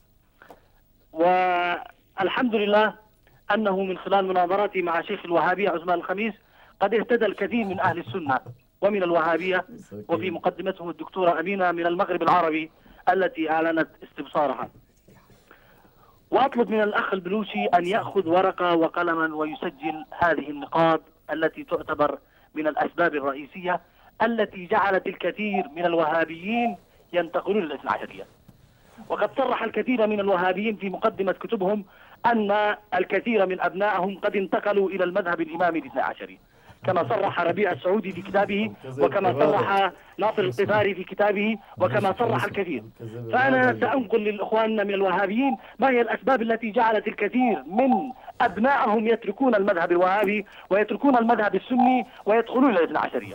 والحمد لله أنه من خلال مناظراتي مع شيخ الوهابية عثمان الخميس قد اهتدى الكثير من أهل السنة ومن الوهابية، وفي مقدمتهم الدكتورة أمينة من المغرب العربي التي أعلنت استبصارها. وأطلب من الأخ البلوشي أن يأخذ ورقة وقلما ويسجل هذه النقاط التي تعتبر من الأسباب الرئيسية التي جعلت الكثير من الوهابيين ينتقلون إلى الاثنى عشرية. وقد صرح الكثير من الوهابيين في مقدمة كتبهم أن الكثير من أبنائهم قد انتقلوا إلى المذهب الإمامي الاثنى عشري، كما صرح ربيع السعودي في كتابه، وكما صرح ناصر القفاري في كتابه، وكما صرح الكثير. فأنا سأنقل للإخوان من الوهابيين ما هي الأسباب التي جعلت الكثير من أبنائهم يتركون المذهب الوهابي ويتركون المذهب السني ويدخلون إلى الاثنى عشرية.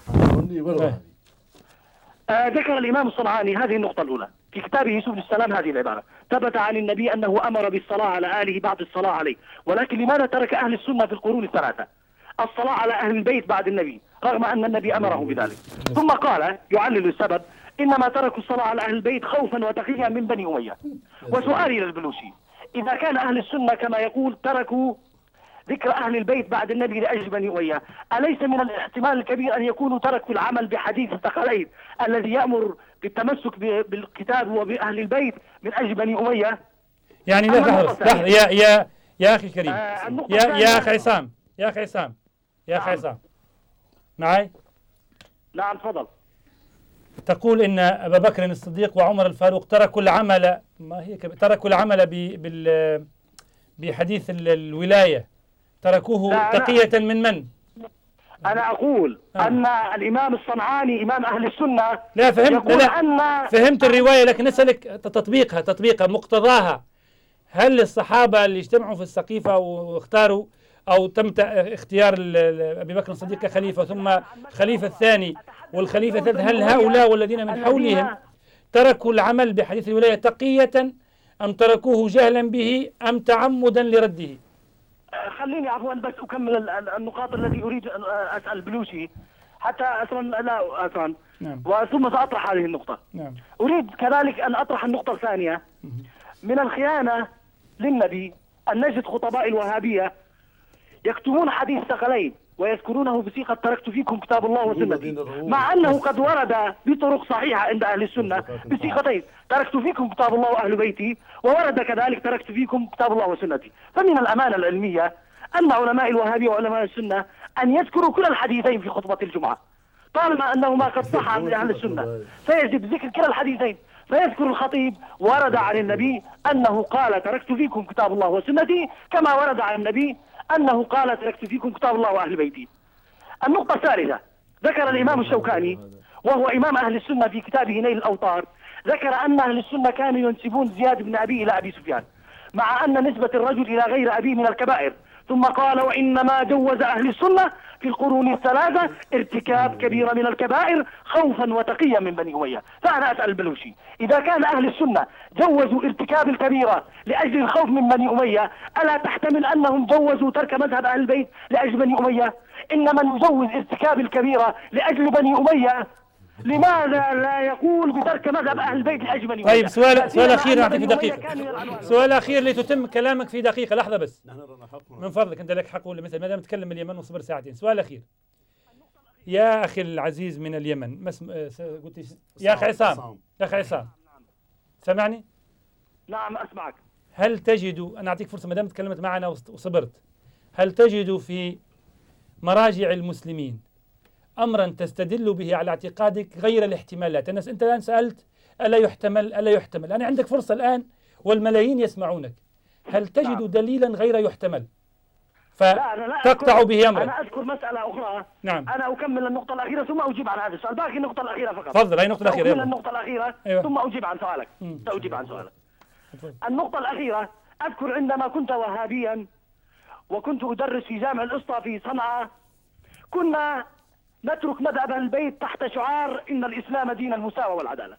آه ذكر الإمام الصنعاني هذه النقطة الأولى في كتابه يوسف السلام هذه العبارة: ثبت عن النبي أنه أمر بالصلاة على آله بعد الصلاة عليه، ولكن لماذا ترك أهل السنة في القرون الثلاثة الصلاة على أهل البيت بعد النبي رغم أن النبي أمره بذلك؟ ثم قال يعلل السبب: إنما تركوا الصلاة على أهل البيت خوفا وتقيا من بني أمية. وسؤالي للبلوشي: إذا كان أهل السنة كما يقول تركوا ذكر أهل البيت بعد النبي لأجل بني أمية، أليس من الاحتمال الكبير أن يكونوا تركوا العمل بحديث الثقلين الذي يأمر بالتمسك بالكتاب وبأهل البيت من أجل بني أمية؟ يعني لحظة لحظة يا يا يا أخي كريم، آه يا يا أخي عصام يا أخي عصام يا أخي عصام معي؟ نعم تفضل. تقول إن أبا بكر الصديق وعمر الفاروق تركوا العمل، ما هي تركوا العمل بال بحديث الولاية، تركوه تقية من من؟ أنا أقول آه. أن الإمام الصنعاني إمام أهل السنة لا فهمت لا أن فهمت الرواية، لكن أسألك تطبيقها تطبيقها مقتضاها. هل الصحابة اللي اجتمعوا في السقيفة واختاروا أو تم اختيار أبي بكر الصديق كخليفة ثم الخليفة الثاني والخليفة الثالث، هل هؤلاء والذين من حولهم تركوا العمل بحديث الولاية تقية أم تركوه جهلا به أم تعمدا لرده؟ خليني عفوا بس أكمل النقاط التي أريد أن أسأل بلوشي حتى أصلا لا أصلا نعم. وثم سأطرح هذه النقطة. نعم. أريد كذلك أن أطرح النقطة الثانية. من الخيانة للنبي أن نجد خطباء الوهابية يكتبون حديث ثقلين ويذكرونه بصيغة تركت فيكم كتاب الله وسنتي، مع أنه قد ورد بطرق صحيحة عند أهل السنة بصيغتين: تركت فيكم كتاب الله وأهل بيتي، وورد كذلك تركت فيكم كتاب الله وسنتي. فمن الأمانة العلمية أن علماء الوهابية وعلماء السنة أن يذكروا كلا الحديثين في خطبة الجمعة، طالما أنهما قد صح عن أهل السنة فيجب ذكر كلا الحديثين. فيذكر الخطيب ورد عن النبي أنه قال تركت فيكم كتاب الله وسنتي، كما ورد عن النبي أنه قال تركت فيكم كتاب الله وأهل بيتي. النقطة الثالثة: ذكر الإمام الشوكاني وهو إمام أهل السنة في كتابه نيل الأوطار، ذكر أن أهل السنة كانوا ينسبون زياد بن أبي إلى أبي سفيان، مع أن نسبة الرجل إلى غير أبيه من الكبائر. ثم قال: وإنما جوز أهل السنة في القرون الثلاثة ارتكاب كبيرة من الكبائر خوفا وتقيا من بني أمية. فأنا أسأل البلوشي: إذا كان أهل السنة جوزوا ارتكاب الكبيرة لأجل الخوف من بني أمية، ألا تحتمل أنهم جوزوا ترك مذهب أهل البيت لأجل بني أمية؟ إن من يجوز ارتكاب الكبيرة لأجل بني أمية لماذا لا يقول بترك مذهب أهل البيت لأجل بني أمية؟ طيب سؤال سؤال أخير نعطيك في دقيقة، سؤال أخير لتتم كلامك في دقيقة. لحظة بس من فضلك، أنت لك حق ولا مثل ما دام تتكلم من اليمن وصبر ساعتين. سؤال أخير يا أخي العزيز من اليمن، ما اسم قلت يا أخي عصام، يا أخي عصام سمعني؟ نعم أسمعك. هل تجد، أنا أعطيك فرصة ما دام تكلمت معنا وصبرت، هل تجد في مراجع المسلمين أمرا تستدل به على اعتقادك غير الاحتمالات؟ أنا أنت الآن سألت ألا يحتمل ألا يحتمل، أنا عندك فرصة الآن والملايين يسمعونك، هل تجد دليلا غير يحتمل فتقطع به أمرا. أنا أذكر مسألة أخرى. نعم. أنا أكمل النقطة الأخيرة ثم أجيب عن هذا السؤال. باقي النقطة الأخيرة فقط. تفضل. هي النقطة الأخيرة. أكمل النقطة الأخيرة. أيوة. ثم أجيب عن سؤالك. سأجيب عن سؤالك. النقطة الأخيرة، أذكر عندما كنت وهابيا وكنت أدرس في جامع الأسطى في صنعاء، كنا نترك مذهب أهل البيت تحت شعار إن الإسلام دين المساواة والعدالة،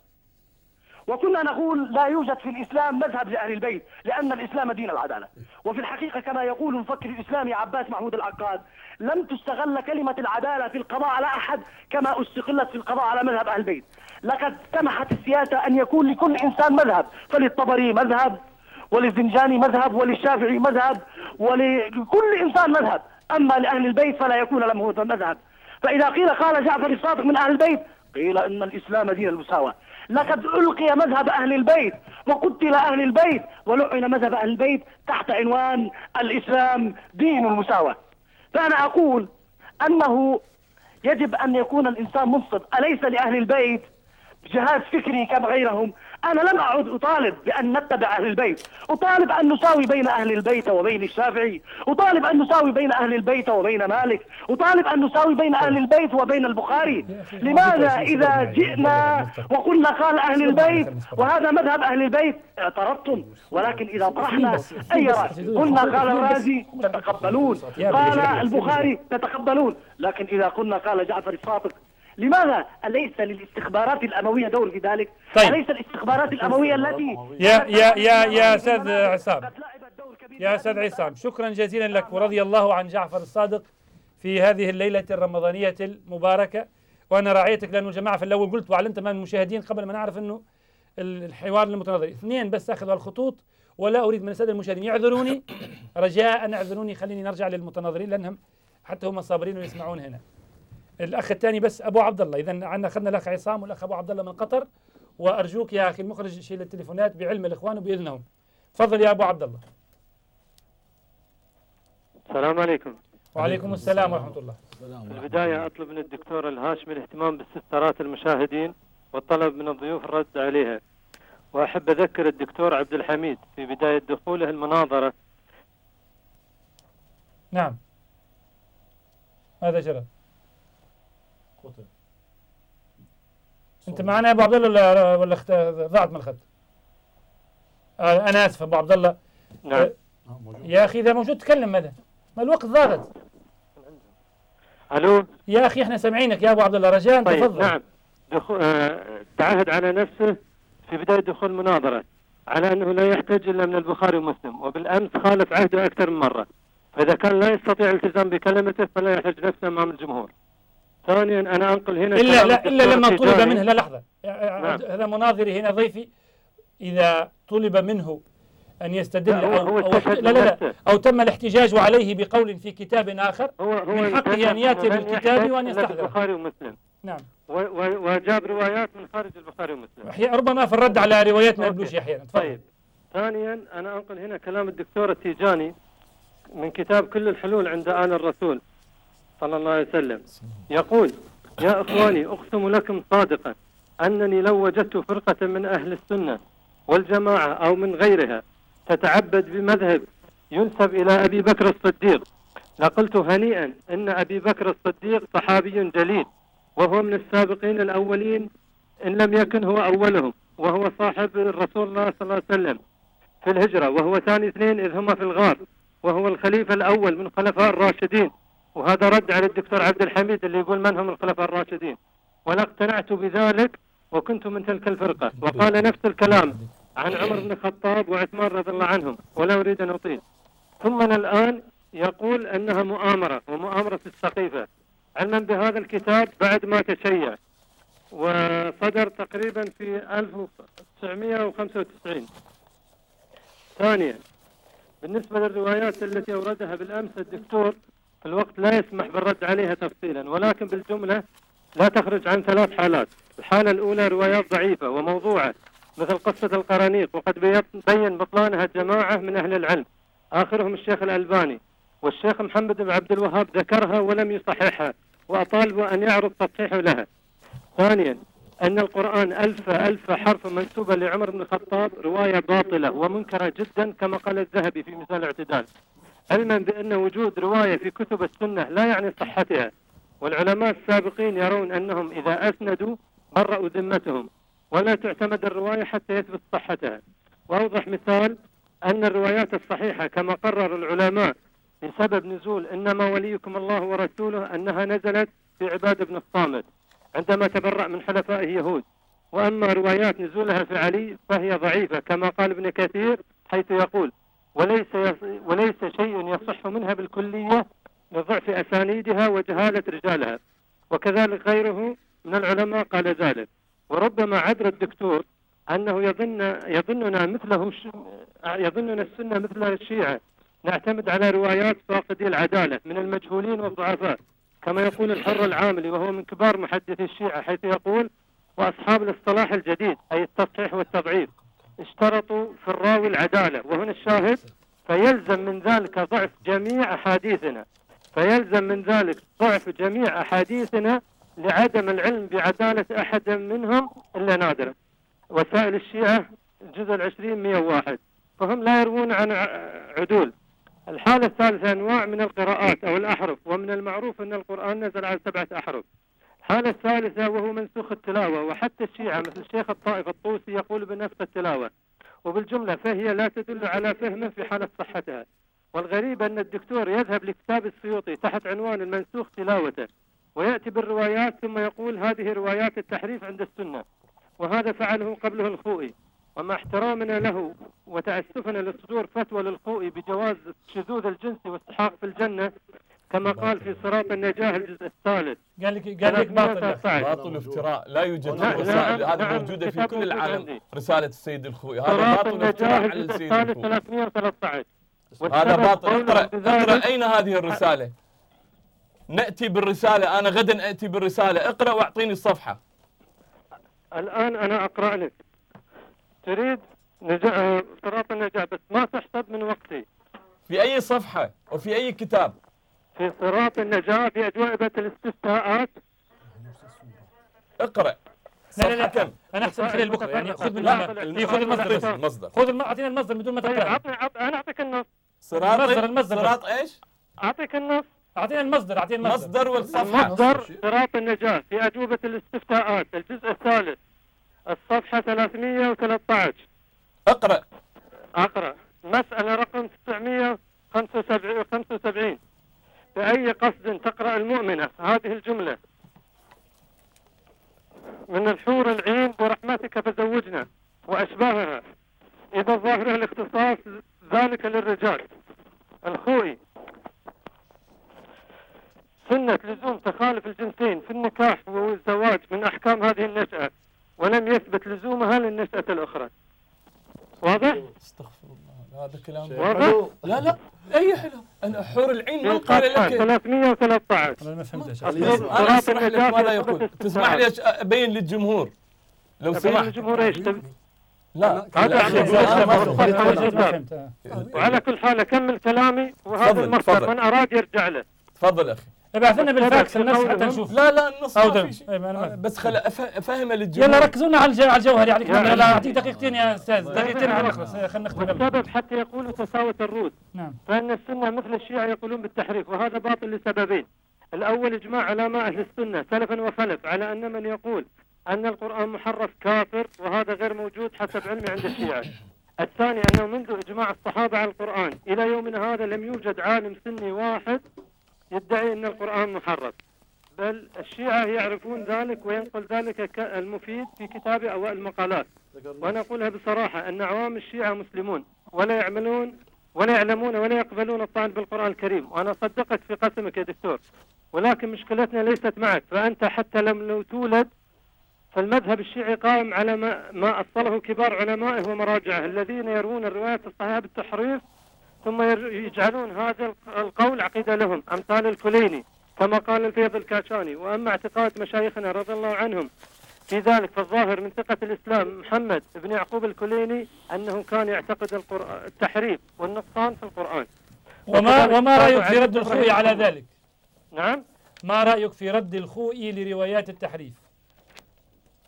وكنا نقول لا يوجد في الإسلام مذهب لأهل البيت لأن الإسلام دين العدالة. وفي الحقيقة كما يقول المفكر الإسلامي عباس محمود العقاد، لم تستغل كلمة العدالة في القضاء على أحد كما استغلت في القضاء على مذهب أهل البيت. لقد سمحت السياسة أن يكون لكل إنسان مذهب، فللطبري مذهب، وللزنجاني مذهب، وللشافعي مذهب، ولكل إنسان مذهب. أما لأهل البيت فلا يكون لهم مذهب. فإذا قيل قال جعفر الصادق من أهل البيت، قيل إن الإسلام دين المساواة. لقد ألقي مذهب أهل البيت وقتل أهل البيت ولعن مذهب أهل البيت تحت عنوان الإسلام دين المساواة. فأنا أقول أنه يجب أن يكون الإنسان منصف. أليس لأهل البيت جهاز فكري كما غيرهم؟ أنا لم أعد أطالب بأن نتبع أهل البيت، أطالب أن نساوي بين أهل البيت وبين الشافعي، أطالب أن نساوي بين أهل البيت وبين مالك، أطالب أن نساوي بين أهل البيت وبين البخاري. لماذا إذا جئنا وقلنا قال أهل البيت وهذا مذهب أهل البيت اعترضتم؟ ولكن إذا طرحنا أي رأي قلنا قال الرازي تتقبلون، قال البخاري تتقبلون، لكن إذا قلنا قال جعفر الصادق، لماذا؟ أليس للاستخبارات الأموية دور في ذلك؟ طيب. أليس الاستخبارات الأموية التي يا يا يا يا أستاذ عصام، يا أستاذ عصام، شكرا جزيلا لك ورضي الله عن جعفر الصادق في هذه الليلة الرمضانية المباركة. وأنا راعيتك لأنه جماعة في الأول قلت وعلمت أمام المشاهدين قبل ما نعرف أنه الحوار المتناظر اثنين بس أخذوا الخطوط، ولا أريد من السادة المشاهدين يعذروني رجاء اعذروني، خليني نرجع للمتناظرين لأنهم حتى هم صابرين ويسمعون هنا. الأخ الثاني بس أبو عبد الله، إذا عندنا أخذنا الأخ عصام والأخ أبو عبد الله من قطر، وأرجوك يا أخي المخرج شيل التليفونات بعلم الإخوان وبإذنهم. تفضل يا أبو عبد الله. السلام عليكم. وعليكم السلام ورحمة الله. في البداية أطلب من الدكتور الهاشمي الاهتمام باستفسارات المشاهدين والطلب من الضيوف الرد عليها. وأحب أذكر الدكتور عبد الحميد في بداية دخوله المناظرة. نعم. ماذا جرى؟ انت معنا يا ابو عبد الله ولا ولا ضاعت من الخط؟ آه انا اسف ابو عبد الله. نعم. آه يا اخي اذا موجود تكلم. ماذا؟ ما الوقت ضاغط. الو يا اخي احنا سامعينك يا ابو عبد الله رجاء. طيب تفضل. نعم. دخو... آه... تعهد على نفسه في بداية دخول المناظرة على انه لا يحتاج الا من البخاري ومسلم، وبالامس خالف عهده اكثر من مرة، فاذا كان لا يستطيع الالتزام بكلمته فلا يحرج نفسه امام الجمهور. ثانيا انا انقل هنا الا لا الا لما طلب منه. لا لحظه نعم. هذا مناظري هنا ضيفي، اذا طلب منه ان يستدل لا أو, أو, أو لا لا لا او تم الاحتجاج عليه بقول في كتاب اخر هو هو من حقه ان ياتي بالكتاب وان يستحضر. البخاري ومسلم. نعم. وجاب روايات من خارج البخاري ومسلم. ربما في الرد على روايات ما يبلوش احيانا. طيب. ثانيا انا انقل هنا كلام الدكتور التيجاني من كتاب كل الحلول عند آل الرسول صلى الله عليه وسلم، يقول: يا إخواني أقسم لكم صادقا أنني لو وجدت فرقة من أهل السنة والجماعة أو من غيرها تتعبد بمذهب ينسب إلى أبي بكر الصديق لقلت هنيئا إن أبي بكر الصديق صحابي جليل، وهو من السابقين الأولين إن لم يكن هو أولهم، وهو صاحب الرسول الله صلى الله عليه وسلم في الهجرة، وهو ثاني اثنين إذ هما في الغار، وهو الخليفة الأول من خلفاء الراشدين. وهذا رد على الدكتور عبد الحميد اللي يقول من هم الخلفاء الراشدين. ولا اقتنعت بذلك وكنت من تلك الفرقة. وقال نفس الكلام عن عمر بن الخطاب وعثمان رضي الله عنهم، ولا أريد أن أطيل. ثم الآن يقول أنها مؤامرة ومؤامرة السقيفة، علما بهذا الكتاب بعد ما تشيع وصدر تقريبا في ألف وتسعمئة وخمسة وتسعين. ثانيا بالنسبة للروايات التي أوردها بالأمس الدكتور، الوقت لا يسمح بالرد عليها تفصيلا، ولكن بالجملة لا تخرج عن ثلاث حالات. الحالة الأولى روايات ضعيفة وموضوعة مثل قصة القرانيق، وقد بين بطلانها جماعة من أهل العلم آخرهم الشيخ الألباني، والشيخ محمد بن عبد الوهاب ذكرها ولم يصححها وأطالب أن يعرض تصحيحه لها. ثانيا أن القرآن ألف ألف حرف منسوبة لعمر بن الخطاب رواية باطلة ومنكرة جدا كما قال الذهبي في ميزان الاعتدال. علما بأن وجود رواية في كتب السنة لا يعني صحتها، والعلماء السابقين يرون أنهم إذا أسندوا برأوا ذمتهم، ولا تعتمد الرواية حتى يثبت صحتها. وأوضح مثال أن الروايات الصحيحة كما قرر العلماء بسبب نزول إنما وليكم الله ورسوله أنها نزلت في عباد بن الصامت عندما تبرأ من حلفائه يهود. وأما روايات نزولها في علي فهي ضعيفة كما قال ابن كثير حيث يقول وليس, وليس شيء يصح منها بالكلية لضعف أسانيدها وجهالة رجالها، وكذلك غيره من العلماء قال ذلك. وربما عذر الدكتور أنه يظن يظننا مثله يظننا السنة مثل الشيعة نعتمد على روايات فاقدي العدالة من المجهولين والضعفاء، كما يقول الحر العاملي وهو من كبار محدثي الشيعة حيث يقول وأصحاب الاصطلاح الجديد أي التصحيح والتضعيف اشترطوا في الراوي العدالة، وهنا الشاهد فيلزم من ذلك ضعف جميع أحاديثنا فيلزم من ذلك ضعف جميع أحاديثنا لعدم العلم بعدالة أحد منهم إلا نادرا. وسائل الشيعة الجزء العشرين مئة وواحد فهم لا يروون عن عدول. الحالة الثالثة أنواع من القراءات أو الأحرف، ومن المعروف أن القرآن نزل على سبعة أحرف. الحالة الثالثة وهو منسوخ التلاوة، وحتى الشيعة مثل الشيخ الطائف الطوسي يقول بنسخ التلاوة، وبالجملة فهي لا تدل على فهم في حالة صحتها. والغريب أن الدكتور يذهب لكتاب السيوطي تحت عنوان المنسوخ تلاوته ويأتي بالروايات ثم يقول هذه روايات التحريف عند السنة، وهذا فعله قبله الخوئي. ومع احترامنا له وتأسفنا لصدور فتوى للخوئي بجواز الشذوذ الجنسي واستحقاق في الجنة كما قال في صراط النجاة الجزء الثالث. قال لك قال لك باطل باطل افتراء لا يوجد رسائل هذه موجودة في كل العالم. رسالة السيد الخوئي هذا باطل افتراء على السيد الخوئي. ثلاثمئة وثلاثة عشر هذا باطل. اقرأ اقرأ أين هذه الرسالة؟ نأتي بالرسالة، أنا غدا أتي بالرسالة، اقرأ واعطيني الصفحة. الآن أنا أقرأ لك. تريد نجاة صراط النجاة بس ما تحسب من وقتي. في أي صفحة وفي أي كتاب؟ في صراط النجاة في أجوبة الاستفتاءات. اقرأ. لا لا لا كم؟ أنا أحسن خلال بكرة يعني خذ من خذ المصدر المصدر خذ أعطينا المصدر بدون ما تقرأ. أعطني أنا أعطيك النص. صراط المصدر المصدر صراط إيش؟ أعطيك النص. أعطينا المصدر أعطينا المصدر. مصدر والصفحة. مصدر صراط النجاة في أجوبة الاستفتاءات الجزء الثالث الصفحة ثلاثمئة وثلاثة عشر. اقرأ. أقرأ. مسألة رقم تسعمئة وخمسة وسبعين. بأي قصد تقرأ المؤمنة هذه الجملة من الحور العين برحمتك فزوجنا وأشباهها، إذا ظاهر الاختصاص ذلك للرجال. الخوئي سنة لزوم تخالف الجنسين في النكاح والزواج من أحكام هذه النشأة، ولم يثبت لزومها للنشأة الأخرى. واضح؟ استغفر الله هذا كلام واضح؟ لا لا أي حلو. أنا حور العين من قال لك ثلاثمئة وثلاثة عشر. أنا ما فهمت. أنا أشرح لك ماذا يقول. تسمح لي أبين للجمهور لو سمحت. الجمهور إيش تبي؟ لا وعلى كل حال أكمل كلامي وهذا المصدر من أراد يرجع له. تفضل أخي. ابعث لنا بالفاكس النص حتى نشوف. لا لا النص ما في شيء. أيوة بس خل أفهم للجمهور. يلا ركزونا على على الجوهر يعني لا أعطيك دقيقتين يا أستاذ دقيقتين ونخلص خلينا نختم. والسبب حتى يقولوا تساوت الروس. نعم. فإن السنة مثل الشيعة يقولون بالتحريف، وهذا باطل لسببين. الأول إجماع علماء أهل السنة سلفا وخلف على أن من يقول أن القرآن محرف كافر، وهذا غير موجود حسب علمي عند الشيعة. الثاني أنه منذ إجماع الصحابة على القرآن إلى يومنا هذا لم يوجد عالم سني واحد يدعي أن القرآن محرف، بل الشيعة يعرفون ذلك وينقل ذلك المفيد في كتابه أوائل المقالات. وأنا أقولها بصراحة أن عوام الشيعة مسلمون ولا يعملون ولا يعلمون ولا يقبلون الطعن بالقرآن الكريم، وأنا أصدقك في قسمك يا دكتور، ولكن مشكلتنا ليست معك. فأنت حتى لم لو تولد فالمذهب الشيعي قائم على ما, ما أصله كبار علمائه ومراجعه الذين يروون الروايات الصحيحة بالتحريف ثم يجعلون هذا القول عقيدة لهم، أمثال الكليني كما قال الفيض الكاشاني. وأما اعتقاد مشايخنا رضي الله عنهم في ذلك فالظاهر من ثقة الإسلام محمد بن يعقوب الكليني أنه كان يعتقد التحريف والنقصان في القرآن. وما وما رأيك في رد الخوئي على ذلك؟ نعم؟ ما رأيك في رد الخوئي لروايات التحريف؟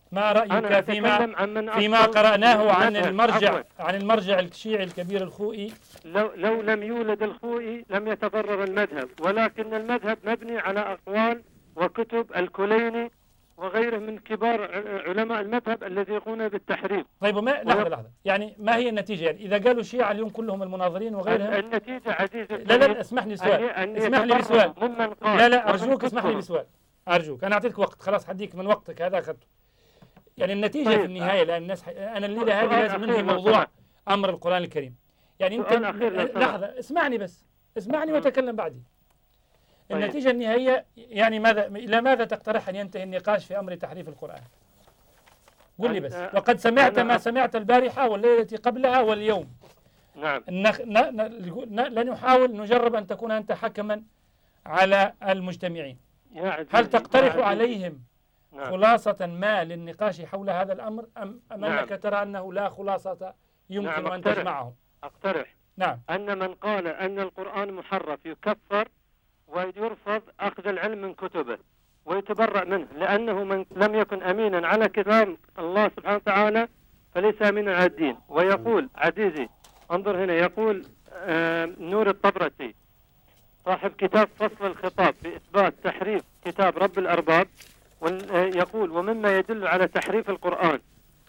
ما رأيك فيما فيما قرأناه عن المرجع عفوا. عن المرجع الشيعي الكبير الخوئي؟ لو لو لم يولد الخوئي لم يتضرر المذهب، ولكن المذهب مبني على أقوال وكتب الكليني وغيره من كبار علماء المذهب الذي يقومون بالتحريف. طيب ما لحظة لحظة، يعني ما هي النتيجة؟ يعني إذا قالوا الشيعة اليوم كلهم المناظرين وغيرهم، النتيجة عزيزي لا لا اسمح لي سؤال، اسمح لي بسؤال، لا لا أرجوك اسمح لي بسؤال، أرجوك أنا أعطيتك وقت خلاص، حديك من وقتك هذا أخذته. يعني النتيجة طيب. في النهاية، لأن الناس ح... أنا الليلة هذه لازم ننهي موضوع أمر القرآن الكريم. يعني أنت لحظة اسمعني بس، اسمعني وتكلم بعدي. طيب. النتيجة النهائية يعني ماذا إلى ماذا تقترح أن ينتهي النقاش في أمر تحريف القرآن؟ قل لي بس، وقد سمعت ما سمعت البارحة والليلة قبلها واليوم. نعم. نخ... ن... ن... لن نحاول نجرب أن تكون أنت حكما على المجتمعين. هل تقترح عليهم نعم. خلاصة ما للنقاش حول هذا الأمر أم, أم نعم. أنك ترى أنه لا خلاصة يمكن نعم. أن تجمعهم؟ أقترح نعم. أن من قال أن القرآن محرف يكفر ويرفض أخذ العلم من كتبه ويتبرأ منه، لأنه من لم يكن أمينا على كتاب الله سبحانه وتعالى فليس أمينا على الدين. ويقول عزيزي انظر هنا، يقول آه نور الطبرسي صاحب كتاب فصل الخطاب بإثبات تحريف كتاب رب الأرباب، يقول ومما يدل على تحريف القرآن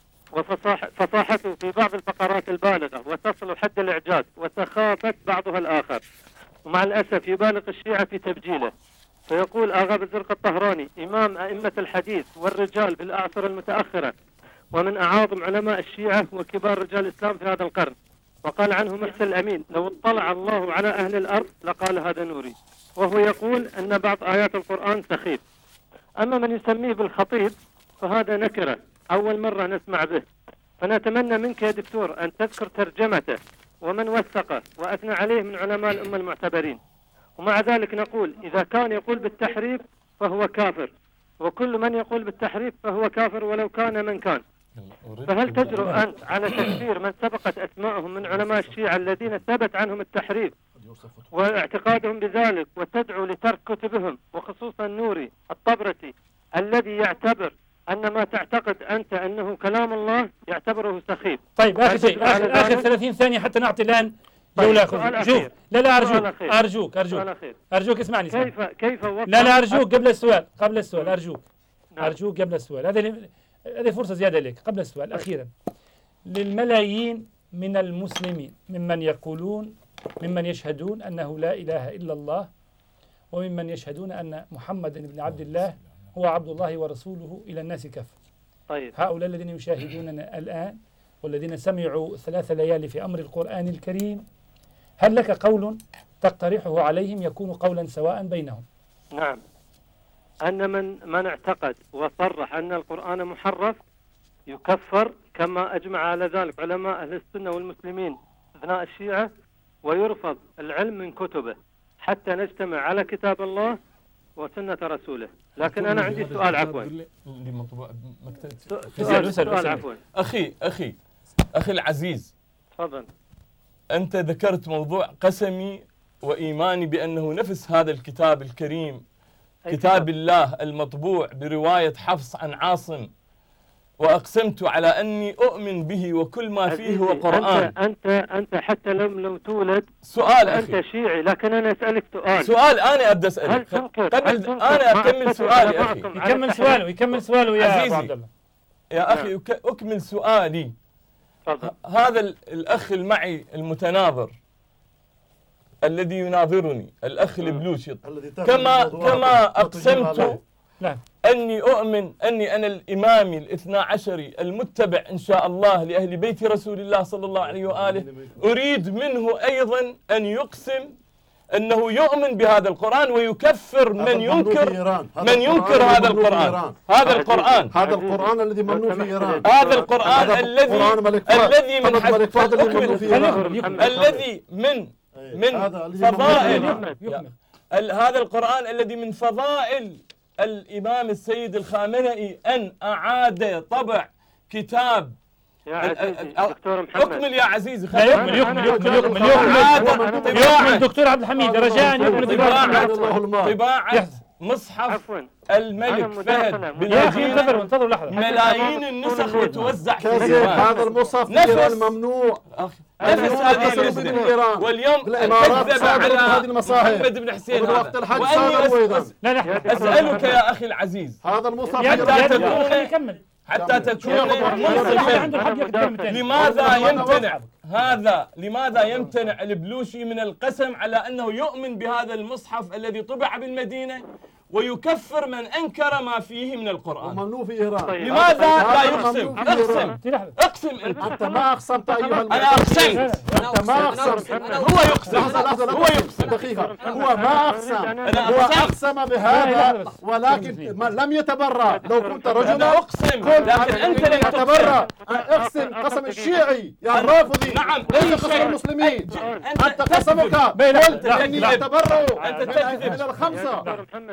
وفصاحته في بعض الفقرات البالغة وتصل حد الإعجاز وسخافة بعضها الآخر، ومع الأسف يبالغ الشيعة في تبجيله. فيقول آغا بزرق الطهراني إمام أئمة الحديث والرجال بالأعصر المتأخرة ومن أعاظم علماء الشيعة وكبار رجال الإسلام في هذا القرن، وقال عنه محسن الأمين لو اطلع الله على أهل الأرض لقال هذا نوري، وهو يقول أن بعض آيات القرآن سخيف. أما من يسميه بالخطيب فهذا نكرة أول مرة نسمع به، فنتمنى منك يا دكتور أن تذكر ترجمته ومن وثقه وأثنى عليه من علماء الأمة المعتبرين. ومع ذلك نقول إذا كان يقول بالتحريف فهو كافر، وكل من يقول بالتحريف فهو كافر ولو كان من كان. فهل تجرؤ أنت على تكفير من سبقت أسماءهم من علماء الشيعة الذين ثبت عنهم التحريف واعتقادهم بذلك وتدعو لترك كتبهم، وخصوصا نوري الطبرسي الذي يعتبر أن ما تعتقد أنت أنه كلام الله يعتبره سخيف؟ طيب آخر شيء، آخر, آخر ثلاثين ثانية حتى نعطي الآن جولة. طيب شوف، لا لا أرجوك أرجوك أرجوك أرجوك اسمعني اسمعني. كيف كيف لا لا أرجوك قبل السؤال قبل السؤال أرجوك نعم. أرجوك قبل السؤال، هذه هذه فرصة زيادة لك قبل السؤال. أخيرا، للملايين من المسلمين ممن يقولون ممن يشهدون أنه لا إله إلا الله وممن يشهدون أن محمد بن عبد الله هو عبد الله ورسوله إلى الناس كافة. طيب. هؤلاء الذين يشاهدوننا الآن والذين سمعوا ثلاث ليالي في أمر القرآن الكريم، هل لك قول تقترحه عليهم يكون قولا سواء بينهم؟ نعم، أن من من اعتقد وصرح أن القرآن محرف يكفر كما أجمع على ذلك علماء أهل السنة والمسلمين أثناء الشيعة، ويرفض العلم من كتبه حتى نجتمع على كتاب الله وسنة رسوله. لكن أنا عندي سؤال عفوا. سؤال, سؤال عفوا. أخي أخي أخي العزيز، تفضل. أنت ذكرت موضوع قسمي وإيماني بأنه نفس هذا الكتاب الكريم كتاب الله المطبوع برواية حفص عن عاصم، وأقسمت على أني أؤمن به وكل ما فيه هو قرآن. أنت أنت أنت حتى لم لو تولد سؤال أخي، أنت شيعي، لكن أنا أسألك سؤال. سؤال أنا أبدأ أسألك. هل تنكر؟ قبل أنا أكمل سؤالي أخي. يكمل سؤاله يكمل سؤاله يا عزيزي يا أخي، أكمل سؤالي. هذا الأخ المعي المتناظر الذي يناظرني الأخ البلوشط، كما كما أقسمت أني أؤمن أني أنا الإمامي الاثنى عشري المتبع إن شاء الله لأهل بيت رسول الله صلى الله عليه وآله، أريد منه أيضا أن يقسم أنه يؤمن بهذا القرآن ويكفر من ينكر من ينكر هذا القرآن. هذا القرآن هذا القرآن الذي ممنوع في إيران. هذا القرآن الذي الذي من الذي من من فضائل هذا القرآن الذي من فضائل الإمام السيد الخامنئي أن أعاد طبع كتاب. يا عزيزي دكتور محمد، اكمل يا عزيزي. لا يكمل يكمل يكمل يكمل يكمل يكمل دكتور عبد الحميد رجاء يكمل. طباعة طباعة مصحف عفوا الملك فهد بن انتظروا انتظروا لحظة. ملايين النسخ وتوزع في كذب. الإيران. هذا المصحف نفس ممنوع. نفس هذه النسبة. واليوم الكذب على محمد بن حسين هذا. وأني أسألك يا أخي العزيز هذا المصحف حتى تكون حتى تكون منصفا، لماذا يمتنع هذا لماذا يمتنع البلوشي من القسم على أنه يؤمن بهذا المصحف الذي طبع بالمدينة ويكفر من أنكر ما فيه من القرآن؟ وممنوع في إيران. طيب. لماذا لا يقسم؟ اقسم اقسم انت. انت ما اقسمت ايها انا اقسمت. انت ما اقسمت. هو يقسم. لحظة لحظة هو يقسم. دقيقة. هو ما اقسم. هو اقسم بهذا ولكن لم يتبرأ. لو كنت رجلا انا اقسم لكن انت لم تتبرأ. اقسم قسم الشيعي يا الرافضي. نعم ليس قسم المسلمين. انت قسمك قلت اني اتبرأ من الخمسة.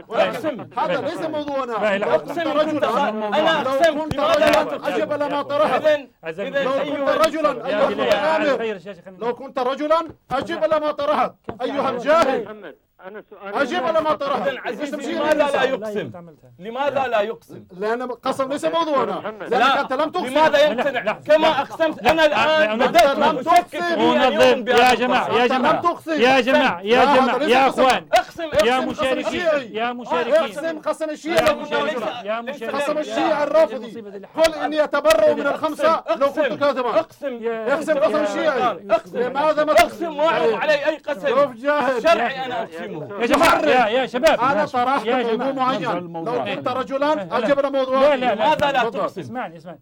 هذا ليس موضوعنا. اقسم رجلا انا لو كنت رجلا اجب لما طرحت. لو كنت رجلا ايها الامر لو كنت رجلا اجب لما طرحت ايها الجاهل. أجيب ولا ما طرحت؟ لماذا لا يقسم؟ لماذا لا يقسم؟ لأن قسم ليس موضوعنا. لأنك أنت لم تقسم. لماذا يمتنع؟ كما أقسمت أنا الآن بدأت لم تقسم. يا جماعة يا جماعة يا جماعة يا جماعة يا أخوان اقسم يا مشاركين يا مشاركين اقسم قسم الشيعي لو كنت رجلا. يا مشاركين قسم الشيعي الرافضي قل إني أتبرأ من الخمسة لو كنت كاذبا. اقسم اقسم قسم الشيعي. لماذا ما تقسم واعرض علي أي قسم شرعي أنا أقسمه. يا جماعة يا يا شباب أنا طرحت موضوع معين. لو كنت رجلا أجب لموضوع. لا لا لماذا لا تقسم؟ اسمعني اسمعني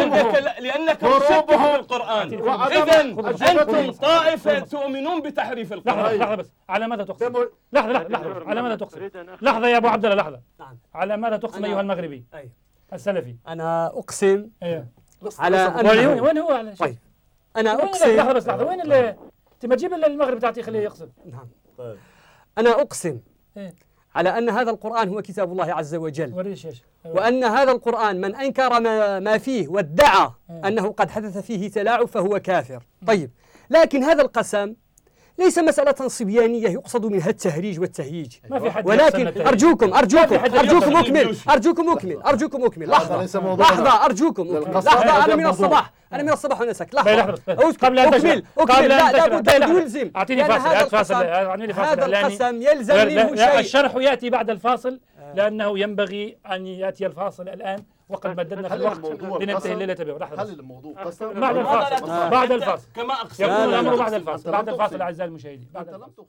لأنك تشكك في القرآن. إذا أنتم طائفة تؤمنون بتحريف القرآن. لحظة بس على ماذا تقسم؟ لحظة لحظة لحظة على ماذا تقسم؟ لحظة يا أبو عبد الله لحظة. على ماذا تقسم أيها المغربي؟ السلفي. أنا أقسم ايه على أن وين هو على طيب أنا أقسم لحظة بس لحظة وين اللي تبى تجيب المغرب تعطيه خليه يقسم. نعم طيب أنا أقسم إيه؟ على أن هذا القرآن هو كتاب الله عز وجل. وريش ايش؟ وأن هذا القرآن من أنكر ما, ما فيه وادعى إيه؟ أنه قد حدث فيه تلاعب فهو كافر. طيب لكن هذا القسم ليس مسألة صبيانية يقصد منها التهريج والتهييج. ما في حد ولكن أرجوكم أرجوكم أرجوكم أكمل أرجوكم أكمل أرجوكم أكمل لحظة لحظة أرجوكم لحظة أنا من الصباح أنا من الصباح وأنا ساكت لحظة قبل أن أكمل أكمل لا لابد أن يلزم. أعطيني فاصل فاصل أعطيني لي فاصل هذا القسم يلزم منه شيء. الشرح يأتي بعد الفاصل لأنه ينبغي أن يأتي الفاصل الآن وقد مددنا في الوقت لننتهي الليلة به. لحظة هل الموضوع قسم بعد الفاصل بعد الفاصل كما أقسم يكون الأمر بعد الفاصل بعد الفاصل أعزائي المشاهدين. بعد الفاصل.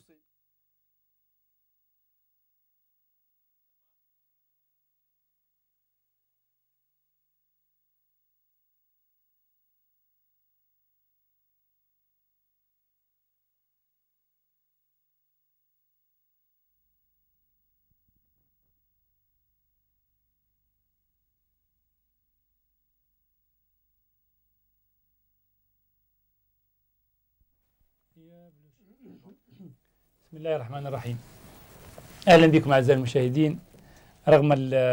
بسم الله الرحمن الرحيم. أهلا بكم أعزائي المشاهدين. رغم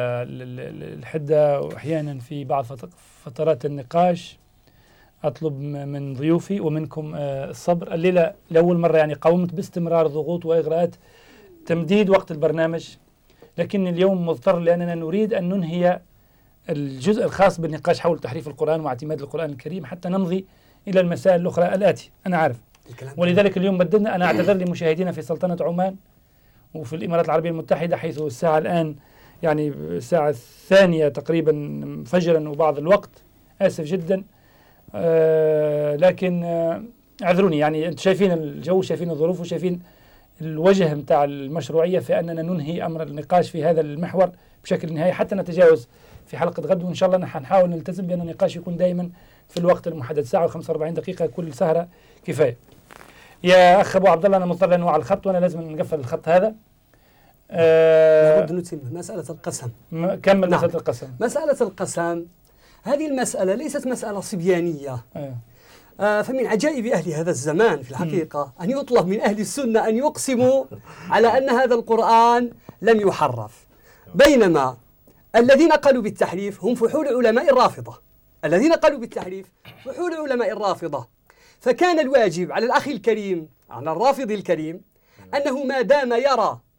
الحدة وأحيانا في بعض فترات النقاش أطلب من ضيوفي ومنكم الصبر. الليلة لأول مرة يعني قاومت باستمرار ضغوط وإغراءات تمديد وقت البرنامج، لكن اليوم مضطر لأننا نريد أن ننهي الجزء الخاص بالنقاش حول تحريف القرآن واعتماد القرآن الكريم حتى نمضي إلى المسائل الأخرى الآتية. أنا عارف ولذلك اليوم بدلنا. أنا أعتذر لمشاهدينا في سلطنة عمان وفي الإمارات العربية المتحدة حيث الساعة الآن يعني الساعة الثانية تقريبا فجرا وبعض الوقت. آسف جدا آه لكن آه اعذروني. يعني أنتم شايفين الجو شايفين الظروف وشايفين الوجه متاع المشروعية في أننا ننهي أمر النقاش في هذا المحور بشكل نهائي حتى نتجاوز في حلقة غد. وإن شاء الله نحن نحاول نلتزم بأن النقاش يكون دائما في الوقت المحدد ساعة وخمسة وأربعين دقيقة كل سهرة كفاية. يا أخ أبو عبد الله أنا مضطر أنه على الخط وأنا لازم نقفل الخط هذا. أه لابد نتم مسألة القسم. كمل نعم. مسألة القسم. مسألة القسم هذه المسألة ليست مسألة صبيانية. أه. آه فمن عجائب أهل هذا الزمان في الحقيقة م. أن يطلب من أهل السنة أن يقسموا على أن هذا القرآن لم يحرف، بينما الذين قالوا بالتحريف هم فحول علماء الرافضة. الذين قالوا بالتحريف فحول علماء الرافضة. فكان الواجب على الأخ الكريم على الرافض الكريم أنه ما دام يرى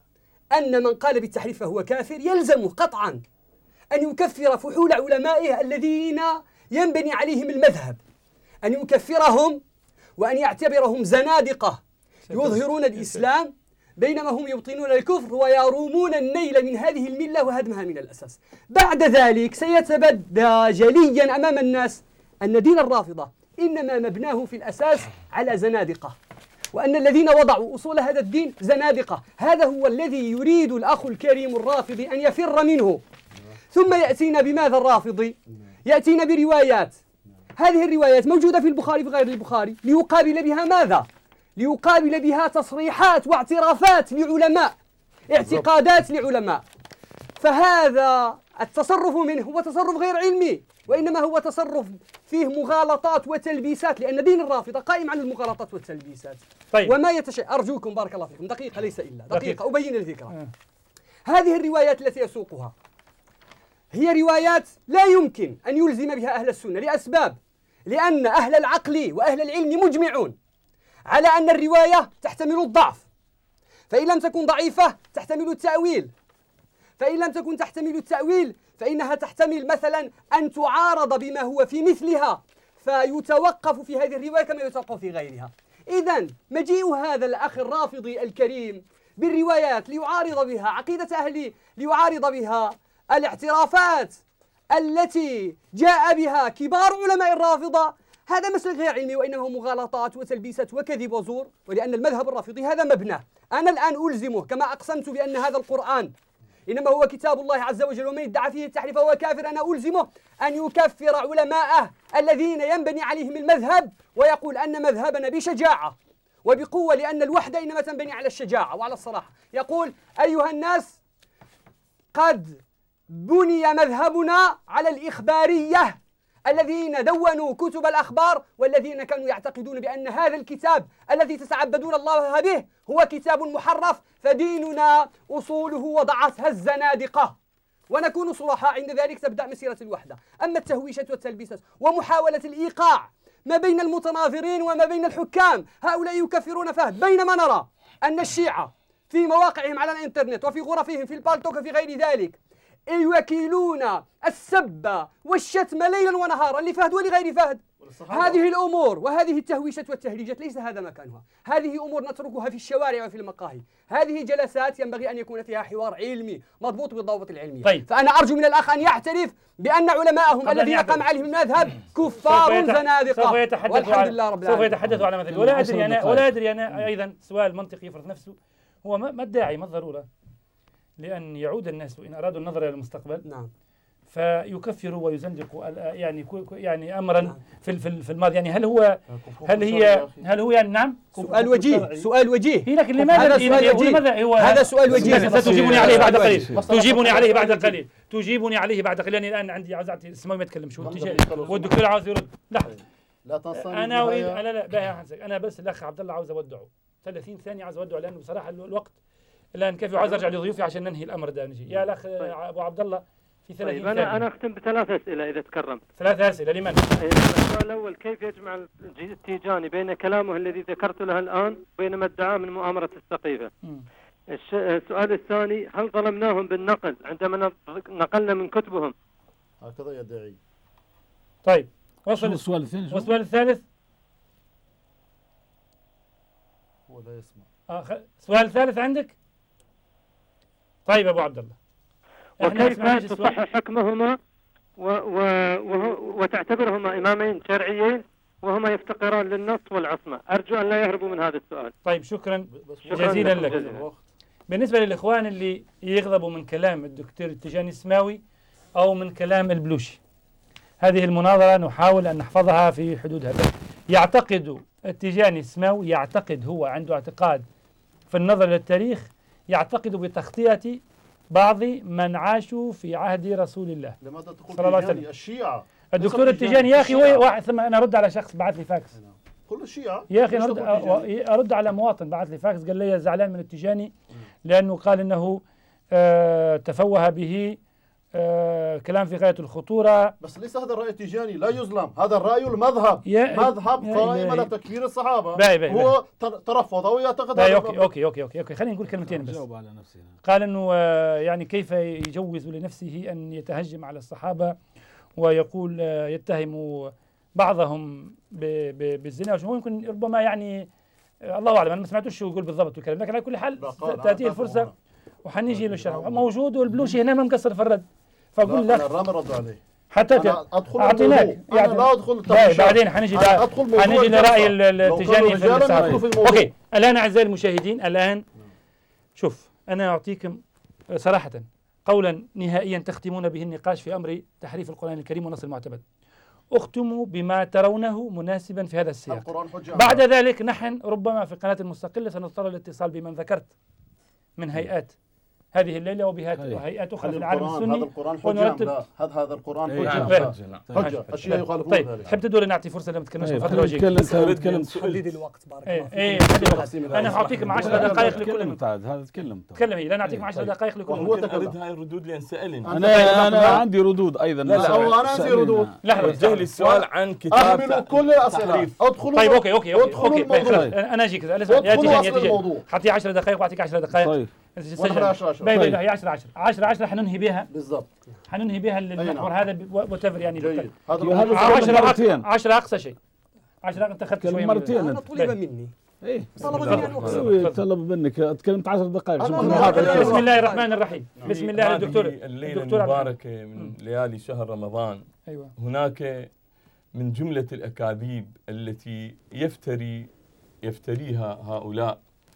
أن من قال بالتحريف فهو كافر يلزمه قطعا أن يكفر فحول علمائه الذين ينبني عليهم المذهب، أن يكفرهم وأن يعتبرهم زنادقة يظهرون الإسلام بينما هم يبطنون الكفر ويرومون النيل من هذه الملة وهدمها من الأساس. بعد ذلك سيتبدى جليا أمام الناس أن دين الرافضة إنما مبناه في الأساس على زنادقة، وأن الذين وضعوا أصول هذا الدين زنادقة. هذا هو الذي يريد الأخ الكريم الرافضي أن يفر منه. ثم يأتينا بماذا الرافضي؟ يأتينا بروايات، هذه الروايات موجودة في البخاري في غير البخاري، ليقابل بها ماذا؟ ليقابل بها تصريحات واعترافات لعلماء، اعتقادات لعلماء. فهذا التصرف منه هو تصرف غير علمي، وإنما هو تصرف فيه مغالطات وتلبيسات، لأن دين الرافضة قائم على المغالطات والتلبيسات. طيب. وما يتشع أرجوكم بارك الله فيكم دقيقة ليس إلا دقيقة أبين الفكرة. آه. هذه الروايات التي يسوقها هي روايات لا يمكن أن يلزم بها أهل السنة لأسباب، لأن أهل العقل وأهل العلم مجمعون على أن الرواية تحتمل الضعف، فإن لم تكن ضعيفة تحتمل التأويل، فإن لم تكن تحتمل التأويل فإنها تحتمل مثلا أن تعارض بما هو في مثلها فيتوقف في هذه الرواية كما يتوقف في غيرها. إذن مجيء هذا الأخ الرافضي الكريم بالروايات ليعارض بها عقيدة أهلي، ليعارض بها الاعترافات التي جاء بها كبار علماء الرافضة، هذا مسلك غير علمي وإنما هو مغالطات وتلبيسات وكذب وزور، ولأن المذهب الرافضي هذا مبناه. أنا الآن ألزمه كما أقسمت بأن هذا القرآن إنما هو كتاب الله عز وجل ومن ادعى فيه التحريف فهو كافر، أنا ألزمه أن يكفر علماءه الذين ينبني عليهم المذهب ويقول أن مذهبنا بشجاعة وبقوة، لأن الوحدة إنما تنبني على الشجاعة وعلى الصراحة. يقول أيها الناس قد بني مذهبنا على الإخبارية الذين دونوا كتب الأخبار والذين كانوا يعتقدون بأن هذا الكتاب الذي تتعبدون الله به هو كتاب محرف، فديننا أصوله وضعتها الزنادقة. ونكون صرحاء عند ذلك تبدأ مسيرة الوحدة. أما التهويشات والتلبيسات ومحاولة الإيقاع ما بين المتناظرين وما بين الحكام، هؤلاء يكفرون فهد، بينما نرى أن الشيعة في مواقعهم على الإنترنت وفي غرفهم في البالتوك وفي غير ذلك يوكلون السب والشتم ليلا ونهارا لفهد ولغير فهد. هذه الأمور وهذه التهويشات والتهريجات ليس هذا مكانها، هذه أمور نتركها في الشوارع وفي المقاهي، هذه جلسات ينبغي أن يكون فيها حوار علمي مضبوط بالضوابط العلمية. طيب. فأنا أرجو من الأخ أن يعترف بأن علماءهم الذين قام عليهم المذهب كفار زنادقة، سوف يتحدث والحمد لله رب العالمين. سوف يتحدث على مثل ولا أدري أنا ولا أدري أنا أيضا سؤال منطقي يفرض نفسه، هو ما الداعي ما الضرورة لأن يعود الناس إن أرادوا النظر إلى المستقبل نعم فيكفروا ويزندقوا يعني يعني أمرا نعم. في في في الماضي، يعني هل هو هل هي هل هو يعني نعم سؤال وجيه سؤال وجيه هي، لكن لماذا لماذا هو هذا سؤال وجيه؟ ستجيبني عليه بعد قليل تجيبني عليه بعد قليل تجيبني عليه بعد قليل. الآن عندي عزعتي السماوي ما يتكلم شو والدكتور عاوز يرد. لحظة لا تنساني أنا أريد أنا لا باهي أنا بس الأخ عبد الله عاوز أودعه ثلاثين ثانية عاوز أودعه لأنه بصراحة الوقت الآن كيف عاوز أرجع لضيوفي عشان ننهي الأمر ده نجي. يا الأخ أبو عبد الله في ثلاثين طيب أنا أنا أختم بثلاث أسئلة إذا تكرمت. ثلاث أسئلة لمن؟ السؤال الأول كيف يجمع التيجاني بين كلامه الذي ذكرت له الآن وبين ما ادعاه من مؤامرة السقيفة؟ السؤال الثاني هل ظلمناهم بالنقل عندما نقلنا من كتبهم؟ هكذا يدعي. طيب وصل السؤال الثاني. والسؤال الثالث؟ هو لا يسمع. آه السؤال الثالث عندك؟ طيب أبو عبد الله وكيف تصحح حكمهما و و و وتعتبرهما إمامين شرعيين وهما يفتقران للنص والعصمة؟ أرجو أن لا يهربوا من هذا السؤال. طيب شكرا جزيلا لك. جزيلا. بالنسبة للإخوان اللي يغضبوا من كلام الدكتور التيجاني السماوي أو من كلام البلوشي، هذه المناظرة نحاول أن نحفظها في حدودها. يعتقد التيجاني السماوي يعتقد هو عنده اعتقاد في النظر للتاريخ يعتقد بتخطئة بعض من عاشوا في عهد رسول الله. لماذا تقول تيجاني؟ الشيعة الدكتور التيجاني يا أخي هو واحد، ثم أنا أرد على شخص بعث لي فاكس. كل الشيعة يا أخي أرد, أرد على مواطن بعث لي فاكس قال لي زعلان من التيجاني لأنه قال إنه آه تفوه به آه كلام في غاية الخطورة. بس ليس هذا الرأي التيجاني، لا يظلم، هذا الرأي المذهب، مذهب قائم على تكفير الصحابة. باي باي باي. هو ترفض أو يعتقد هذا. أوكي أوكي أوكي أوكي أوكي خلينا نقول كلمتين بس. جاوب على نفسنا. قال إنه آه يعني كيف يجوز لنفسه أن يتهجم على الصحابة ويقول آه يتهم بعضهم بالزنا، ويمكن ربما يعني آه الله أعلم، أنا ما سمعتوش شو يقول بالضبط الكلام، لكن على كل حال تأتيه الفرصة وحنيجي له الشرح موجود، والبلوشي هنا ما مقصر في الرد. فاقول لك انا ما رد عليه حتى أنا أدخل اعطيناك يعني انا لا ادخل بعدين حنيجي حنيجي لراي التجاني في الصحافه. اوكي الان اعزائي المشاهدين، الان شوف انا اعطيكم صراحه قولا نهائيا تختمون به النقاش في امر تحريف القران الكريم ونص المعتمد. اختموا بما ترونه مناسبا في هذا السياق. بعد ذلك نحن ربما في قناه المستقله سنضطر للاتصال بمن ذكرت من هيئات هذه الليلة وبهيئات أخرى في العالم السني. هذا القرآن حجة. لا هذا هذا القرآن حجة. حجة أشياء يخالفون ذلك. طيب تحب تدور نعطي فرصة لما تتكلمش فترة وجهك. نتكلم حدد الوقت بارك الله فيك. أنا حاعطيكم عشر دقائق لكل من. هذا تكلم. تكلم هي، لا نعطيكم عشر دقائق لكل من. هو أريد هاي الردود لأن سألني. أنا أنا عندي ردود أيضا. لا لا أنا عندي ردود. لحظة. وجه لي السؤال عن كتاب. أحملوا كل الأسئلة. ادخلوا. طيب أوكي أوكي أوكي أوكي. أنا أجيك. يا تيجي يا تيجي. حطي عشر دقائق وأعطيك عشر دقائق. سجل عشرة عشرة باي باي هي عشرة عشرة عشرة عشرة حننهي بها بالضبط، حننهي بها المحور هذا وتفر يعني جيد. هذا عشرة عشرة أقصى شيء. عشرة أنت أخذت شوية مرتين. أنا طلب مني ايه طلب مني أن أقصر. طلب منك تكلمت عشر دقائق. بسم الله الرحمن الرحيم. بسم الله الدكتور. الليلة المباركة من ليالي شهر رمضان. أيوة. هناك من جملة الأكاذيب التي يفتري يفتريها هؤلاء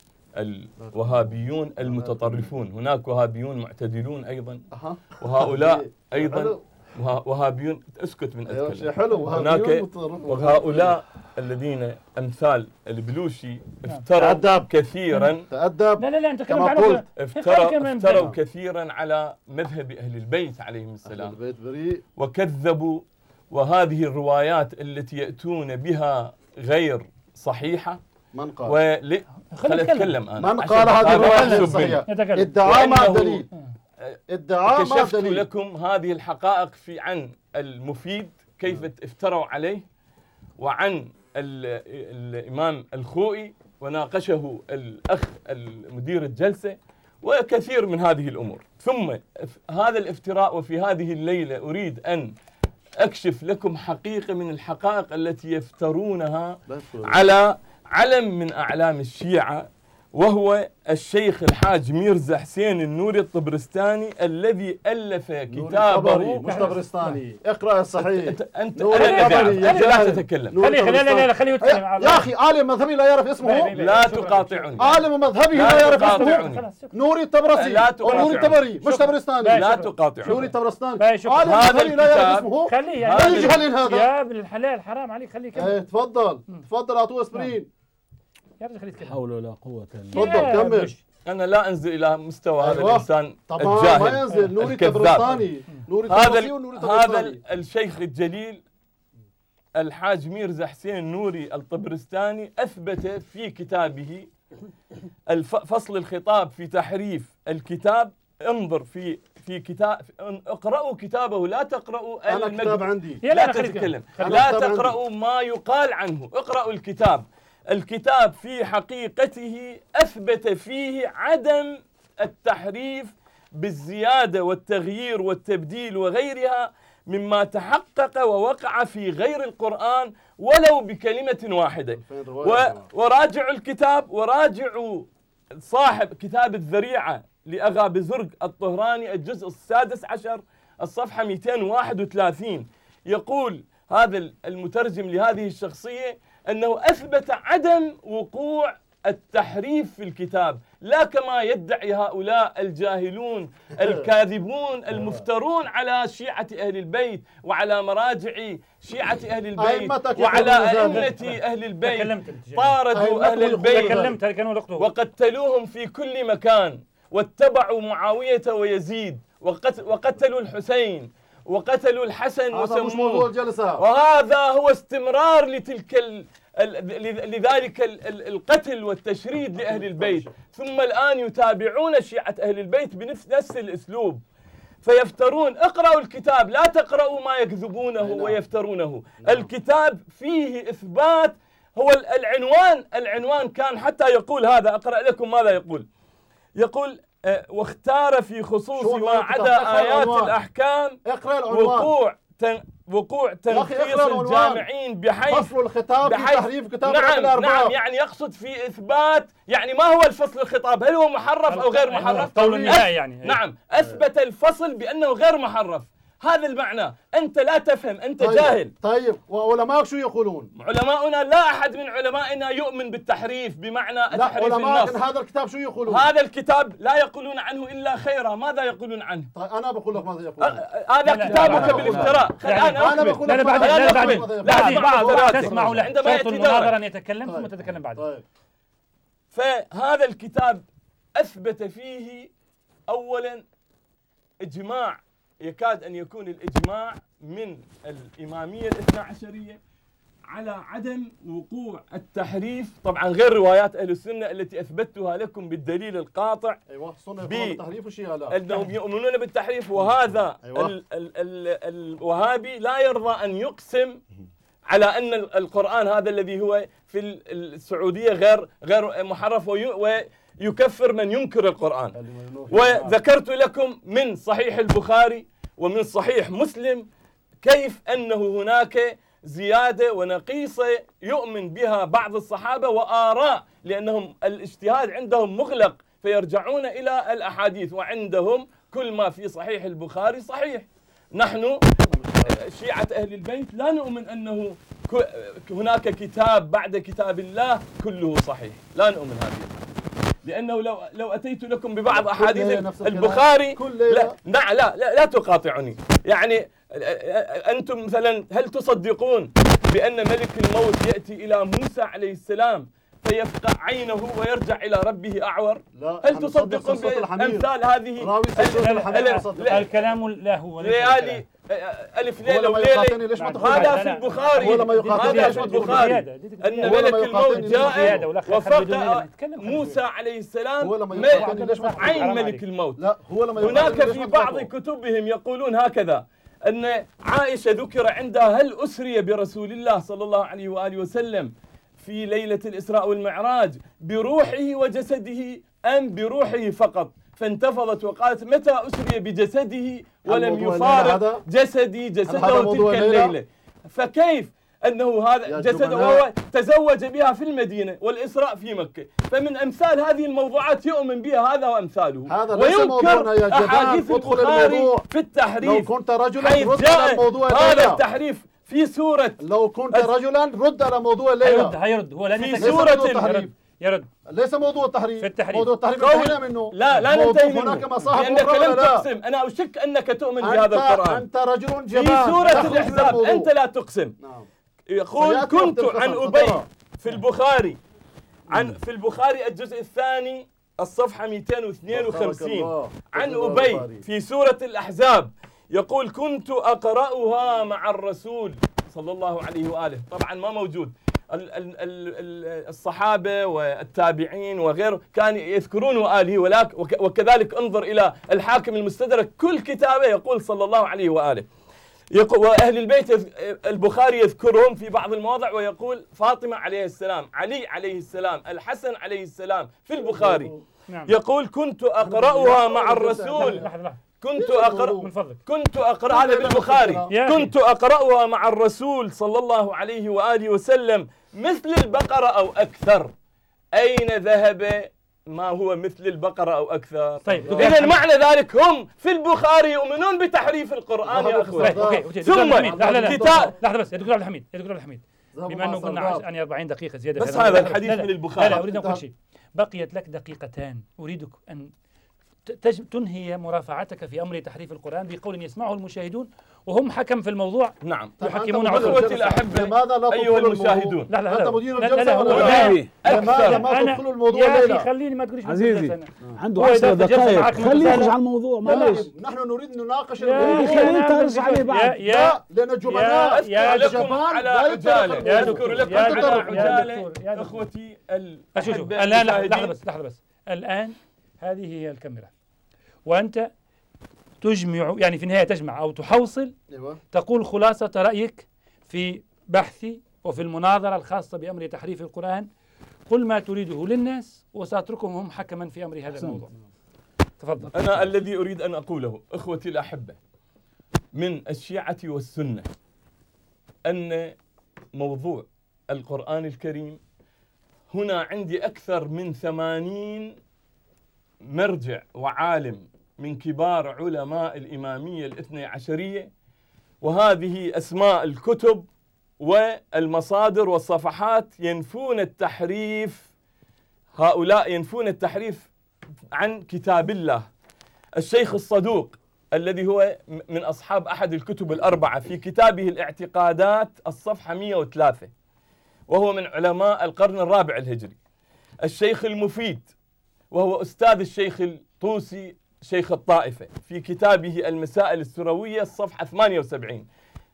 الوهابيون المتطرفون. هناك وهابيون معتدلون أيضا، وهؤلاء أيضا وهابيون. اسكت من أتكلم. هناك وهؤلاء الذين أمثال البلوشي افتروا كثيرا تأدب. لا لا لا أنت كما قلت افتروا, افتروا كثيرا على مذهب أهل البيت عليهم السلام. أهل البيت بريء. وكذبوا، وهذه الروايات التي يأتون بها غير صحيحة. من قال؟ ول... خليني اتكلم انا. من قال هذه الروايات صحيحة؟ ادعاء مع دليل. ادعاء مع كشفت دليل. لكم هذه الحقائق في عن المفيد كيف افتروا عليه، وعن ال... الامام الخوئي وناقشه الاخ المدير الجلسة، وكثير من هذه الامور. ثم هذا الافتراء، وفي هذه الليلة اريد ان اكشف لكم حقيقة من الحقائق التي يفترونها على علم من أعلام الشيعة، وهو الشيخ الحاج ميرزا حسين النوري الطبرستاني الذي ألف كتابه. مش طبرستاني، اقرأ الصحيح. أنت أنت لا تتكلم. خليه خليه لا لا خليه يتكلم. يا أخي عالم مذهبي لا يعرف اسمه. لا تقاطعني. عالم مذهبي لا يعرف اسمه. نوري الطبرسي. نوري الطبري مش طبرستاني. لا تقاطعني. نوري الطبرستاني. عالم مذهبي لا يعرف اسمه. خليه لا يجهل هذا. يا ابن الحلال حرام عليك، خليه يكمل. تفضل تفضل اعطوه اسبرين. يا رجل خليه يتكلم. حول ولا قوة الا بالله. تفضل كمل. أنا لا أنزل إلى مستوى هذا الإنسان طبعا الجاهل. ما ينزل. نوري الطبرستاني. نوري الطبرسي ونوري الطبرستاني. هذا الشيخ الجليل الحاج ميرزا حسين نوري الطبرستاني أثبت في كتابه فصل الخطاب في تحريف الكتاب. انظر في في كتاب، اقرأوا كتابه، لا تقرأوا أنا كتاب عندي. لا تتكلم، لا تقرأوا ما يقال عنه، اقرأوا الكتاب. الكتاب في حقيقته أثبت فيه عدم التحريف بالزيادة والتغيير والتبديل وغيرها مما تحقق ووقع في غير القرآن ولو بكلمة واحدة. وراجعوا الكتاب، وراجعوا صاحب كتاب الذريعة لأغا بزرق الطهراني الجزء السادس عشر الصفحة مئتين وواحد وثلاثين. يقول هذا المترجم لهذه الشخصية أنه أثبت عدم وقوع التحريف في الكتاب، لا كما يدعي هؤلاء الجاهلون الكاذبون المفترون على شيعة أهل البيت وعلى مراجع شيعة أهل البيت وعلى أئمة أهل البيت. طاردوا أهل البيت وقتلوهم في كل مكان، واتبعوا معاوية ويزيد، وقتلوا الحسين وقتلوا الحسن وسموه. وهذا هو استمرار لتلك ال لذلك القتل والتشريد لأهل البيت. ثم الآن يتابعون شيعة أهل البيت بنفس الأسلوب. فيفترون. اقرأوا الكتاب، لا تقرأوا ما يكذبونه ويفترونه. الكتاب فيه إثبات. هو العنوان العنوان كان حتى يقول هذا، أقرأ لكم ماذا يقول. يقول اه واختار في خصوص ما عدا آيات الأحكام وقوع تن وقوع تنقيص الجامعين بحيث فصل الخطاب في تحريف كتاب نعم الأربعة. نعم يعني يقصد في إثبات. يعني ما هو الفصل الخطاب؟ هل هو محرف أو غير محرف؟ قول النهائي يعني. نعم، أثبت الفصل بأنه غير محرف. هذا المعنى. أنت لا تفهم، أنت طيب جاهل. طيب وعلماء شو يقولون؟ علماؤنا لا أحد من علمائنا يؤمن بالتحريف بمعنى تحريف النص. هذا الكتاب شو يقولون؟ هذا الكتاب لا يقولون عنه إلا خيرا. ماذا يقولون عنه؟ طيب أنا بقول لك ماذا يقولون. هذا كتابك بالافتراء. أنا أنا بقول لك لا بعد لا تسمعوا له شرط المناظرة أن يتكلم ثم تتكلم بعد. طيب. فهذا الكتاب أثبت فيه أولا إجماع، يكاد أن يكون الإجماع من الإمامية الاثنى عشرية على عدم وقوع التحريف. طبعا غير روايات أهل السنة التي أثبتها لكم بالدليل القاطع. أيوة السنة بالتحريف وشيء لا. أنهم يؤمنون بالتحريف. وهذا أيوة. ال ال ال الوهابي لا يرضى أن يقسم على أن القرآن هذا الذي هو في السعودية غير غير محرف ويكفر من ينكر القرآن. وذكرت لكم من صحيح البخاري ومن صحيح مسلم كيف أنه هناك زيادة ونقيصة يؤمن بها بعض الصحابة وآراء، لأنهم الاجتهاد عندهم مغلق فيرجعون إلى الأحاديث، وعندهم كل ما في صحيح البخاري صحيح. نحن شيعة أهل البيت لا نؤمن أنه هناك كتاب بعد كتاب الله كله صحيح، لا نؤمن هذه، لأنه لو لو أتيت لكم ببعض أحاديث البخاري لا لا لا, لا, لا تقاطعني. يعني أنتم مثلا هل تصدقون بأن ملك الموت يأتي إلى موسى عليه السلام فيفقع عينه ويرجع إلى ربه أعور؟ لا هل تصدقون بأمثال هذه الكلام لا هو ليالي ألف ليلة وليلة؟ هذا في البخاري، هذا في البخاري أن ملك الموت جاء وفقع موسى عليه السلام عين ملك الموت. هناك في بعض كتبهم يقولون هكذا أن عائشة ذكر عندها هل أسري برسول الله صلى الله عليه وآله وسلم في ليلة الإسراء والمعراج بروحه وجسده أم بروحه فقط؟ فانتفضت وقالت متى أسري بجسده ولم يفارق جسدي جسده تلك الليلة؟ فكيف أنه هذا جسده وهو تزوج بها في المدينة والإسراء في مكة؟ فمن أمثال هذه الموضوعات يؤمن بها هذا وأمثاله. هذا ليس موضوعنا يا جماعة. أحاديث البخاري في التحريف. لو كنت رجلا رد على الموضوع هذا التحريف في سورة. لو كنت رجلا رد على موضوع الليلة. هيرد هيرد هو لن في سورة التحريف. يرد. ليس موضوع التحريف. في التحريف. موضوع التحريف انتهينا منه. لا لا ننتهي منه. هناك مصاحب لأنك لم تقسم. أنا أشك أنك تؤمن بهذا القرآن. أنت رجل جبان. في سورة الأحزاب أنت لا تقسم. نعم. يقول كنت عن أبي في البخاري عن في البخاري الجزء الثاني الصفحة مئتين واثنين وخمسين عن أبي في سورة الأحزاب يقول كنت أقرأها مع الرسول صلى الله عليه وآله. طبعا ما موجود. الصحابة والتابعين وغيره كانوا يذكرون وآله، وكذلك انظر إلى الحاكم المستدرك كل كتابه يقول صلى الله عليه وآله. وأهل البيت البخاري يذكرهم في بعض المواضع ويقول فاطمة عليه السلام، علي عليه السلام، الحسن عليه السلام في البخاري. يقول كنت أقرأها مع الرسول. كنت أقرأ كنت أقرأ هذا بالبخاري. كنت أقرأها مع الرسول صلى الله عليه وآله وسلم مثل البقرة أو أكثر. أين ذهب ما هو مثل البقرة أو أكثر؟ طيب إذا معنى ذلك هم في البخاري يؤمنون بتحريف القرآن يا أخوان. ثم كتاب لحظة بس يا دكتور عبد الحميد يا دكتور عبد الحميد بما أنه قلنا عن أربعين دقيقة زيادة بس هذا الحديث من البخاري. لا لا أريد أن أقول شيء. بقيت لك دقيقتان أريدك أن تنهي مرافعتك في أمر تحريف القرآن بقول يسمعه المشاهدون وهم حكم في الموضوع. نعم. يحكمون أخوتي الأحبة أيها المشاهدون. لا لا لا. أنت مدير الجلسة ولا لماذا ما تدخلوا الموضوع يا الليلة؟ أخي خليني ما تقوليش عزيزي عنده عشر دقائق خليه يخرج على الموضوع معلش. نحن نريد نناقش الموضوع. خليه ترجع عليه بعد. لا لأن الجبناء لكم على عجالة. أذكر لكم على عجالة أخوتي الأحبة. الآن لحظة بس لحظة بس الآن هذه هي الكاميرا وأنت تجمع، يعني في النهاية تجمع أو تحوصل، تقول خلاصة رأيك في بحثي وفي المناظرة الخاصة بأمر تحريف القرآن. قل ما تريده للناس وسأتركهم هم حكما في أمر هذا الموضوع. تفضل. أنا الذي أريد أن أقوله إخوتي الأحبة من الشيعة والسنة أن موضوع القرآن الكريم هنا عندي أكثر من ثمانين مرجع وعالم من كبار علماء الإمامية الاثني عشرية، وهذه أسماء الكتب والمصادر والصفحات ينفون التحريف. هؤلاء ينفون التحريف عن كتاب الله. الشيخ الصدوق الذي هو من أصحاب أحد الكتب الأربعة في كتابه الاعتقادات الصفحة مئة وثلاثة، وهو من علماء القرن الرابع الهجري. الشيخ المفيد وهو أستاذ الشيخ الطوسي شيخ الطائفة في كتابه المسائل السروية الصفحة ثمانية وسبعين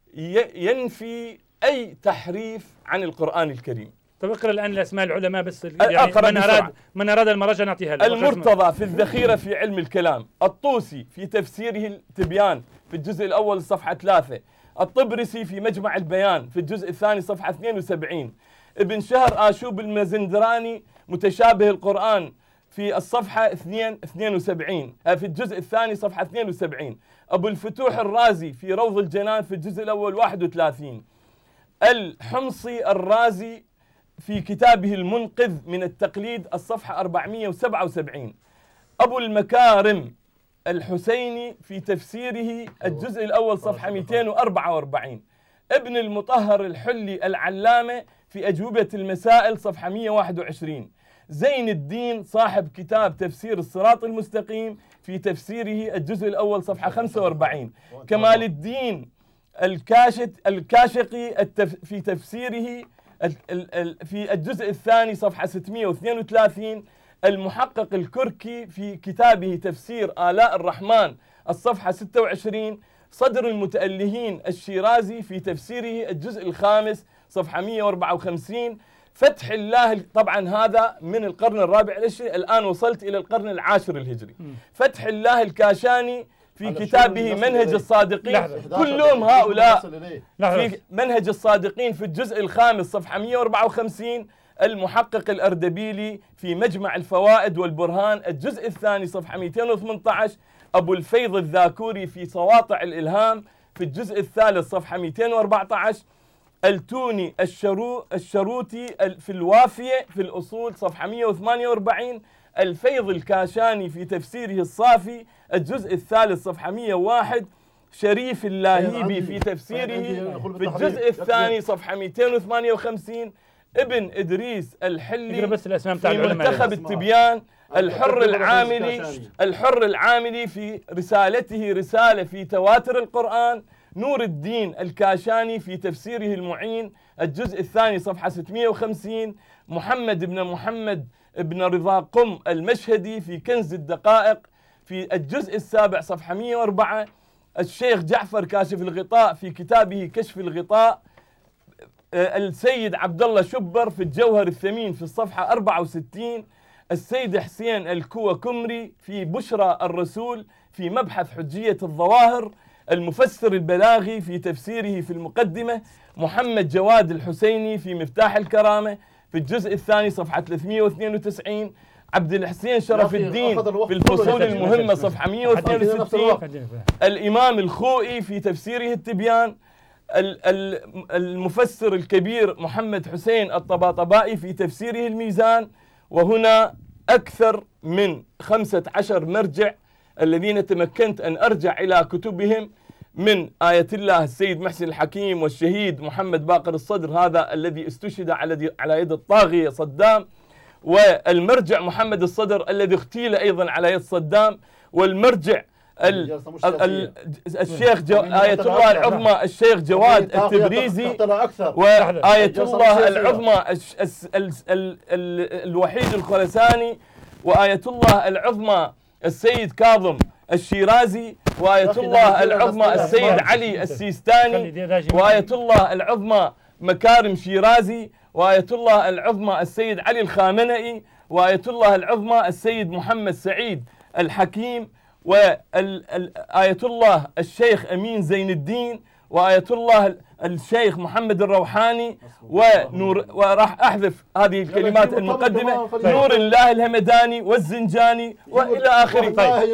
ينفي أي تحريف عن القرآن الكريم. طب اقرأ الآن الأسماء العلماء بس، يعني من أراد من أراد المراجعة نعطيها له. المرتضى في الذخيرة في علم الكلام، الطوسي في تفسيره التبيان في الجزء الأول صفحة ثلاثة، الطبرسي في مجمع البيان في الجزء الثاني صفحة اثنين وسبعين، ابن شهر آشوب المازندراني متشابه القرآن في الصفحة اثنين وسبعين في الجزء الثاني صفحة اثنين وسبعين، أبو الفتوح الرازي في روض الجنان في الجزء الأول واحد وثلاثين، الحمصي الرازي في كتابه المنقذ من التقليد الصفحة أربعمئة وسبعة وسبعين، أبو المكارم الحسيني في تفسيره الجزء الأول صفحة مئتين وأربعة وأربعين، ابن المطهر الحلي العلامة في أجوبة المسائل صفحة مئة وواحد وعشرين، زين الدين صاحب كتاب تفسير الصراط المستقيم في تفسيره الجزء الأول صفحة خمسة وأربعين، كمال الدين الكاشت الكاشقي في تفسيره في الجزء الثاني صفحة ستمئة واثنين وثلاثين، المحقق الكركي في كتابه تفسير آلاء الرحمن الصفحة ستة وعشرين، صدر المتألهين الشيرازي في تفسيره الجزء الخامس صفحة مئة وأربعة وخمسين، فتح الله طبعا هذا من القرن الرابع الهجري، الآن وصلت إلى القرن العاشر الهجري. فتح الله الكاشاني في كتابه منهج الصادقين، كلهم هؤلاء في منهج الصادقين في الجزء الخامس صفحة مئة وأربعة وخمسين، المحقق الأردبيلي في مجمع الفوائد والبرهان الجزء الثاني صفحة مئتين وثمانية عشر، أبو الفيض الذاكوري في سواطع الإلهام في الجزء الثالث صفحة مئتين وأربعة عشر، التوني الشرو الشروتي في الوافية في الأصول صفحة مئة وثمانية وأربعين، الفيض الكاشاني في تفسيره الصافي الجزء الثالث صفحة مئة وواحد، شريف اللاهيبي في تفسيره في الجزء الثاني صفحة مئتين وثمانية وخمسين، ابن إدريس الحلي في منتخب التبيان، الحر العاملي الحر العاملي في رسالته رسالة في تواتر القرآن، نور الدين الكاشاني في تفسيره المعين الجزء الثاني صفحة ستمئة وخمسين، محمد بن محمد بن رضا قم المشهدي في كنز الدقائق في الجزء السابع صفحة مئة وأربعة، الشيخ جعفر كاشف الغطاء في كتابه كشف الغطاء، السيد عبد الله شبر في الجوهر الثمين في الصفحة أربعة وستين، السيد حسين الكوى كمري في بشرى الرسول في مبحث حجية الظواهر، المفسر البلاغي في تفسيره في المقدمة، محمد جواد الحسيني في مفتاح الكرامة في الجزء الثاني صفحة ثلاثمئة واثنين وتسعين، عبد الحسين شرف الدين في الفصول المهمة صفحة مئة واثنين وستين، الإمام الخوئي في تفسيره التبيان، المفسر الكبير محمد حسين الطباطبائي في تفسيره الميزان. وهنا أكثر من خمسة عشر مرجع الذين تمكنت أن أرجع إلى كتبهم، من آية الله السيد محسن الحكيم والشهيد محمد باقر الصدر هذا الذي استشهد على على يد الطاغية صدام، والمرجع محمد الصدر الذي اغتيل أيضا على يد صدام، والمرجع ال ال الشيخ جو آية الله العظمى الشيخ جواد التبريزي، وآية الله العظمى الوحيد الخرساني، وآية الله العظمى السيد كاظم الشيرازي، وآية الله العظمى السيد علي السيستاني، وآية الله العظمى مكارم شيرازي، وآية الله العظمى السيد علي الخامنئي، وآية الله العظمى السيد محمد سعيد الحكيم، وآية الله الشيخ أمين زين الدين وآية الله الشيخ محمد الروحاني ونور، وراح أحذف هذه الكلمات المقدمة، نور الله الهمداني والزنجاني وإلى آخره. طيب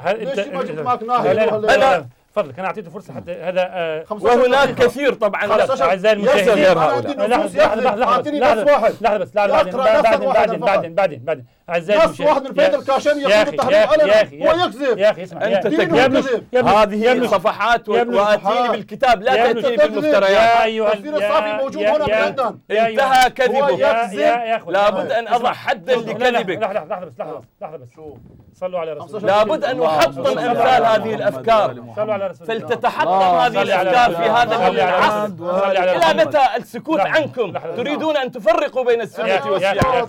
أنا فضلك انا اعطيته فرصه حتى هذا آه وهناك كثير طبعا. اعزائي المشاهدين هؤلاء لحظه لحظه لحظه لحظه بس بعدين بعدين بعدين بعدين بعدين اعزائي المشاهدين واحد من بيت الكاشان يقول التحريم علنا ويكذب. يا اخي اسمع انت تكذب. هذه صفحات واتيني بالكتاب لا تاتيني بالمفتريات. يا ايها التفسير الصافي موجود هنا بعندنا. انتهى كذبك. لابد ان اضع حدا لكذبك. لحظه لحظه بس لحظه لحظه بس صلوا على رسول الله. لابد ان نحطم امثال هذه الافكار فلتتحطم هذه الافكار في هذا العصر. الى متى السكوت عنكم؟ تريدون ان تفرقوا بين السنه والشيعه.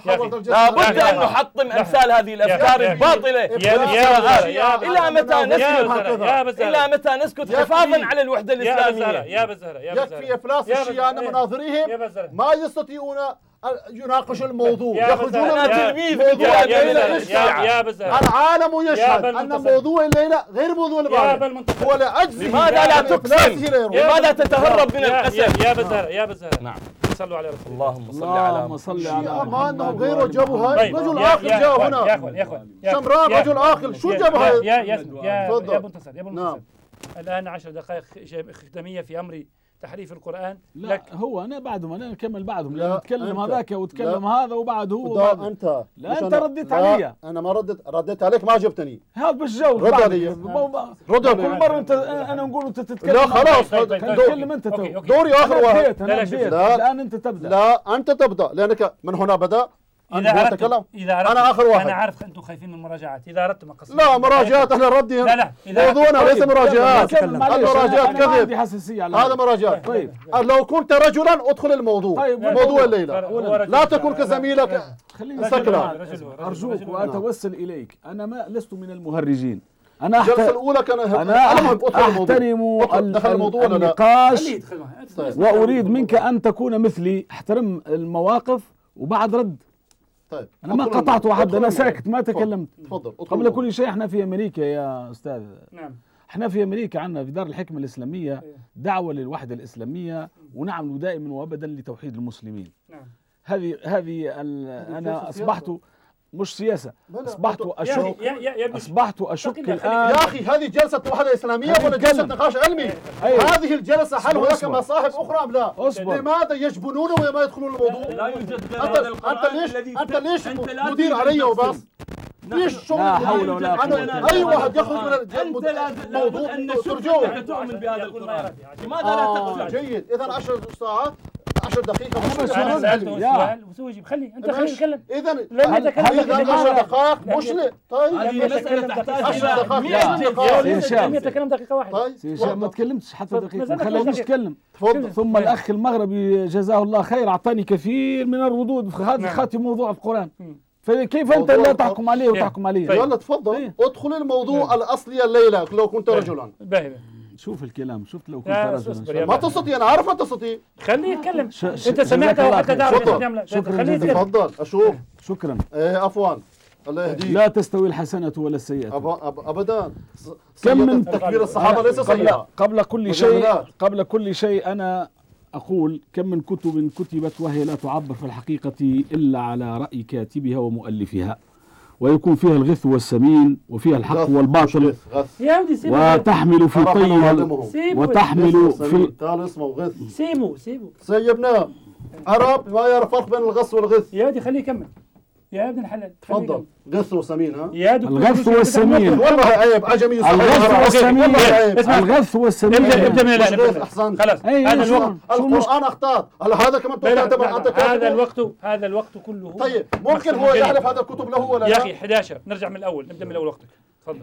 لابد ان نحطم امثال هذه الافكار الباطله والافتراءات. الى متى نسكت؟ الى متى نسكت حفاظا على الوحده الاسلاميه؟ يا بزهره يا بزهره يكفي افلاس الشيعه مناظريهم ما يستطيعون يناقشوا الموضوع، يخرجون أنا تلميذ موضوع الليلة. يا العالم يشهد أن موضوع الليلة غير موضوع البارحة. هو لأجل لماذا لا تقسم؟ لماذا تتهرب من القسم؟ يا بزهرة يا بزهرة نعم صلوا على رسول الله. اللهم صل على اللهم صل على ما أنهم غيره جابوا هاي. رجل عاقل جاء هنا يا اخوان يا اخوان شمران رجل عاقل شو جاب هاي؟ يا يا يا يا ابو انتصر يا ابو انتصر الآن عشر دقائق ختامية في أمر تحريف القرآن. لا لك هو انا بعدهم انا نكمل بعدهم لان نتكلم هذاك وتكلم هذا وبعد هو وبعد انت لا انت رديت علي. انا ما رديت رديت عليك ما جبتني. هذا بالجو رد علي رد كل مره انت انا نقول انت تتكلم. لا خلاص تتكلم انت دوري اخر واحد. لا الان انت تبدا. لا انت تبدا لانك من هنا بدا. إذا أردت إذا أردت أنا آخر واحد. أنا عارف أنتم خايفين من المراجعات. إذا أردتم أقصد لا مراجعات أنا ردي. لا لا موضوعنا ليس مراجعات. المراجعات كذب. هذا مراجعات. طيب لو كنت رجلا ادخل الموضوع. طيب موضوع الليلة لا تكن كزميلك سكران. أرجوك وأتوسل إليك أنا ما لست من المهرجين. أنا الجلسة الأولى كان أنا أحترم النقاش وأريد منك أن تكون مثلي احترم المواقف وبعد رد. طيب أنا ما قطعت واحد أنا ساكت ما تكلمت. تفضل. قبل كل شيء احنا في أمريكا يا أستاذ. نعم. احنا في أمريكا عندنا في دار الحكمة الإسلامية دعوة للوحدة الإسلامية ونعمل دائما وأبدا لتوحيد المسلمين. نعم. هذه هذه أنا أصبحت مش سياسة أصبحت أشك أصبحت أشك الآن. يا أخي هذه جلسة وحدة إسلامية ولا جلسة نقاش علمي؟ هذه الجلسة هل هناك مصاحب أخرى أم لا؟ أصبر. لماذا يجبنون وما يدخلون الموضوع؟ لا يوجد غير أنت هذا القرآن أنت ليش الذي أنت ليش أنت لا مدير علي وبس؟ ليش شغل لا حول ولا قوة. أي واحد يخرج من الموضوع ترجوه. تؤمن بهذا القرآن. لماذا لا تقول؟ جيد إذا عشر ساعات عشر دقيقة أنا سألته سؤال وسوي يجيب خلي أنت خلي يتكلم. إذا لم يتكلم إذا عشر دقائق مش طيب هذه مسألة تحتاج عشر دقائق لم يتكلم دقيقة واحدة. طيب ما تكلمتش حتى دقيقة ما خلانيش اتكلم. تفضل. ثم الأخ المغربي جزاه الله خير أعطاني كثير من الردود في هذا خاتم موضوع القرآن. فكيف أنت لا تحكم عليه وتحكم عليه؟ يلا تفضل ادخل الموضوع الأصلي الليلة لو كنت رجلا. شوف الكلام شفت لو كنت رجلا ما تستطيع أنا عارف أن تستطيع. خليه يتكلم. أنت سمعته حتى تعرف ايش يعمل. خليه يتكلم. تفضل أشوف. شكرا. إيه عفوا الله يهديك. لا تستوي الحسنة ولا السيئة. أب أب أبدا. كم من تكبير الصحابة ليس سيئة. قبل كل شيء قبل كل شيء أنا أقول كم من كتب كتبت وهي لا تعبر في الحقيقة إلا على رأي كاتبها ومؤلفها ويكون فيها الغث والسمين وفيها الحق والباطل وتحمل في طيها وتحمل في اسمه غث. سيبوا سيبوا سيبنا عرب ما يعرف فرق بين الغث والغث. يا ودي خليه يكمل يا ابن الحلال. تفضل. غث وسمين ها يا الغث والسمين والله عيب عجمي. الغث والسمين الغث والسمين ابدا من الان احسنت. خلاص هذا الوقت القرآن اختار هذا كمان تعتبر انت هذا الوقت هذا الوقت كله. طيب ممكن هو يعرف هذا الكتب له ولا لا؟ يا اخي أحد عشر نرجع من الاول نبدا من الاول وقتك تفضل.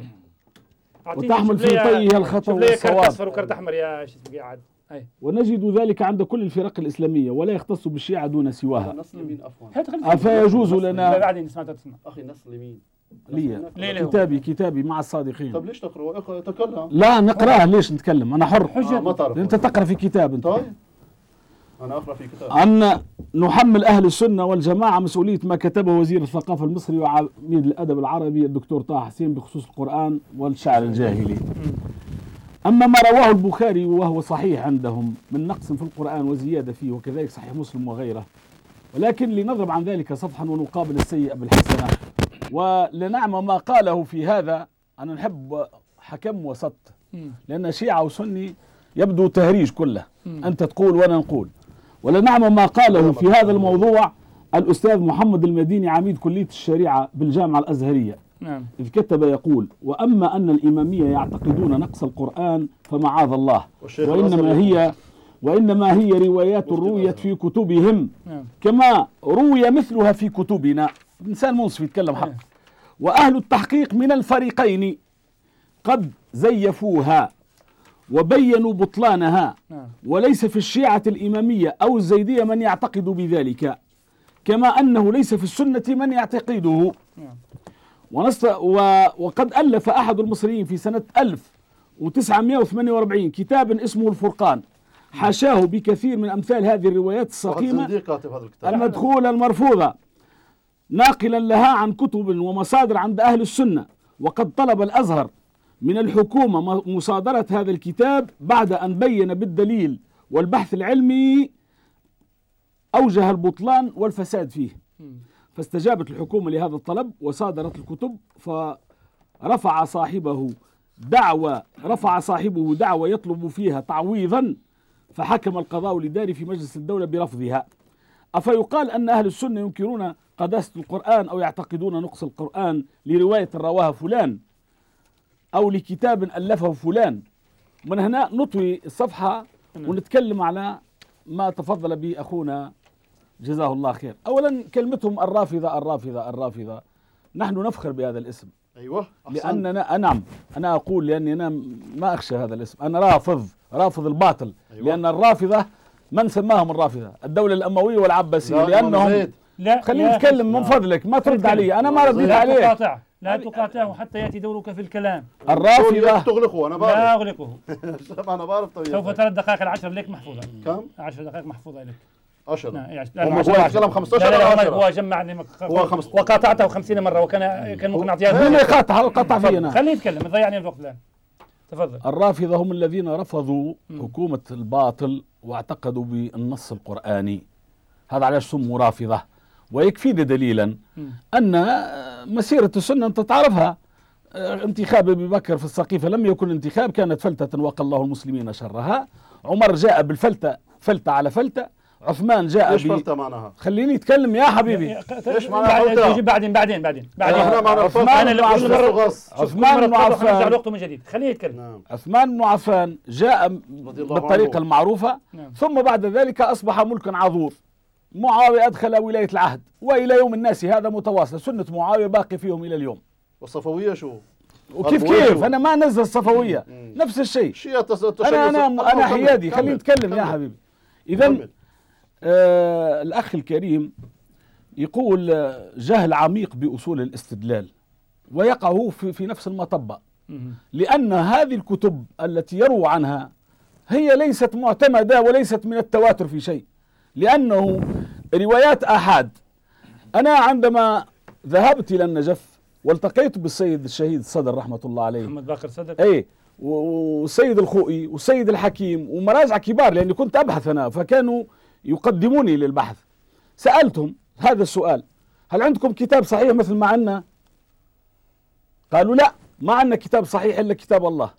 وتحمل في طيها الخطأ والصواب. كرت اصفر وكرت احمر يا شو اسمه قاعد. ونجد ذلك عند كل الفرق الإسلامية ولا يختص بالشيعة دون سواها. نصل مين عفوا؟ أفيجوز لنا بعدين سمعت تسمع أخي نصل مين؟ لي كتابي كتابي مع الصادقين. طب ليش تقرأ تكلم؟ لا نقراه ليش نتكلم أنا حر. حجة ما تعرف أنت تقرأ في كتاب أنت. طيب أنا أقرأ في كتاب أن نحمل أهل السنة والجماعة مسؤولية ما كتبه وزير الثقافة المصري وعميد الأدب العربي الدكتور طه حسين بخصوص القرآن والشعر الجاهلي. أما ما رواه البخاري وهو صحيح عندهم من نقص في القرآن وزيادة فيه، وكذلك صحيح مسلم وغيره، ولكن لنضرب عن ذلك صفحا ونقابل السيء بالحسنة. ولنعم ما قاله في هذا، أنا نحب حكم وسط، لأن شيعة وسني يبدو تهريج كله، أنت تقول وأنا نقول. ولنعم ما قاله في هذا الموضوع الأستاذ محمد المديني عميد كلية الشريعة بالجامعة الأزهرية، نعم. إذ كتب يقول: وأما أن الإمامية يعتقدون نقص القرآن فمعاذ الله، وإنما هي وإنما هي روايات رويت في كتبهم، نعم. كما روي مثلها في كتبنا. إنسان منصف يتكلم حق. وأهل التحقيق من الفريقين قد زيفوها وبينوا بطلانها، نعم. وليس في الشيعة الإمامية أو الزيدية من يعتقد بذلك، كما أنه ليس في السنة من يعتقده. نعم. ونست... و... وقد ألف أحد المصريين في سنة ألف وتسعمائة وثمانية وأربعين كتابا اسمه الفرقان، حاشاه بكثير من أمثال هذه الروايات السقيمة المدخولة المرفوضة، ناقلا لها عن كتب ومصادر عند أهل السنة. وقد طلب الأزهر من الحكومة مصادرة هذا الكتاب بعد أن بين بالدليل والبحث العلمي أوجه البطلان والفساد فيه، فاستجابت الحكومة لهذا الطلب وصادرت الكتب. فرفع صاحبه دعوى رفع صاحبه دعوى يطلب فيها تعويضا، فحكم القضاء الإداري في مجلس الدولة برفضها. أفيقال أن أهل السنة ينكرون قداسة القرآن أو يعتقدون نقص القرآن لرواية رواها فلان أو لكتاب ألفه فلان؟ من هنا نطوي الصفحة ونتكلم على ما تفضل به أخونا جزاه الله خير. أولا كلمتهم الرافضة الرافضة الرافضة، نحن نفخر بهذا الاسم. أيوة، لأننا نعم أنا أقول لأني أنا ما أخشى هذا الاسم، أنا رافض رافض الباطل. أيوة. لأن الرافضة من سماهم الرافضة؟ الدولة الأموية والعباسية، لأنهم لا خليني أتكلم من فضلك، ما ترد علي، أنا ما رديت عليك. لا تقاطع لا تقاطعه حتى يأتي دورك في الكلام. الرافضة تغلقه، أنا بعرف. لا أغلقه. أنا بعرف طبيعي. سوف ترى الدقائق العشر لك محفوظة. كم؟ عشر دقائق محفوظة لك. عشرة. لا هو يتكلم خمسة عشر. لا لا هو جمعني هو خمسة وقاطعته خمسين مرة، وكان كان ممكن أعطيها. هنا قاطع قاطع فينا. خليه يتكلم، ضيعني الوقت الآن. تفضل. الرافضة هم الذين رفضوا حكومة الباطل واعتقدوا بالنص القرآني، هذا علاش سموا رافضة. ويكفينا دليلا أن مسيرة السنة أنت تعرفها. انتخاب أبي بكر في السقيفة لم يكن انتخاب، كانت فلتة وقى الله المسلمين شرها. عمر جاء بالفلتة، فلتة على فلتة. عثمان جاء ايش فلتة معناها؟ خليني اتكلم يا حبيبي. ايش معناها فلتة؟ بعدين بعدين بعدين بعدين عثمان بن عفان عثمان بن عفان وقته من جديد، خليه يتكلم. عثمان بن عفان جاء بالطريقة المعروفة، ثم بعد ذلك أصبح ملكا عظور. معاوية أدخل ولاية العهد، وإلى يوم الناس هذا متواصل، سنة معاوية باقي فيهم إلى اليوم. والصفوية شو؟ وكيف كيف؟ أنا ما نزل الصفوية، نفس الشيء. أنا أنا أنا حيادي، خليني أتكلم يا حبيبي. إذا آه الأخ الكريم يقول جهل عميق بأصول الاستدلال، ويقع هو في, في نفس المطبة، لأن هذه الكتب التي يروى عنها هي ليست معتمدة وليست من التواتر في شيء، لأنه روايات آحاد. أنا عندما ذهبت إلى النجف والتقيت بالسيد الشهيد الصدر رحمة الله عليه، محمد باقر صدر، أي والسيد الخوئي والسيد الحكيم ومراجع كبار، لأني كنت أبحث أنا، فكانوا يقدموني للبحث. سألتهم هذا السؤال: هل عندكم كتاب صحيح مثل ما عندنا؟ قالوا لا، ما عندنا كتاب صحيح إلا كتاب الله.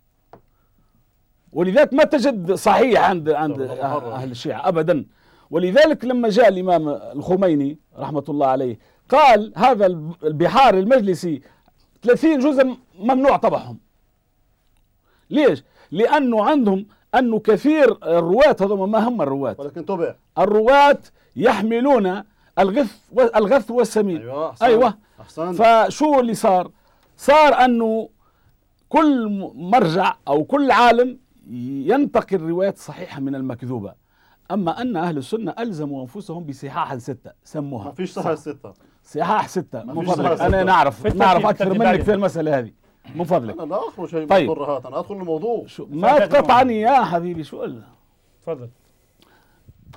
ولذلك ما تجد صحيح عند عند أهل الشيعة أبدا. ولذلك لما جاء الإمام الخميني رحمة الله عليه قال هذا البحار المجلسي ثلاثين جزء ممنوع طبعهم. ليش؟ لأنه عندهم أنه كثير الرواة، هذول ما هم الرواة، ولكن طبع الرواة يحملون الغث الغث والسمين. أيوة أحسن. أيوة أحسن. فشو اللي صار؟ صار أنه كل مرجع أو كل عالم ينتقي الروايات الصحيحة من المكذوبة. أما أن أهل السنة ألزموا أنفسهم بصحاح ستة، سموها ما فيش صحاح ستة، صحاح ستة من فضلك. أنا نعرف نعرف أكثر منك في المسألة هذه من فضلك. أنا لا أخرج شيء طيب. من أنا أدخل الموضوع. ما تقطعني يا حبيبي، شو قلنا؟ تفضل.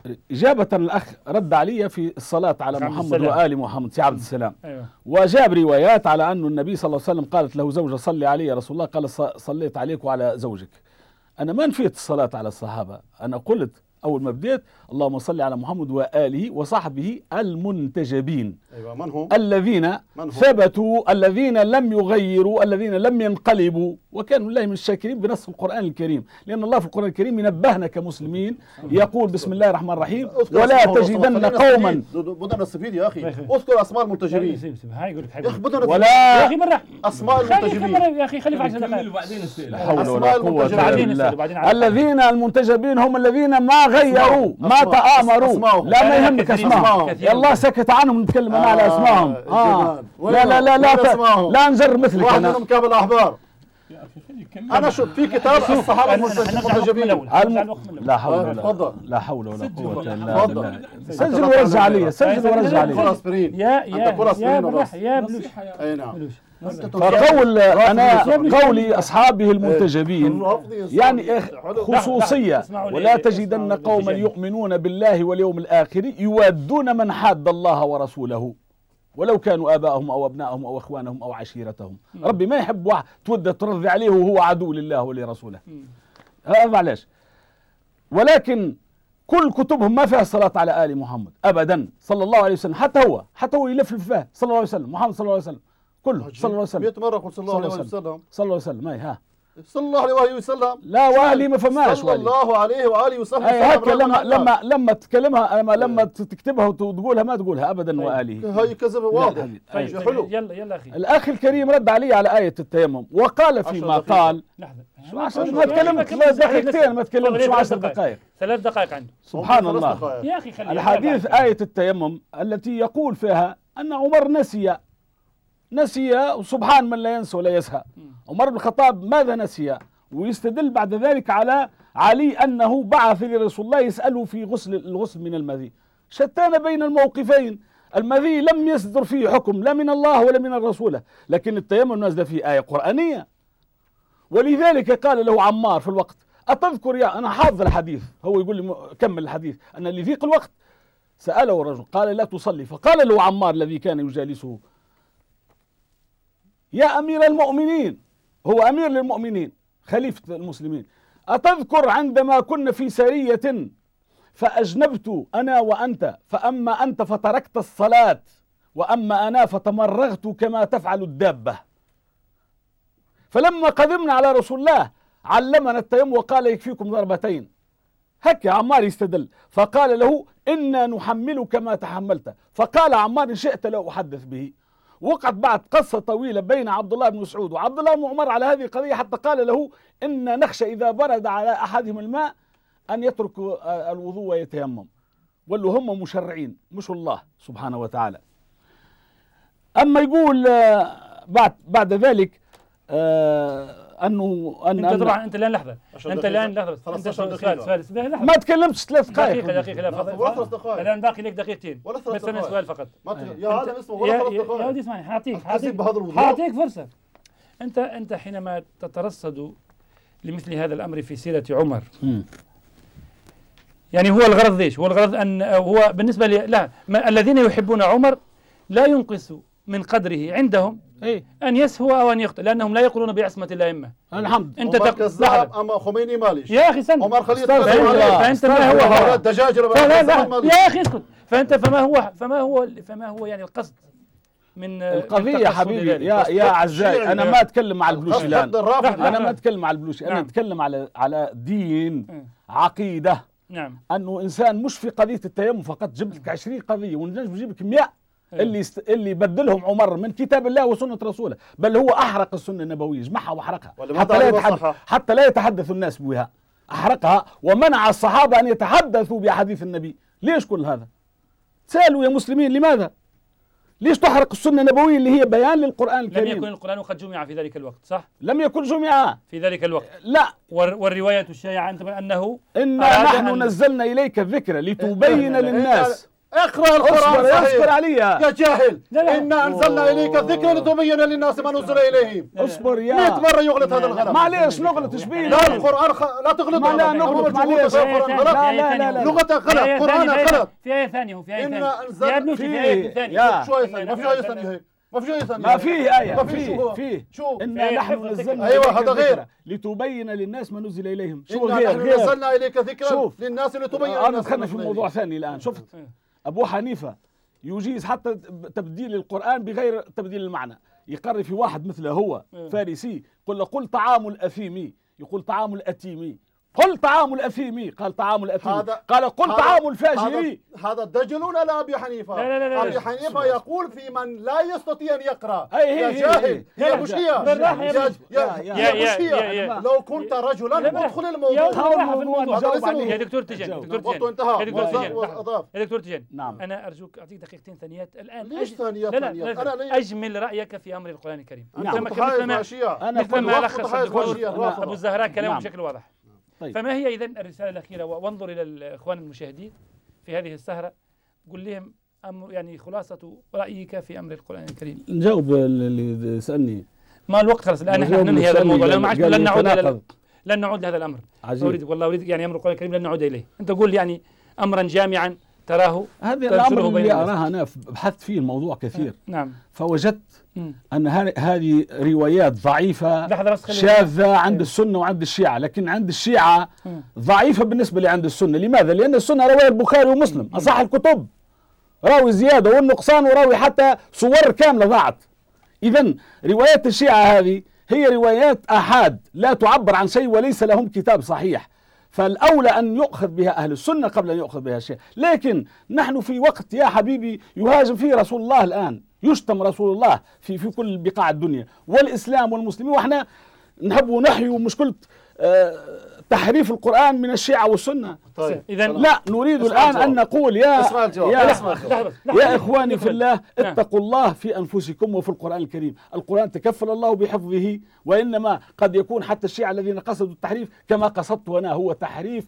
إجابة الأخ رد علي في الصلاة على محمد وآل محمد سي عبد السلام. أيوة. وجاب روايات على أن النبي صلى الله عليه وسلم قالت له زوجة صلي علي يا رسول الله، قال صليت عليك وعلى زوجك. أنا ما نفيت الصلاة على الصحابة، أنا قلت أول ما بديت اللهم صل على محمد وآله وصحبه المنتجبين. أيوة. من هم؟ الذين من هم؟ ثبتوا، الذين لم يغيروا، الذين لم ينقلبوا، وكانوا لله من الشاكرين بنص القرآن الكريم، لأن الله في القرآن الكريم ينبهنا كمسلمين يقول بسم الله الرحمن الرحيم ولا تجدن قوما. بدنا نستفيد يا أخي، اذكر أسماء المنتجبين. ولا يا أخي مرة أسماء المنتجبين يا أخي خلي عشر دقائق وبعدين لا حول ولا قوة إلا بالله. الذين المنتجبين هم الذين ما غيروا ما تآمروا. لا ما يهمك اسمائهم، الله سكت عنهم نتكلم انا على اسمائهم. آه. لا لا لا لا لا, لا نجر مثلك واحد انا. منهم كامل الاحبار. انا شوف في كتاب الصحابه المنتجبين. لا حول ولا لا حول ولا قوة الا بالله. سجل ورجع علي، سجل ورجع علي. يا يا يا بلوش يا بلوش. اي نعم. فقول انا قولي اصحابه المنتجبين يعني خصوصيه. ولا تجدن قوما يؤمنون بالله واليوم الاخر يوادون من حاد الله ورسوله ولو كانوا ابائهم او ابنائهم او اخوانهم او عشيرتهم. ربي ما يحب واحد تود ترضي عليه وهو عدو لله ولرسوله. هذا معلش. ولكن كل كتبهم ما فيها الصلاة على آل محمد أبدا صلى الله عليه وسلم. حتى هو حتى هو يلف الفاه صلى الله عليه وسلم، محمد صلى الله عليه وسلم كله صلى الله عليه وسلم. مئة مرة قل صلى الله عليه وسلم. صلى الله عليه وسلم. هاي ها صلى الله عليه وسلم. لا والي ما فماش صلى الله عليه وآله وسلم. هيك لما لما لما تكلمها لما لما تكتبها وتقولها ما تقولها أبدا وآله. هاي كذب واضح. طيب حلو. يلا يلا أخي. الأخ الكريم رد علي على آية التيمم وقال فيما قال. لحظة. شو عشان ما تكلمت دقيقتين ما تكلمت شو عشر دقائق. ثلاث دقائق عنده. سبحان الله. يا أخي خلي الحديث آية التيمم التي يقول فيها أن عمر نسي نسي وسبحان من لا ينسى ولا يسهى. عمر بن الخطاب ماذا نسي؟ ويستدل بعد ذلك على علي أنه بعث لرسول الله يسأله في غسل الغسل من المذي. شتان بين الموقفين. المذي لم يصدر فيه حكم لا من الله ولا من الرسول، لكن التيمم نازل فيه آية قرآنية. ولذلك قال له عمار في الوقت أتذكر يا أنا حافظ الحديث، هو يقول لي كمل الحديث أن لضيق الوقت سأله الرجل قال لا تصلي، فقال له عمار الذي كان يجالسه يا أمير المؤمنين، هو أمير للمؤمنين خليفة المسلمين، أتذكر عندما كنا في سرية فأجنبت أنا وأنت فأما أنت فتركت الصلاة وأما أنا فتمرغت كما تفعل الدابة. فلما قدمنا على رسول الله علمنا التيمم وقال يكفيكم ضربتين. هكا عمار يستدل فقال له إنا نحملك ما تحملت. فقال عمار إن شئت لا أحدث به. وقعت بعد قصة طويلة بين عبد الله بن مسعود وعبد الله بن عمر على هذه القضية حتى قال له إن نخشى إذا برد على أحدهم الماء أن يترك الوضوء ويتيمم. واللي هم مشرعين مش الله سبحانه وتعالى. أما يقول بعد بعد ذلك أنه أن أنت طبعا أنت الآن لحظة أنت الآن لحظة أنت سؤال سؤال ما تكلمتش ثلاث دقائق دقيقة دقيقة لا الآن باقي لك دقيقتين بس أنا سؤال فقط يا عالم اسمه ولا ثلاث دقائق يا ودي اسمعني حاعطيك حاعطيك فرصة. أنت أنت حينما تترصد لمثل هذا الأمر في سيرة عمر يعني هو الغرض ليش؟ هو الغرض أن هو بالنسبة لي لا الذين يحبون عمر لا ينقصوا من قدره عندهم إيه؟ أن يسهو أو أن يخطئ لأنهم لا يقولون بعصمة الأئمة. الحمد. أنت كذاب أما خميني ماليش. يا أخي سند. عمر خليل فأنت ما هو دجاجة يا أخي اسكت. فأنت فما هو فما هو فما هو يعني القصد من القضية يا حبيبي يا يا عزائي أنا ما أتكلم مع البلوشي الآن. أنا ما أتكلم مع البلوشي أنا أتكلم على على دين عقيدة. نعم. أنه إنسان مش في قضية التيمم فقط جبت لك عشرين قضية ونجم بجيب لك مئة اللي است... اللي بدلهم عمر من كتاب الله وسنة رسوله، بل هو أحرق السنة النبوية جمعها وأحرقها حتى لا يتحدث حتى لا يتحدث الناس بها. أحرقها ومنع الصحابة أن يتحدثوا بأحاديث النبي. ليش كل هذا؟ سألوا يا مسلمين لماذا؟ ليش تحرق السنة النبوية اللي هي بيان للقرآن الكريم؟ لم يكن القرآن قد جمع في ذلك الوقت صح؟ لم يكن جمع في ذلك الوقت. لا. والرواية الشائعة أنه إنا نحن أن... نزلنا إليك الذكر لتبين للناس. اقرأ القرآن صحيح. اصبر عليها يا جاهل. إنا أنزلنا إليك الذكر لتبين للناس ما نزل إليهم. اصبر يا مئة مرة يغلط هذا الغلط. معليش نغلط ايش بيه؟ لا القرآن خ... لا تغلط. ما لا نغلط معليش. لا لا لا لغتك غلط، قرآنك غلط. في آية ثانية وفي آية ثانية. إنا أنزلنا في آية ثانية. شو آية ثانية؟ ما في آية ثانية هيك. ما في آية ثانية. ما فيه آية. ما في شو فيه. شو؟ إنا نحن نزلنا أيوة هذا غير. لتبين للناس ما نزل إليهم. شو إنا غير نحن غير. نزلنا إليك ذكرا للناس لتبين للناس. أنا دخلنا في موضوع ثاني الآن. شفت أبو حنيفة يجيز حتى تبديل القرآن بغير تبديل المعنى. يقرر في واحد مثله هو فارسي يقول له قل طعام الأثيمي، يقول طعام الأتيمي. قل طعام الأثيمي، قال طعام الأثيمي. قال قل طعام الفاجري. هذا الدجلون على أبي حنيفة. لا لا لا أبي حنيفة يقول في من لا يستطيع أن يقرأ. هي يا هي جاهل هي يا مشية يا مشية. لو كنت رجلا ادخل الموضوع. يا دكتور تجن دكتور تجن يا دكتور تجن نعم. أنا أرجوك أعطيك دقيقتين ثانيات الآن. ليش ثانيات؟ لا لا أنا أجمل رأيك في أمر القرآن الكريم. نعم. مثل ما لخص أبو الزهراء كلامه بشكل واضح. طيب. فما هي إذن الرسالة الأخيرة؟ وانظر إلى الإخوان المشاهدين في هذه السهرة، قل لهم أمر يعني خلاصة رأيك في أمر القرآن الكريم. نجاوب اللي سألني. ما الوقت خلاص الآن نحن ننهي هذا الموضوع لأن ما عادش لن نعود إلى لن نعود لهذا الأمر. أريد والله أريد يعني أمر القرآن الكريم لن نعود إليه. أنت قول يعني أمرا جامعا تراه. هذا الأمر اللي أراها أنا بحثت فيه الموضوع كثير. نعم. فوجدت أن هذه روايات ضعيفة شاذة عند السنة وعند الشيعة، لكن عند الشيعة ضعيفة بالنسبة لعند السنة. لماذا؟ لأن السنة رواية البخاري ومسلم أصح الكتب، راوي زيادة والنقصان وراوي حتى صور كاملة ضاعت. إذن روايات الشيعة هذه هي روايات آحاد لا تعبر عن شيء وليس لهم كتاب صحيح، فالأولى أن يؤخذ بها أهل السنة قبل أن يؤخذ بها الشيعة. لكن نحن في وقت يا حبيبي يهاجم فيه رسول الله الآن، يشتم رسول الله في في كل بقاع الدنيا والإسلام والمسلمين، وإحنا نحب نحيو مشكلة آه تحريف القرآن من الشيعة والسنة. طيب. إذا لا نريد الآن أن نقول يا يا, يا إخواني في الله اتقوا الله في أنفسكم وفي القرآن الكريم. القرآن تكفل الله بحفظه، وإنما قد يكون حتى الشيعة الذين قصدوا التحريف كما قصدت أنا هو تحريف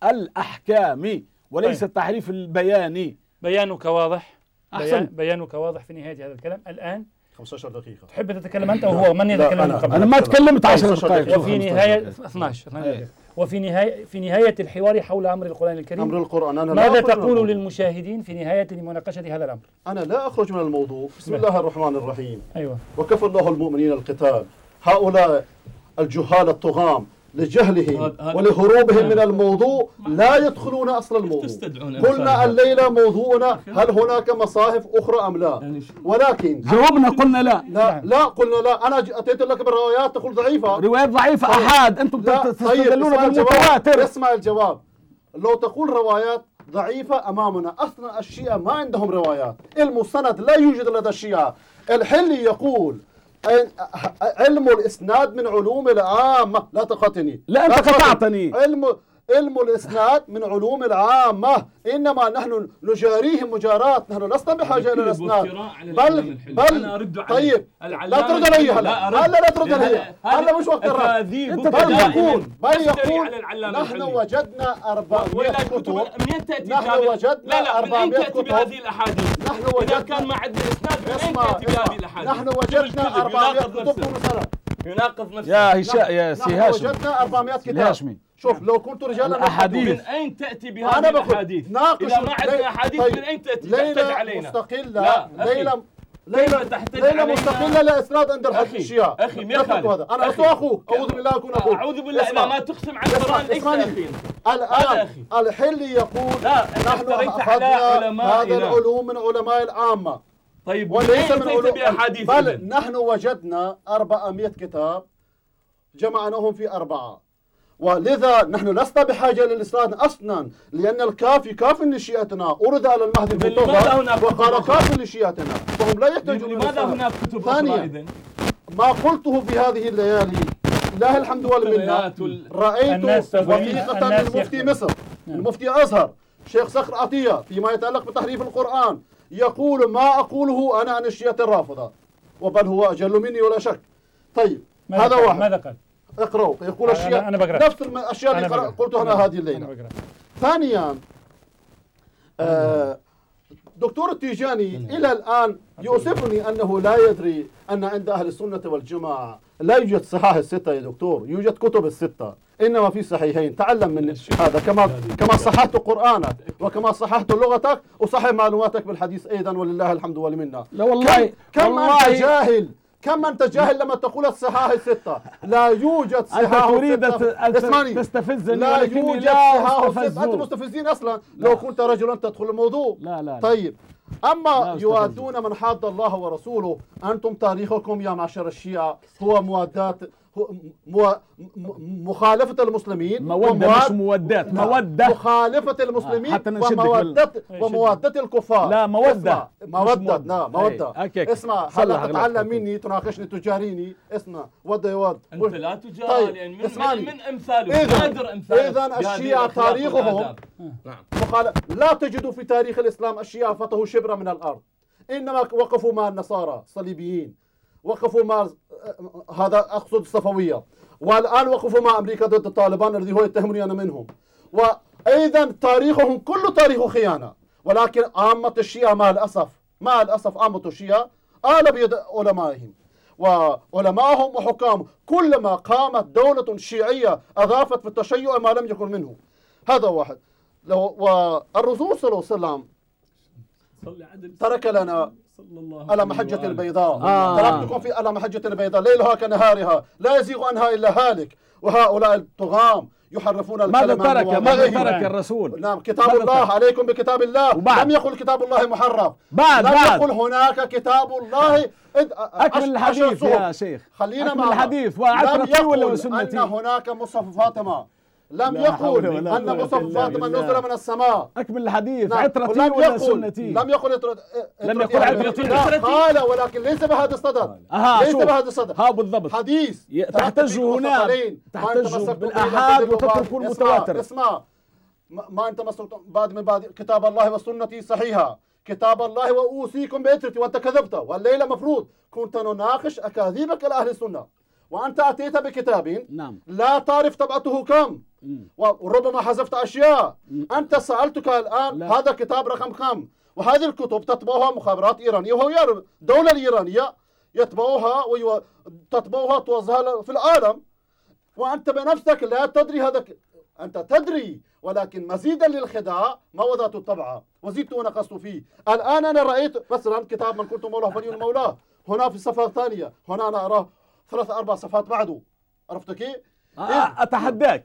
الأحكام وليس طيب. التحريف البياني. بيانك واضح. أحسن. بيانك واضح في نهاية هذا الكلام. الآن خمسة عشر دقيقة. تحب تتكلم أنت وهو من يتكلم أنا, قبل؟ أنا ما تكلمت عشر دقائق. وفي نهاية اثني عشر دقيقة. وفي نهاية في نهاية الحوار حول أمر القرآن الكريم أمر القرآن أنا ماذا تقول للمشاهدين في نهاية مناقشة هذا الأمر؟ أنا لا أخرج من الموضوع. بسم الله الرحمن الرحيم. أيوة. وكفى الله المؤمنين القتال. هؤلاء الجهال الطغام لجهلهم ولهروبهم من الموضوع لا يدخلون أصل الموضوع. قلنا الليلة موضوعنا هل هناك مصاحف أخرى أم لا؟ ولكن جاوبنا قلنا لا. لا لا قلنا لا. أنا أتيت لك بالروايات تقول ضعيفة. روايات ضعيفة أحاد. أنتم تستدلون بالمتواتر. اسمع الجواب. لو تقول روايات ضعيفة أمامنا، أصلا الشيعة ما عندهم روايات، المستند لا يوجد لدى الشيعة. الحلي يقول علم الإسناد من علوم العامة. لا تقاطعني. لا أنت قطعتني. علم علم الإسناد من علوم العامة، إنما نحن نجاريهم مجاراة، نحن لسنا بحاجة إلى الإسناد. بل بل طيب لا ترد علي هلا هلا لا ترد علي هلا مش وقت الرد. بل يقول بل يقول نحن وجدنا أربعمائة كتب. نحن وجدنا أربعمائة كتب بهذه الأحاديث. نحن وجدنا كان ما عندنا إسناد من أين تأتي بهذه الأحاديث؟ نحن وجدنا أربعمائة كتب مثلا. يناقض نفسه. يا هشام يا سي هاشم. نحن وجدنا أربعمائة كتاب. شوف لو كنت رجالا الأحاديث من أين تأتي بهذه الأحاديث؟ إذا ما عندنا أحاديث من أين تأتي؟ تحتج علينا. مستقلة. ليلة ليلة ليلة مستقلة لا إسناد عند الشيعة. أخي مين خالد؟ أنا لست أخوك. أعوذ بالله أكون أخوك. أعوذ بالله إذا ما تقسم على القرآن ليس أخي. الآن الحلي يقول نحن أخذنا هذا العلوم من علماء العامة. طيب وليس من علوم بأحاديث. بل نحن وجدنا أربعمائة كتاب جمعناهم في أربعة، ولذا نحن لسنا بحاجة للإسناد أصلا، لأن الكافي كاف لشيعتنا. أرد على المهدي المنتظر وقال كاف لشيعتنا، فهم لا يحتاجون لماذا هناك كتب أخرى إذن؟ ما قلته في هذه الليالي لله الحمد والمنة. رأيت وثيقة من مفتي مصر، من مفتي أزهر شيخ صخر عطية فيما يتعلق بتحريف القرآن، يقول ما أقوله أنا عن الشيعة الرافضة، وبل هو أجل مني ولا شك. طيب هذا واحد. ماذا قال؟ اقرأوا. يقول الشيعة نفس الأشياء اللي قلتها أنا هذه الليلة. ثانيا آه دكتور التيجاني إلى الآن يؤسفني أنه لا يدري أن عند أهل السنة والجماعة لا يوجد صحاح الستة يا دكتور، يوجد كتب الستة، إنما في صحيحين. تعلم من هذا، كما كما صححت قرآنك وكما صححت لغتك وصحح معلوماتك بالحديث أيضا، ولله الحمد والمنة. لا والله كم, كم والله أنت جاهل، كم أنت جاهل لما تقول الصحاح الستة. لا يوجد صحاح أنت تريد أن تستفزني، لا يوجد صحاح الستة. أنتم مستفزين أصلا. لا. لو كنت رجلا تدخل الموضوع. لا لا طيب، أما يوادون من حاد الله ورسوله، أنتم تاريخكم يا معشر الشيعة هو موادات، مو مخالفة المسلمين، مودة مش مودات، مودة مخالفة المسلمين ومودة ومودة الكفار. لا مودة مودة لا مودة. اسمع، هلا تتعلم مني، تناقشني، تجاريني. اسمع، ود يود انت لا تجاري. طيب. يعني من, اسمعني. من امثاله نادر امثاله. اذا الشيعة تاريخهم نعم. مخالف. لا تجدوا في تاريخ الاسلام الشيعة فتحوا شبرا من الارض، انما وقفوا مع النصارى الصليبيين، وقفوا مع هذا اقصد الصفويه، والان وقفوا مع امريكا ضد الطالبان الذي هو يتهمني انا منهم. وايضا تاريخهم كله تاريخ خيانه. ولكن عامه الشيعه مع الاسف مع الاسف عامه الشيعه آل بيد علمائهم وعلمائهم وحكامهم. كلما قامت دولة شيعية أضافت في التشيع ما لم يكن منه. هذا واحد. والرسول صلى الله عليه وسلم ترك لنا على محجة البيضاء. آه. تركتكم في على محجة البيضاء ليلها كنهارها لا يزيغ عنها إلا هالك، وهؤلاء الطغام يحرفون الكلمة. ماذا ترك ماذا ترك الرسول؟ نعم، كتاب الله ترك. عليكم بكتاب الله. وبعد. لم يقل كتاب الله محرف. بعد لم بعد. يقل هناك كتاب الله. أكمل الحديث يا شيخ. خلينا أكمل الحديث. لم يقل أن هناك مصحف فاطمة. لم يقل أن مصحف فاطمة نزل من السماء. أكمل الحديث. عترتي ولا سنتي؟ لم يقل عترتي. لم يقل عترتي. قال ولكن ليس بهذا الصدد. ليس بهذا الصدد. ها بالضبط. حديث تحتجوا هنا، تحتجوا بالآحاد وتتركوا المتواتر. اسمع، ما أنت مسكتم بعد من بعد كتاب الله وسنتي صحيحة. كتاب الله وأوصيكم بعترتي، وأنت كذبت. والليلة مفروض كنت نناقش أكاذيبك لأهل السنة، وأنت أتيت بكتاب نعم. لا تعرف طبعته كم، وربما حذفت أشياء. مم. أنت سألتك الآن لا. هذا كتاب رقم كم، وهذه الكتب تتبعها مخابرات إيرانية، وهي الدولة الإيرانية يتبعوها وتتبعوها توزعها في العالم، وأنت بنفسك لا تدري هذا ك... أنت تدري، ولكن مزيدا للخداع ما وضعت الطبعة وزدت ونقصت فيه. الآن أنا رأيت مثلا كتاب من كنت مولاه فليكن مولاه، هنا في الصفحة الثانية، هنا أنا أراه ثلاث أربع صفحات بعده. عرفت كيف؟ آه أتحداك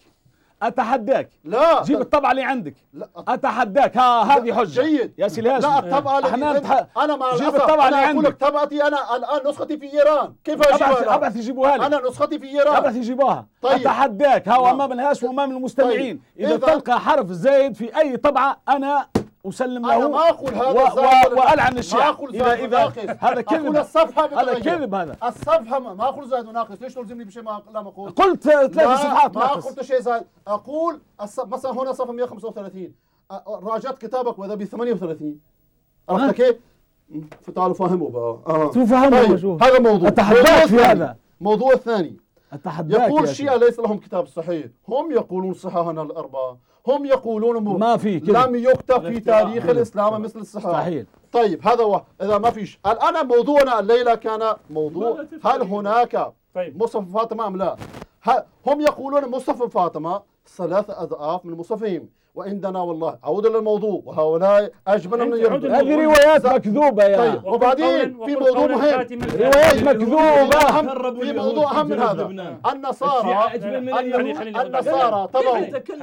أتحداك لا جيب الطبعة اللي عندك. لا أتحداك. ها هذه حجة جيد يا سي الهاشم. لا الطبعة اللي تح... أنا مع جيب الطبعة اللي عندك. أقول لك طبعتي أنا الآن نسختي في إيران. كيف أجيبها؟ أبعث يجيبوها لك. أنا نسختي في إيران. أبعث يجيبوها. طيب. أتحداك ها أمام الهاشم وأمام المستمعين. طيب. إذا تلقى حرف زايد في أي طبعة أنا أسلم له. أنا ما أقول هذا و... و... وألعن الشيعة. إذا إذا هذا كذب. الصفحة هذا كذب. هذا الصفحة ما أقول زائد وناقص. ليش تلزمني بشيء ما لا أقول؟ قلت ثلاث صفحات ما قلت شيء زائد. أقول مثلا هنا صفحة مئة وخمسة وثلاثين راجعت كتابك وإذا ب ثمانية وثلاثين. عرفت كيف؟ فتعالوا فهموا بقى. آه. تفهموا. طيب. هذا موضوع. أتحداك في هذا. الموضوع الثاني. أتحداك. يقول الشيعة ليس لهم كتاب صحيح. هم يقولون صحاحنا الأربعة. هم يقولون م... ما في كده. لم يكتب في تاريخ الإسلام مثل الصحاح. مستحيل. طيب هذا هو. إذا ما فيش الآن موضوعنا الليلة كان موضوع هل هناك طيب. مصحف فاطمة أم لا؟ هم يقولون مصحف فاطمة ثلاث أضعاف من مصحفهم، وعندنا والله عودة للموضوع وهؤلاء أجمل من يرد. هذه روايات مكذوبة يا. طيب وبعدين في موضوع مهم. روايات مكذوبة. في موضوع أهم من هذا. النصارى النصارى طبعا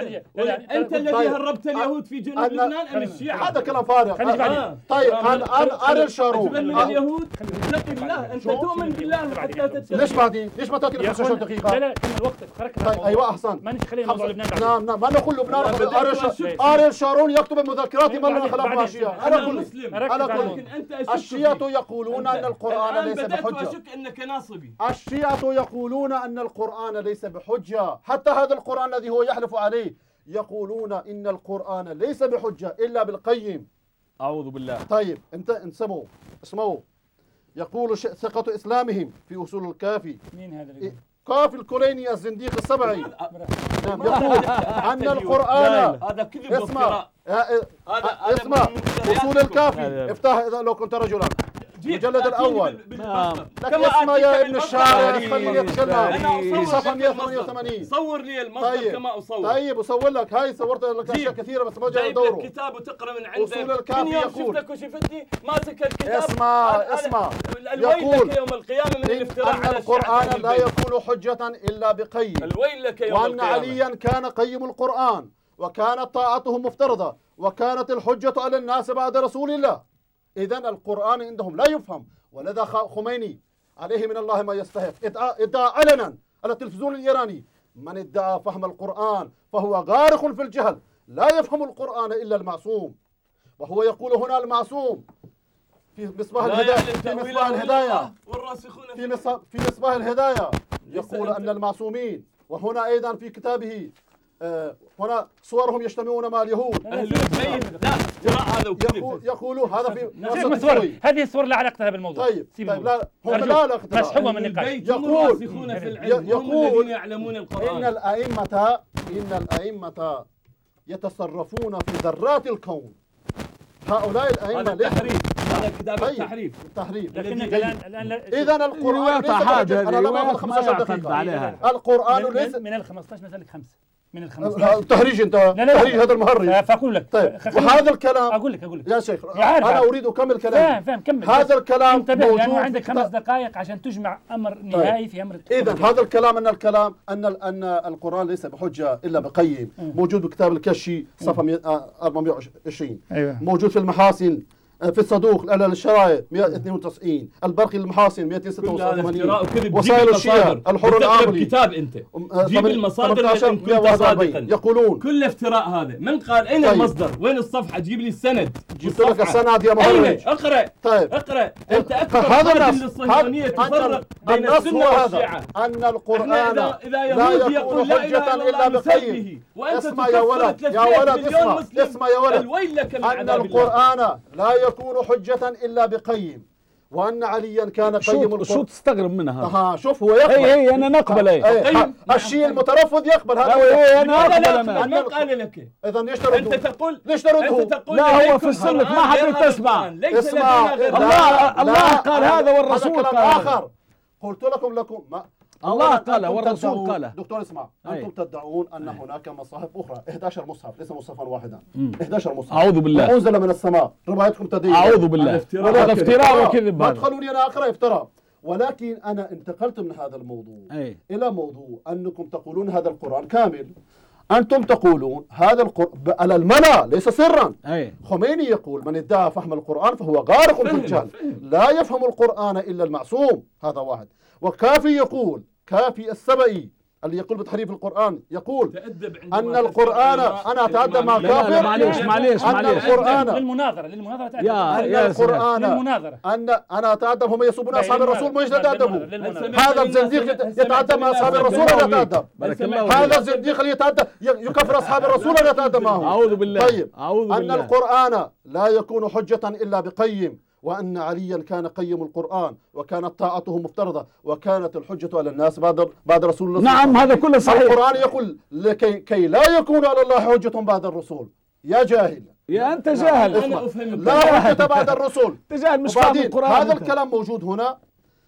أنت الذي هربت اليهود في جنوب لبنان أم الشيعة؟ هذا كلام فارغ. طيب أريل شارون أجمل من اليهود. اتق الله أنت تؤمن بالله حتى تتقي. ليش بعدين؟ ليش ما تأتي خمسة عشر دقيقة؟ لا لا كمل وقتك. طيب أيوة أحسن. ما نخلي موضوع لبنان. نعم نعم ما نقول لبنان. أريل شارون يكتب مذكرات ما لنا خلاف مع الشيعة. أنا أقول أنا أقول الشيعة يقولون أن القرآن ليس بحجة. أشك أنك ناصبي. الشيعة يقولون أن القرآن ليس بحجة. حتى هذا القرآن الذي هو يحلف عليه يقولون إن القرآن ليس بحجة إلا بالقيم. أعوذ بالله. طيب انت انسموا اسمعوا. يقول ثقة إسلامهم في أصول الكافي. مين هذا اللي كافي الكليني الزنديق السبعي نعم يقول أن القرآن هذا كذب اسمع اسمع أصول الكافي افتح إذا لو كنت رجلا المجلد الأول لك اسمع يا ابن الشارع خليني أتكلم صفحة مئة وثمانية وثمانين صور لي المصدر طيب. كما أصور طيب أصور لك هاي صورت لك أشياء كثيرة بس ما جاء دوره. جايب لك كتاب وتقرأ من عندك. أصول الكافي يقول شفتك وشفتني ماسك الكتاب. اسمع اسمع يقول يوم القيامة من الافتراء أن القرآن لا يكون حجة إلا بقيم الويل لك يوم وأن القيامة. عليا كان قيم القرآن وكانت طاعته مفترضة وكانت الحجة على الناس بعد رسول الله. إذن القرآن عندهم لا يفهم، ولذا خميني عليه من الله ما يستحق ادعى علنا على التلفزيون الإيراني: من ادعى فهم القرآن فهو غارق في الجهل، لا يفهم القرآن إلا المعصوم. وهو يقول هنا المعصوم في مصباح الهداية في مصباح الهداية في مصباح في مصباح الهداية يقول أن المعصومين. وهنا أيضا في كتابه آه هنا صورهم يجتمعون مع اليهود. أهل البيت لا افتراء هذا وكذب. يقولوا هذا في الصور هذه الصور لا علاقة لها بالموضوع. طيب طيب لا هم لا علاقة مسحوبة من النقاش. يقول يقول يعلمون القرآن إن الأئمة إن الأئمة يتصرفون في ذرات الكون. هؤلاء الأئمة هذا التحريف، هذا كتاب التحريف التحريف. إذا القرآن ليس حاجة أنا لما أخذ خمسة عشر دقيقة. القرآن ليس من ال خمسطعش مثلا خمسة من ال خمسطعش تهريج أنت تهريج هذا المهرج. فأقول لك طيب وهذا الكلام أقول لك أقول لك يا شيخ أنا أريد أكمل كلامي. فاهم فاهم كمل. هذا الكلام انتبه موجود لأنه عندك خمس دقائق عشان تجمع أمر نهائي في أمر. إذا هذا الكلام أن الكلام أن أن القرآن ليس بحجة إلا بقيم موجود بكتاب الكشي صفحة أربعمئة وعشرين موجود في المحاسن في الصدوق على الشرائع مئة واثنين وتسعين البرقي المحاسن مئتين وستة وثمانين وسائل الشيعة الحر العاملي كتاب انت جيب المصادر اللي انت كنت صادقا. يقولون كل افتراء هذا من قال اين طيب. المصدر وين الصفحة جيب لي السند جبت لك السند يا مهرج. اقرا طيب اقرا انت اكثر هذا للصهيونية تفرق بين السنة والشيعة. ان القرآن اذا اذا يهودي يقول لا اله الا الله نسبه وانت اسمع يا ولد يا ولد اسمع اسمع يا ولد الويل لك من ان القرآن لا يكون حجة إلا بقيم وأن عليا كان قيم القرآن. شو تستغرب منها هذا؟ ها شوف هو يقبل. اي اي انا نقبل اي الشيء المترفض يقبل هذا. اي انا اقبل انا. من قال لك؟ إذا ليش ترده؟ أنت تقول ليش ترده؟ أنت تقول لا هو في السنة ما حد تسمع. اسمع الله الله قال هذا والرسول قال آخر. قلت لكم لكم ما الله قال والرسول قال. دكتور اسمع أنتم تدعون أن هناك مصاحف أخرى إحدى عشر مصحف ليس مصحفا واحدا إحدى عشر مصحف أعوذ بالله أنزل من السماء روايتكم تدين. أعوذ بالله هذا افتراء وكذب. ما تخلوني أنا أقرأ افتراء. ولكن أنا انتقلت من هذا الموضوع أي. إلى موضوع أنكم تقولون هذا القرآن كامل. أنتم تقولون هذا القرآن على الملا ليس سرا. أي. خميني يقول من ادعى فهم القرآن فهو غارق في الجهل، لا يفهم القرآن إلا المعصوم. هذا واحد. وكافي يقول كافي السبئي اللي يقول بتحريف القرآن يقول أن القرآن أنا أتعدى مع كافر. معليش معليش أن القرآن للمناظرة للمناظرة يا أن يا القرآن للمناظرة أن أنا أتعدى هم يسبون أصحاب الرسول ما يتأدبوا. هذا الزنديق يتعدى مع أصحاب الرسول ولا يتأدب. هذا الزنديق اللي يتعدى يكفر أصحاب الرسول ولا يتأدب معهم. أعوذ بالله. طيب أعوذ أن بالله. القرآن لا يكون حجة إلا بقيم وأن عليا كان قيم القرآن وكانت طاعته مفترضة وكانت الحجة على الناس بعد بعد رسول الله. نعم هذا كله صحيح. القرآن يقول لكي كي لا يكون على الله حجة بعد الرسول. يا جاهل يا أنت جاهل. أنا أفهم لا حجة بعد الرسول. تجاهل مش فاهم القرآن. هذا الكلام موجود هنا.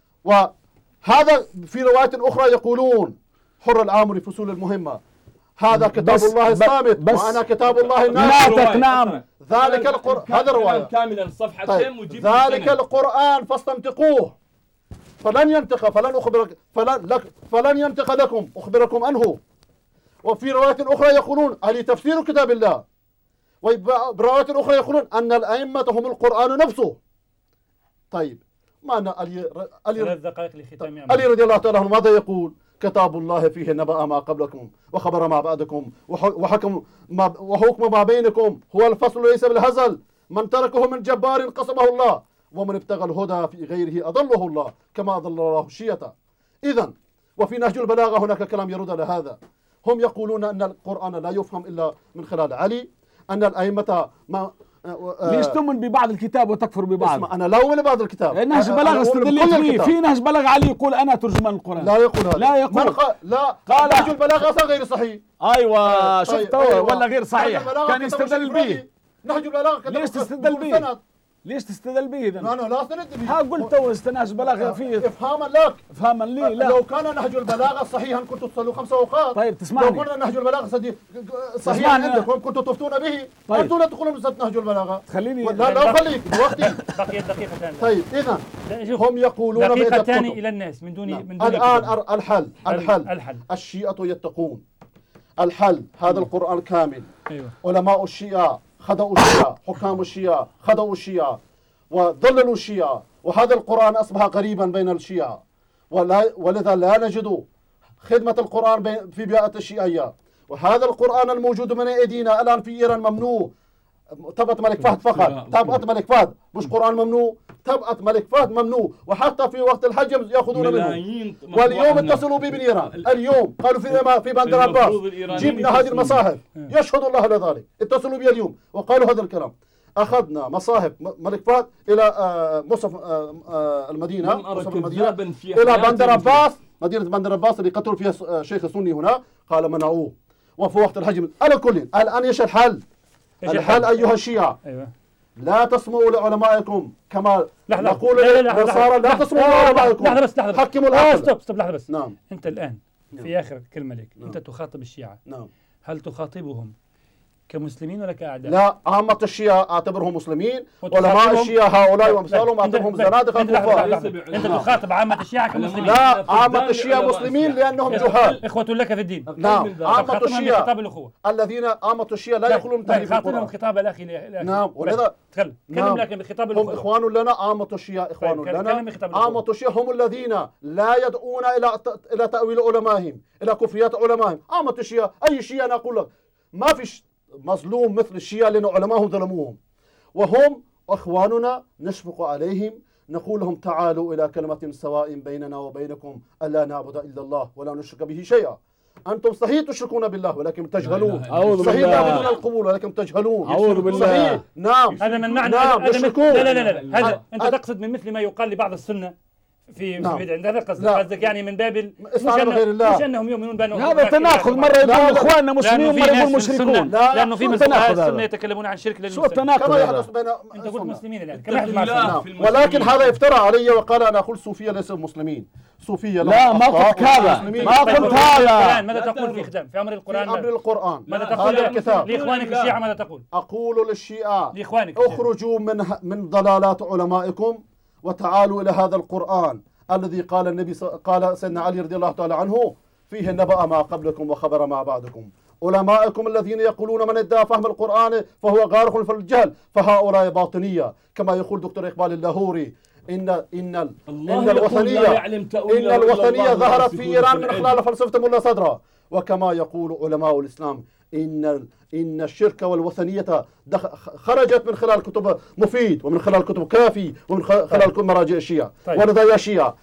وهذا في رواية أخرى يقولون حر العامري فصول المهمة هذا كتاب الله الصامت وأنا كتاب الله الناطق. نعم ذلك القرآن هذا رواية كاملا الصفحة طيب. ذلك القرآن فاستنطقوه فلن ينطق فلن أخبرك فلن لك فلن ينطق لكم أخبركم عنه. وفي رواية أخرى يقولون علي تفسير كتاب الله. وبرواية أخرى يقولون أن الأئمة هم القرآن نفسه. طيب معنى علي علي دقائق لختام علي رضي الله تعالى عنه ماذا يقول؟ كتاب الله فيه نبأ ما قبلكم وخبر ما بعدكم وحكم ما وحكم ما بينكم هو الفصل ليس بالهزل من تركه من جبار قصمه الله ومن ابتغى الهدى في غيره أضله الله كما أضل الله الشيعة. إذن وفي نهج البلاغة هناك كلام يرد على هذا. هم يقولون أن القرآن لا يفهم إلا من خلال علي، أن الأئمة ما ليش تؤمن ببعض الكتاب وتكفر ببعض؟ اسمع، انا لا أؤمن ببعض الكتاب. نهج البلاغة استدلت فيه، في نهج بلاغة علي يقول أنا ترجمان القرآن. لا يقول هذا. لا يقول. قال لا، قال نهج البلاغة أصلا غير صحيح. أيوة آه شفت أيوة. أيوة. ولا غير صحيح؟ كان يستدل به. نهج البلاغة ليش تستدل به؟ ليش تستدل به إذا؟ أنا لا أستند به. ها قلت تو نهج البلاغة فيه إفهاما لك. إفهاما لي. لا لو كان نهج البلاغة صحيحا كنتوا تصلوا خمس أوقات. طيب تسمعني. لو كان نهج البلاغة صحيحا عندكم كنتوا تفتون به. طيب أنتم لا تقولون بنص نهج البلاغة. خليني لا لا خليك وقتي. بقيت دقيقتان. طيب إذا هم يقولون دقيقتان إلى الناس من دون من دون الآن الحل الحل الحل الشيعة يتقون. الحل هذا القرآن كامل. أيوة. علماء الشيعة خدعوا الشيعة، حكام الشيعة خدعوا الشيعة وضللوا الشيعة، وهذا القرآن أصبح غريبا بين الشيعة، ولا ولذا لا نجد خدمة القرآن في بيئة الشيعية. وهذا القرآن الموجود من أيدينا الآن في إيران ممنوع. تبعت ملك فهد فقط، تبعت ملك فهد مش قرآن ممنوع، تبعت ملك فهد ممنوع، وحتى في وقت الحجم يأخذون منه. واليوم اتصلوا بي من إيران، اليوم قالوا في في بندر عباس جبنا هذه المصاحف، يشهد الله على ذلك، اتصلوا بي اليوم وقالوا هذا الكلام. أخذنا مصاحف ملك فهد إلى مصحف المدينة، مصحف المدينة إلى بندر عباس، مدينة بندر عباس اللي قتلوا فيها شيخ سني هنا، قال منعوه. وفي وقت الحجم على كل الآن ايش الحل؟ الحل أيها الشيعة، أيوة. لا تسمعوا لعلمائكم كما لحظة. نقول لا لا للنصارى لا تسمعوا لعلمائكم. لحظة بس لحظة حكموا العقل. ستوب ستوب لحظة بس. نعم. أنت الآن نعم. في آخر كلمة لك، نعم. أنت تخاطب الشيعة. نعم. هل تخاطبهم كمسلمين ولا كأعداء؟ لا، عامة الشيعة أعتبرهم مسلمين، علماء الشيعة هؤلاء وأمثالهم أعتبرهم زنادقة كفار. أنت تخاطب عامة الشيعة كمسلمين. لا، عامة الشيعة مسلمين لأنهم جهال. إخوة لك في الدين. نعم، عامة الشيعة خطاب الأخوة الذين عامة الشيعة لا يقولون تحريف القرآن. خاطبهم خطاب الأخي. نعم، ولذا تكلم كلم لكن بخطاب هم إخوان لنا. عامة الشيعة إخوان لنا. عامة الشيعة هم الذين لا يدعون إلى إلى تأويل علمائهم، إلى كفريات علمائهم. عامة الشيعة أي شيعة أنا أقول لك ما فيش مظلوم مثل الشيعة لأن علماءهم ظلموهم، وهم أخواننا نشفق عليهم، نقول لهم تعالوا إلى كلمة سواء بيننا وبينكم ألا نعبد إلا الله ولا نشرك به شيئا. أنتم صحيح تشركون بالله ولكن تجهلون، صحيح تعبدون القبور ولكن تجهلون. أعوذ بالله. صحيح. نعم، هذا من معنى نعم. هذا من... لا لا لا لا هذا أنت أ... تقصد من مثل ما يقال لبعض السنة في نعم. في هذا قصدك قصدك يعني من باب ال... مش, أنه... مش انهم يؤمنون بانهم هذا تناقض، مره يقول اخواننا مسلمين ومره يقول مشركون. لا لانه في مسائل السنه يتكلمون عن شرك شو التناقض؟ كما يحدث بين انت قلت مسلمين الان كما يحدث مع ولكن هذا افترى علي وقال انا اقول صوفيه ليسوا مسلمين. صوفيه لا ما قلت هذا، ما قلت هذا. ماذا تقول في ختام في امر القران؟ في امر القران ماذا تقول لاخوانك الشيعه؟ ماذا تقول؟ اقول للشيعه لاخوانك اخرجوا من من ضلالات علمائكم وتعالوا الى هذا القران الذي قال النبي قال سيدنا علي رضي الله تعالى عنه فيه نبأ ما قبلكم وخبر ما بعدكم. علمائكم الذين يقولون من ادعى فهم القرآن فهو غارق في الجهل فهؤلاء باطنية، كما يقول دكتور إقبال اللاهوري إن إن إن الوثنية إن الوثنية ظهرت في إيران من خلال فلسفة ملا صدرة، وكما يقول علماء الإسلام إن إن الشرك والوثنية خرجت من خلال كتب مفيد ومن خلال كتب كافي ومن خلال كل مراجع الشيعة. طيب. ولذا يا شيعة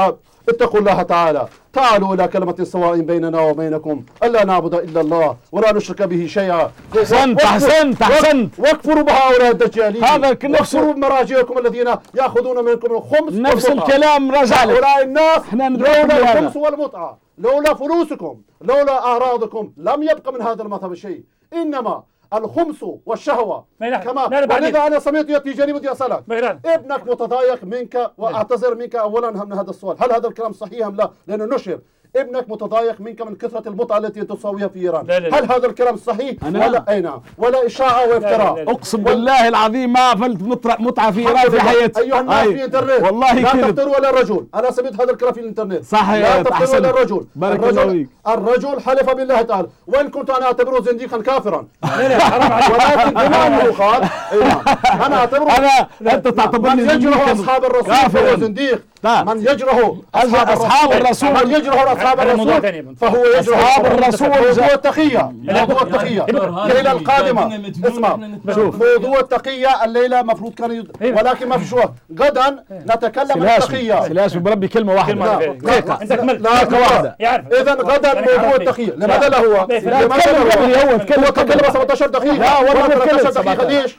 اتقوا الله تعالى، تعالوا إلى كلمة سواء بيننا وبينكم ألا نعبد إلا الله ولا نشرك به شيئا. أحسنت أحسنت أحسنت. واكفروا بهؤلاء الدجالين، هذا واكفروا بمراجعكم الذين يأخذون منكم الخمس نفس الكلام رجع هؤلاء الناس لولا الخمس هذا. والمتعة، لولا فلوسكم، لولا أعراضكم لم يبقى من هذا المذهب شيء، إنما الخمس والشهوة كما. ولذا أنا سمعت يا تيجاني بدي أسألك ابنك متضايق منك وأعتذر منك أولا من هذا السؤال، هل هذا الكلام صحيح أم لا؟ لأنه نشر ابنك متضايق منك من كثرة المتعة التي تساويها في إيران. لا لا لا. هل هذا الكلام صحيح ولا أي نعم ولا إشاعة وافتراء؟ أقسم بالله العظيم ما فلت متعة في إيران في حياتي. أيها الناس في الإنترنت والله لا كذب. تفتروا ولا الرجل، أنا سمعت هذا الكلام في الإنترنت. صحيح لا تفتروا ولا الرجل. الرجل الرجل حلف بالله تعالى وإن كنت أنا أعتبره زنديقا كافرا. لا لا حرام عليك. ولكن بما أنه قال أنا أعتبره أنا أنت تعتبرني من يجره أصحاب الرسول فهو زنديق من يجره أصحاب الرسول من يجره أصحاب الرسول فهو يجره أصحاب الرسول. موضوع التقية موضوع التقية الليلة القادمة اسمع شوف موضوع التقية الليلة مفروض كان يد... ولكن ما في وقت. غدا نتكلم عن التقية. سلاش بربي كلمة واحدة دقيقة دقيقة واحدة. إذا غدا موضوع التقية لماذا لا هو؟ لماذا لا هو؟ هو تكلم سبعة عشر دقيقة. لا والله ثلاثة عشر دقيقة ليش؟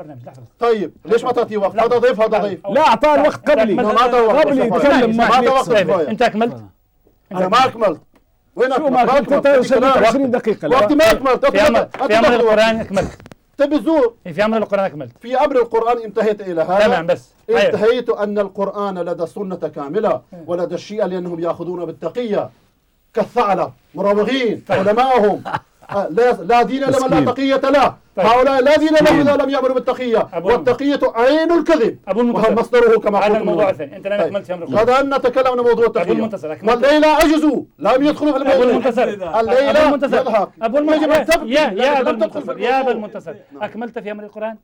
طيب ليش ما تعطيه وقت؟ هذا ضيف هذا ضيف. لا أعطاه الوقت قبلي قبلي تكلم معي. أنت أكملت؟ أنا ما أكملت. وين شو ما أكملت؟ عشرين دقيقة وقتي ما أكملت. في أمر في أمر القرآن أكملت. تبي الزور؟ في أمر القرآن أكملت. في أمر القرآن انتهيت إلى هذا. تمام بس انتهيت أن القرآن لدى السنة كاملة ولدى الشيعة لأنهم يأخذون بالتقية كالثعلب مراوغين علماءهم. لا, لا دين لمن لا تقية له. هؤلاء لا دين لهم إذا لم يعملوا بالتقية. والتقية عين الكذب وهو مصدره كما قلت. هذا الموضوع الثاني. أنت لا أكملت في أمر القرآن. غدا نتكلم عن موضوع التقية. والليلة عجزوا لم يدخلوا في الموضوع. أبو المنتصر الليلة يضحك. أبو المنتصر يا يا أبو المنتصر يا أبو المنتصر أكملت في أمر القرآن؟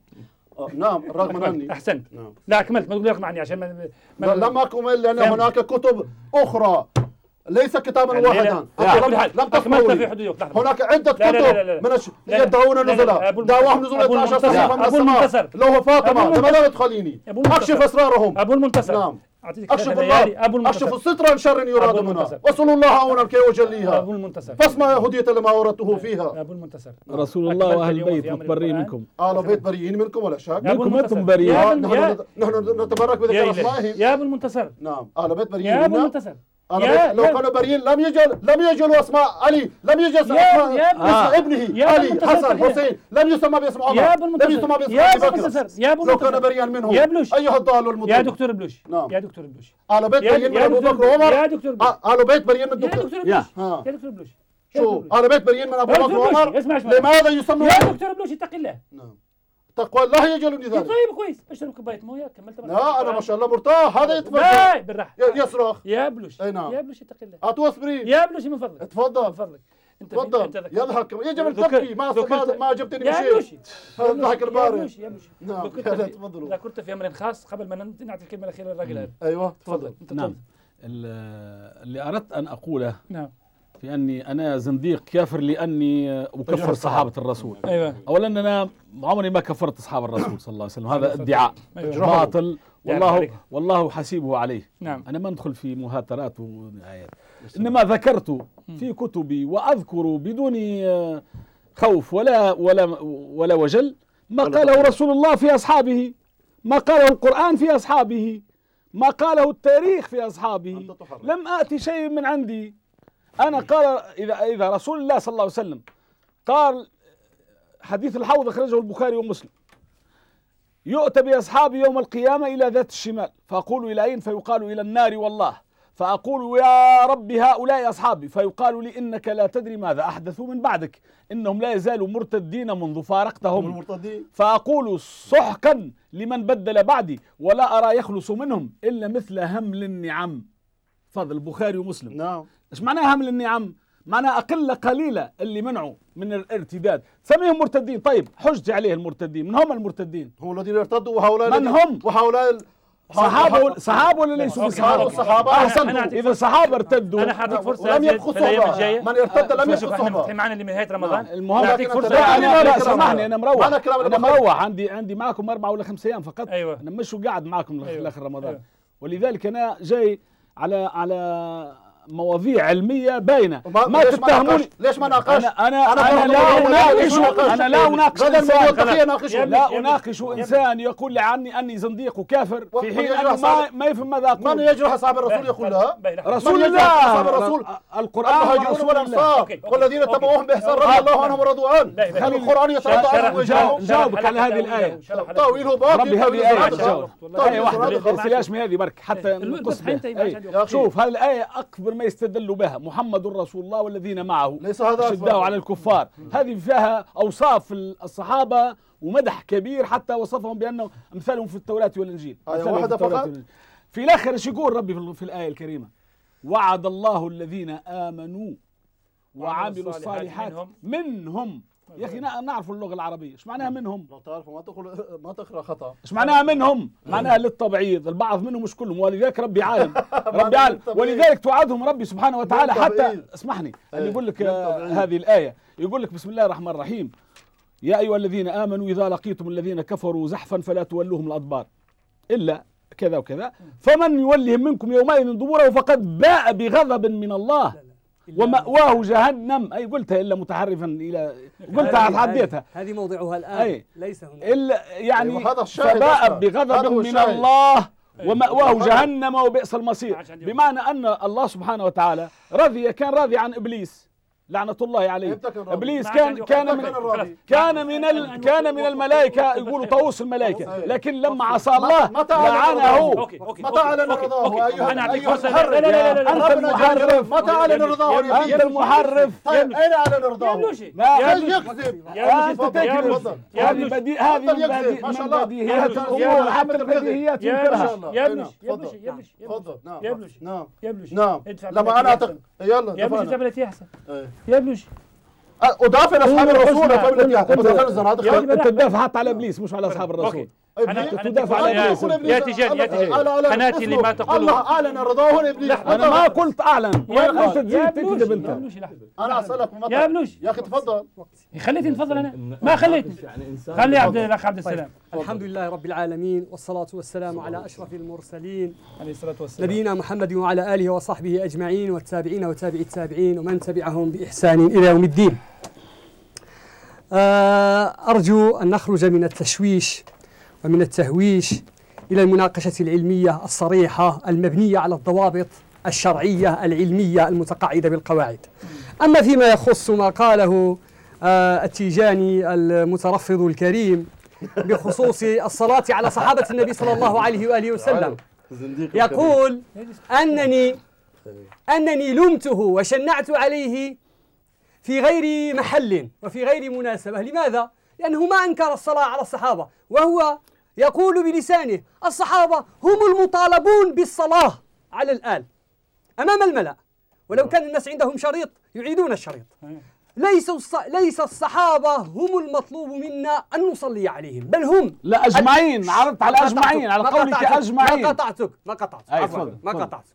نعم رغم أني أحسنت. لا أكملت ما تقول رغم عني عشان ما لم أكمل لأن هناك كتب أخرى ليس كتابا واحدا. لم تكملت في حدود. هناك عدة كتب من يدعون نزلاء دعواهم نزول اثنا عشر صحيفة من السماء لو فاطمة لماذا تدخليني؟ أكشف أسرارهم. أبو المنتصر نعم أكشف الله أكشف الستر شر يراد منها وصل الله عونا كي وجليها. أبو المنتصر فاسمع يهودية لما ورته فيها. أبو المنتصر رسول الله وأهل البيت متبرئين منكم. أهل البيت بريئين منكم ولا شك. منكم أنتم بريئين. نحن نتبرك بذكر أسمائهم. يا أبو المنتصر. نعم أهل البيت بريئين يا أبو المنتصر. لو كانوا بريئين لم يجل لم يجلوا اسماء علي لم يجل اسماء اسم ابنه علي حسن حسين لم يسمى باسم عمر لم يسمى باسم ابي بكر لو كان بريئا منهم ايها الضال المضل. يا دكتور بلوش نعم يا دكتور بلوش آل بيت بريئين من ابو بكر وعمر. يا دكتور بلوش آل بيت بريئين من دكتور يا دكتور بلوش شو آل بيت بريئين من ابو بكر وعمر. لماذا يسمون يا دكتور بلوش اتق الله. نعم تقوى الله يجعلني ذلك. طيب كويس اشرب كوبايه مويه كملت. لا انا ما شاء الله مرتاح. هذا يتفضل. لا بالراحه يصرخ يا بلوش. اي نعم يا بلوش اتق الله. اعطوه اسبرين يا بلوش من فضلك. تفضل من فضلك. انت تفضل يضحك يجب ان تبكي ما ما جبتني يا بلوشي هذا الضحك البارد. يا بلوشي يا بلوشي نعم تفضلوا. ذكرت في امر خاص قبل ما نعطي الكلمه الاخيره للراجل هذا. ايوه تفضل. نعم اللي اردت ان اقوله نعم في اني انا زنديق كافر لاني اكفر صحابه الرسول. ايوه اولا انا عمري ما كفرت اصحاب الرسول صلى الله عليه وسلم. هذا ادعاء باطل والله والله حسيبه عليه. نعم انا ما ندخل في مهاترات ونهايات انما ذكرت في كتبي واذكر بدون خوف ولا ولا ولا وجل ما قاله رسول الله في اصحابه، ما قاله القرآن في اصحابه، ما قاله التاريخ في اصحابه. لم اتي شيء من عندي أنا. قال إذا إذا رسول الله صلى الله عليه وسلم قال حديث الحوض أخرجه البخاري ومسلم يؤتى بأصحابي يوم القيامة إلى ذات الشمال فأقول إلى أين؟ فيقال إلى النار والله. فأقول يا رب هؤلاء أصحابي فيقال لي إنك لا تدري ماذا أحدثوا من بعدك إنهم لا يزالوا مرتدين منذ فارقتهم. فأقول سحقا لمن بدل بعدي ولا أرى يخلص منهم إلا مثل همل النعم. فضل البخاري ومسلم. نعم ايش معناها همل النعم؟ معناها أقلة قليلة اللي منعوا من الارتداد تسميهم مرتدين. طيب حجتي عليه المرتدين من هم المرتدين؟ هم الذين ارتدوا وهؤلاء من هم؟ وهؤلاء صحابة صحابة ولا ليسوا صحابة؟ الصحابة أحسنوا. إذا صحابة ارتدوا أنا حاعطيك فرصة لم يبقوا صحبة. من ارتد لم يبقوا صحبة. معنا لنهاية رمضان. المهم أعطيك فرصة. لا لا سامحني أنا مروح أنا مروح عندي عندي معكم أربع ولا خمس أيام فقط. أيوة. أنا مش قاعد معكم أيوة. لآخر رمضان. أيوة. ولذلك أنا جاي على على مواضيع علمية باينة. ما, ما تتهموني. ليش ما ناقش؟ أنا أنا أنا, أنا لا أناقش أنا لا أناقش إنسان لا أناقش إنسان يقول عني أني زنديق وكافر في حين أنه ما ما يفهم ماذا أقول. من يجرح أصحاب الرسول يقول لها؟ رسول الله الرسول القرآن والمهاجرون والأنصار والذين تبعوهم بإحسان رضي الله عنهم ورضوا عنه. خلي القرآن يتردى عنهم ويجاوب. جاوبك على هذه الآية. طاويله باطل. ربي هذه الآية جاوب. آية واحدة سلاشمي هذه برك حتى نقص بها. شوف هذه الآية أكبر ما يستدل بها محمد رسول الله والذين معه ليس هذا شداه على الكفار. هذه فيها أوصاف الصحابة ومدح كبير حتى وصفهم بأنه أمثالهم في التوراة والإنجيل. آية واحدة فقط. في الآخر ايش يقول ربي في الآية الكريمة؟ وعد الله الذين آمنوا وعملوا الصالحات منهم يا اخي نعرف اللغه العربيه، ايش معناها منهم؟ لو تعرف ما تقول ما تقرا خطا. ايش معناها منهم؟ معناها للتبعيض، البعض منهم مش كلهم، ولذلك ربي عالم ربي عالم، ولذلك توعدهم ربي سبحانه وتعالى. حتى اسمحني اللي يقول لك هذه الايه، يقول لك بسم الله الرحمن الرحيم: يا ايها الذين امنوا اذا لقيتم الذين كفروا زحفا فلا تولوهم الادبار الا كذا وكذا، فمن يولهم منكم يومئذ دبوره فقد باء بغضب من الله ومأواه جهنم. اي قلتها الا متحرفا الى قلتها عديتها، هذه موضعها الان أي. ليس هنا الا يعني فباء بغضب من الله ومأواه جهنم وبئس المصير، بمعنى ان الله سبحانه وتعالى رضي، كان راضي عن ابليس لعنة الله عليه. ابليس كان كان من كان من ال كان من الملائكة، يقولوا طاووس الملائكة، لكن لما عصى الله لعنه. متى أعلن رضاه أيها المحرف؟ أنت المحرف، متى أعلن رضاه؟ أنت المحرف. طيب أين أعلن رضاه؟ يا يكذب، أنت تكذب. هذه بدي هذه من بديهيات الأمور، حتى البديهيات ينكرها. يا ابنش يا ابنش يا ابنش تفضل. يا ابنش نعم يا ابنش نعم لما أنا أعتقد يلا يا ابنش ادفع بالتي أحسن يا ابنش. أدافع عن أصحاب الرسول. أنت تدافع حتى على إبليس مش على أصحاب الرسول. أنا تدافع على إبليس. يا تجاني يا تجاني قناتي اللي ما تقوله. الله أعلن رضاه لإبليس. أنا ما قلت أعلن، ولا قلت تزيد تكذب أنت. أنا أسألك يا ابنوش يا أخي تفضل. خليتني تفضل أنا ما خليتني. خلي عبد الأخ عبد السلام. الحمد لله رب العالمين، والصلاة والسلام على أشرف المرسلين عليه الصلاة والسلام نبينا محمد وعلى آله وصحبه أجمعين، والتابعين وتابع التابعين ومن تبعهم بإحسان إلى يوم الدين. أرجو أن نخرج من التشويش ومن التهويش إلى المناقشة العلمية الصريحة المبنية على الضوابط الشرعية العلمية المتقاعدة بالقواعد. أما فيما يخص ما قاله التيجاني المترفض الكريم بخصوص الصلاة على صحابة النبي صلى الله عليه وآله وسلم، يقول أنني أنني لمته وشنعت عليه في غير محل وفي غير مناسبة. لماذا؟ لأنه ما أنكر الصلاة على الصحابة، وهو يقول بلسانه الصحابة هم المطالبون بالصلاة على الآل أمام الملأ، ولو كان الناس عندهم شريط يعيدون الشريط. ليس الص... ليس الصحابة هم المطلوب منا أن نصلي عليهم، بل هم لا أجمعين. عرضت على أجمعين، على قولك أجمعين. ما قطعتك ما قطعتك عفوا ما قطعتك.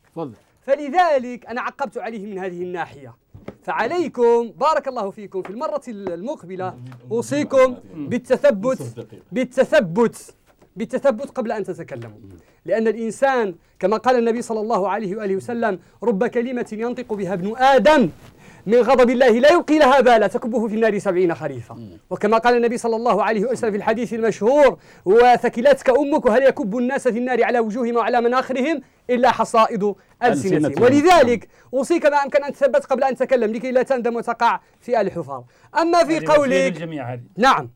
فلذلك أنا عقبت عليه من هذه الناحية. فعليكم بارك الله فيكم في المرة المقبلة أوصيكم بالتثبت بالتثبت بالتثبت قبل أن تتكلموا، لأن الإنسان كما قال النبي صلى الله عليه وآله وسلم: رب كلمة ينطق بها ابن آدم من غضب الله لا يلقي لها بالا تكبه في النار سبعين خريفا. وكما قال النبي صلى الله عليه وسلم في الحديث المشهور: وثكلتك أمك هل يكب الناس في النار على وجوههم وعلى مناخرهم إلا حصائد ألسنتهم. ولذلك أوصيك ما أمكن أن تثبت قبل أن تتكلم لكي لا تندم وتقع في الحفار. أما في قولك نعم،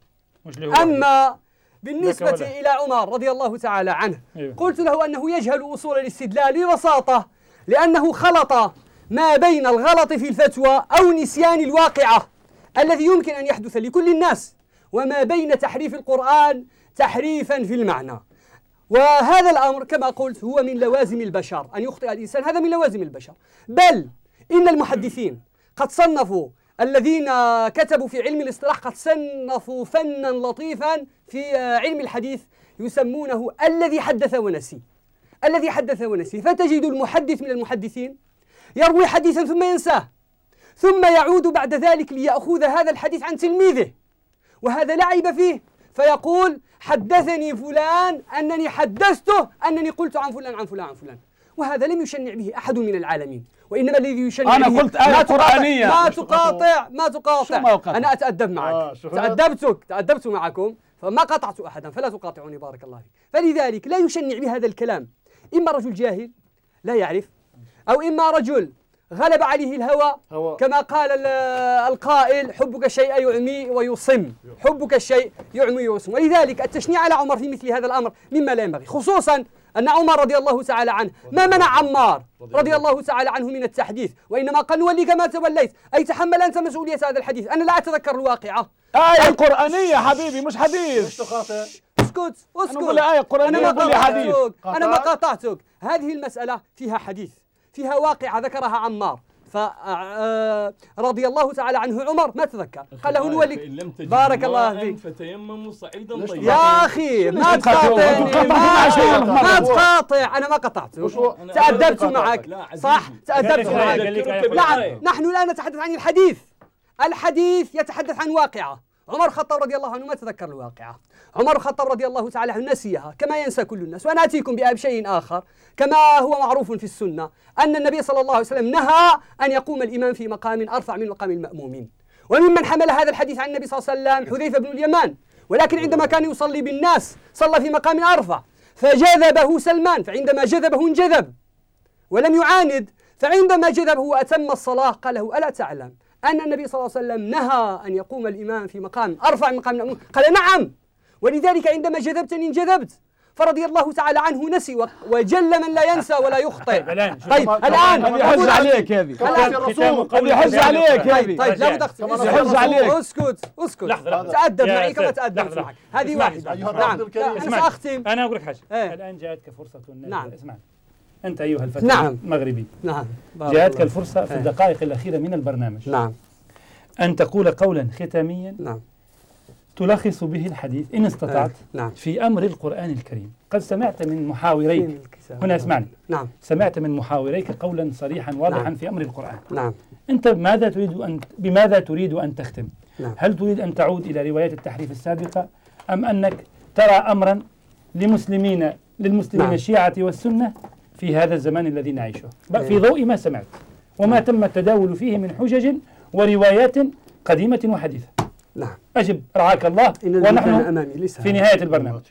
أما بالنسبة إلى عمر رضي الله تعالى عنه، قلت له أنه يجهل أصول الاستدلال ببساطة، لأنه خلط ما بين الغلط في الفتوى أو نسيان الواقعة الذي يمكن أن يحدث لكل الناس، وما بين تحريف القرآن تحريفا في المعنى. وهذا الأمر كما قلت هو من لوازم البشر، أن يخطئ الإنسان هذا من لوازم البشر. بل إن المحدثين قد صنفوا، الذين كتبوا في علم الاصطلاح قد صنفوا فنا لطيفا في علم الحديث يسمونه الذي حدث ونسي. الذي حدث ونسي، فتجد المحدث من المحدثين يروي حديثا ثم ينساه، ثم يعود بعد ذلك ليأخذ هذا الحديث عن تلميذه، وهذا لا عيب فيه، فيقول: حدثني فلان أنني حدثته أنني قلت عن فلان عن فلان عن فلان. وهذا لم يشنع به أحد من العالمين، وإنما الذي يشنع أنا به قلت آية قرآنية. ما تقاطع ما تقاطع أنا أتأدب معك. آه تأدبتك تأدبت معكم فما قطعت أحدا، فلا تقاطعوني بارك الله فيك. فلذلك لا يشنع بهذا الكلام، إما رجل جاهل لا يعرف، أو إما رجل غلب عليه الهوى هو. كما قال القائل: حبك الشيء يعمي ويصم، حبك الشيء يعمي ويصم. ولذلك التشنيع على عمر في مثل هذا الأمر مما لا ينبغي، خصوصا أن عمر رضي الله تعالى عنه ما منع عمار رضي الله تعالى عنه من التحديث، وإنما قال: نوليك ما توليت، أي تحمل أنت مسؤولية هذا الحديث. أنا لا أتذكر الواقعة. آية قرآنية حبيبي مش حديث. اسكت اسكت أنا آية قرآنية أنا ما قاطعتك أنا ما قاطعتك. هذه المسألة فيها حديث، فيها واقعة ذكرها عمار، فرضي الله تعالى عنه عمر ما تذكر، قال له نولي. بارك الله فيك. فتيمموا صعيدا طيبا. يا أخي ما تقاطعني، ما تقاطع، أنا ما قطعت، تأدبت معك، صح؟ تأدبت معك. نعم، نحن الآن نتحدث عن الحديث. الحديث يتحدث عن واقعة. عمر الخطاب رضي الله عنه ما تذكر الواقعة. عمر الخطاب رضي الله تعالى عنه نسيها كما ينسى كل الناس. وأنا آتيكم بشيء آخر كما هو معروف في السنة أن النبي صلى الله عليه وسلم نهى أن يقوم الإمام في مقام أرفع من مقام المأمومين. وممن حمل هذا الحديث عن النبي صلى الله عليه وسلم حذيفة بن اليمان، ولكن عندما كان يصلي بالناس صلى في مقام أرفع فجذبه سلمان، فعندما جذبه انجذب ولم يعاند، فعندما جذبه وأتم الصلاة قال له ألا تعلم أن النبي صلى الله عليه وسلم نهى أن يقوم الإمام في مقام أرفع من مقام المأموم؟ قال نعم، ولذلك عندما جذبتني انجذبت. فرضي الله تعالى عنه نسي، وجل من لا ينسى ولا يخطئ. طيب الآن يحج عليك هذه، يحج عليك هذه. طيب لا بد يحج عليك. اسكت اسكت، تأدب معي كما تأدبت معك. هذه واحدة. نعم أنا سأختم. أنا أقول لك حاجة. الآن جاءتك فرصة. نعم اسمعني أنت أيها الفتى نعم. المغربي. نعم جاءتك الفرصة في الدقائق الأخيرة من البرنامج. نعم. أن تقول قولا ختاميا. نعم. تلخص به الحديث إن استطعت. نعم. في أمر القرآن الكريم. قد سمعت من محاوريك هنا اسمعني. نعم. سمعت من محاوريك قولا صريحا واضحا نعم. في أمر القرآن. نعم. أنت ماذا تريد أن بماذا تريد أن تختم؟ نعم. هل تريد أن تعود إلى روايات التحريف السابقة أم أنك ترى أمرا لمسلمين للمسلمين نعم. الشيعة والسنة في هذا الزمان الذي نعيشه في ضوء ما سمعت وما تم التداول فيه من حجج وروايات قديمة وحديثة؟ نعم. أجب رعاك الله. ونحن في نهاية البرنامج.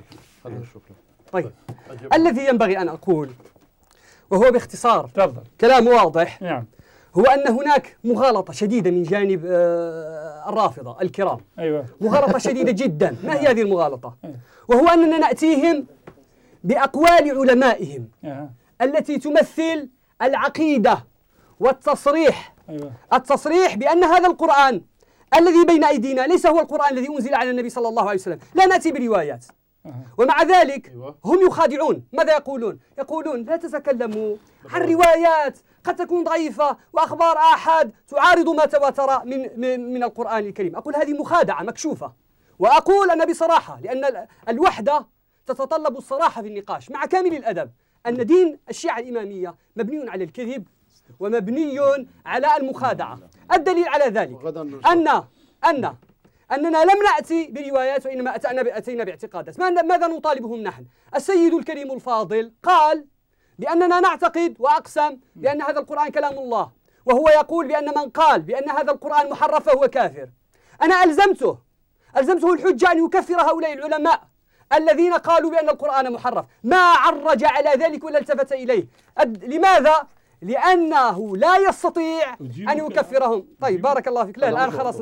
طيب الذي ينبغي أن أقول وهو باختصار تفضل كلام واضح. نعم. هو أن هناك مغالطة شديدة من جانب آه الرافضة الكرام. أيوة. مغالطة شديدة جدا. ما هي هذه المغالطة؟ وهو أننا نأتيهم بأقوال علمائهم أه. التي تمثل العقيدة والتصريح. أيوة. التصريح بأن هذا القرآن الذي بين أيدينا ليس هو القرآن الذي أنزل على النبي صلى الله عليه وسلم. لا نأتي بروايات. أه. ومع ذلك أيوة. هم يخادعون. ماذا يقولون؟ يقولون لا تتكلموا عن روايات قد تكون ضعيفة وأخبار آحاد تعارض ما تواتر من, من, من القرآن الكريم. أقول هذه مخادعة مكشوفة، وأقول أنا بصراحة لأن الوحدة تتطلب الصراحة في النقاش مع كامل الأدب أن دين الشيعة الإمامية مبني على الكذب ومبني على المخادعة. الدليل على ذلك أن أن أننا لم نأتي بروايات وإنما أتينا أتينا باعتقادات. ماذا نطالبهم نحن؟ السيد الكريم الفاضل قال بأننا نعتقد وأقسم بأن هذا القرآن كلام الله، وهو يقول بأن من قال بأن هذا القرآن محرف فهو كافر. أنا ألزمته ألزمته الحجة أن يكفر هؤلاء العلماء الذين قالوا بأن القرآن محرف، ما عرج على ذلك ولا التفت إليه. لماذا؟ لأنه لا يستطيع أن يكفرهم. طيب بارك الله فيك. لا الآن خلاص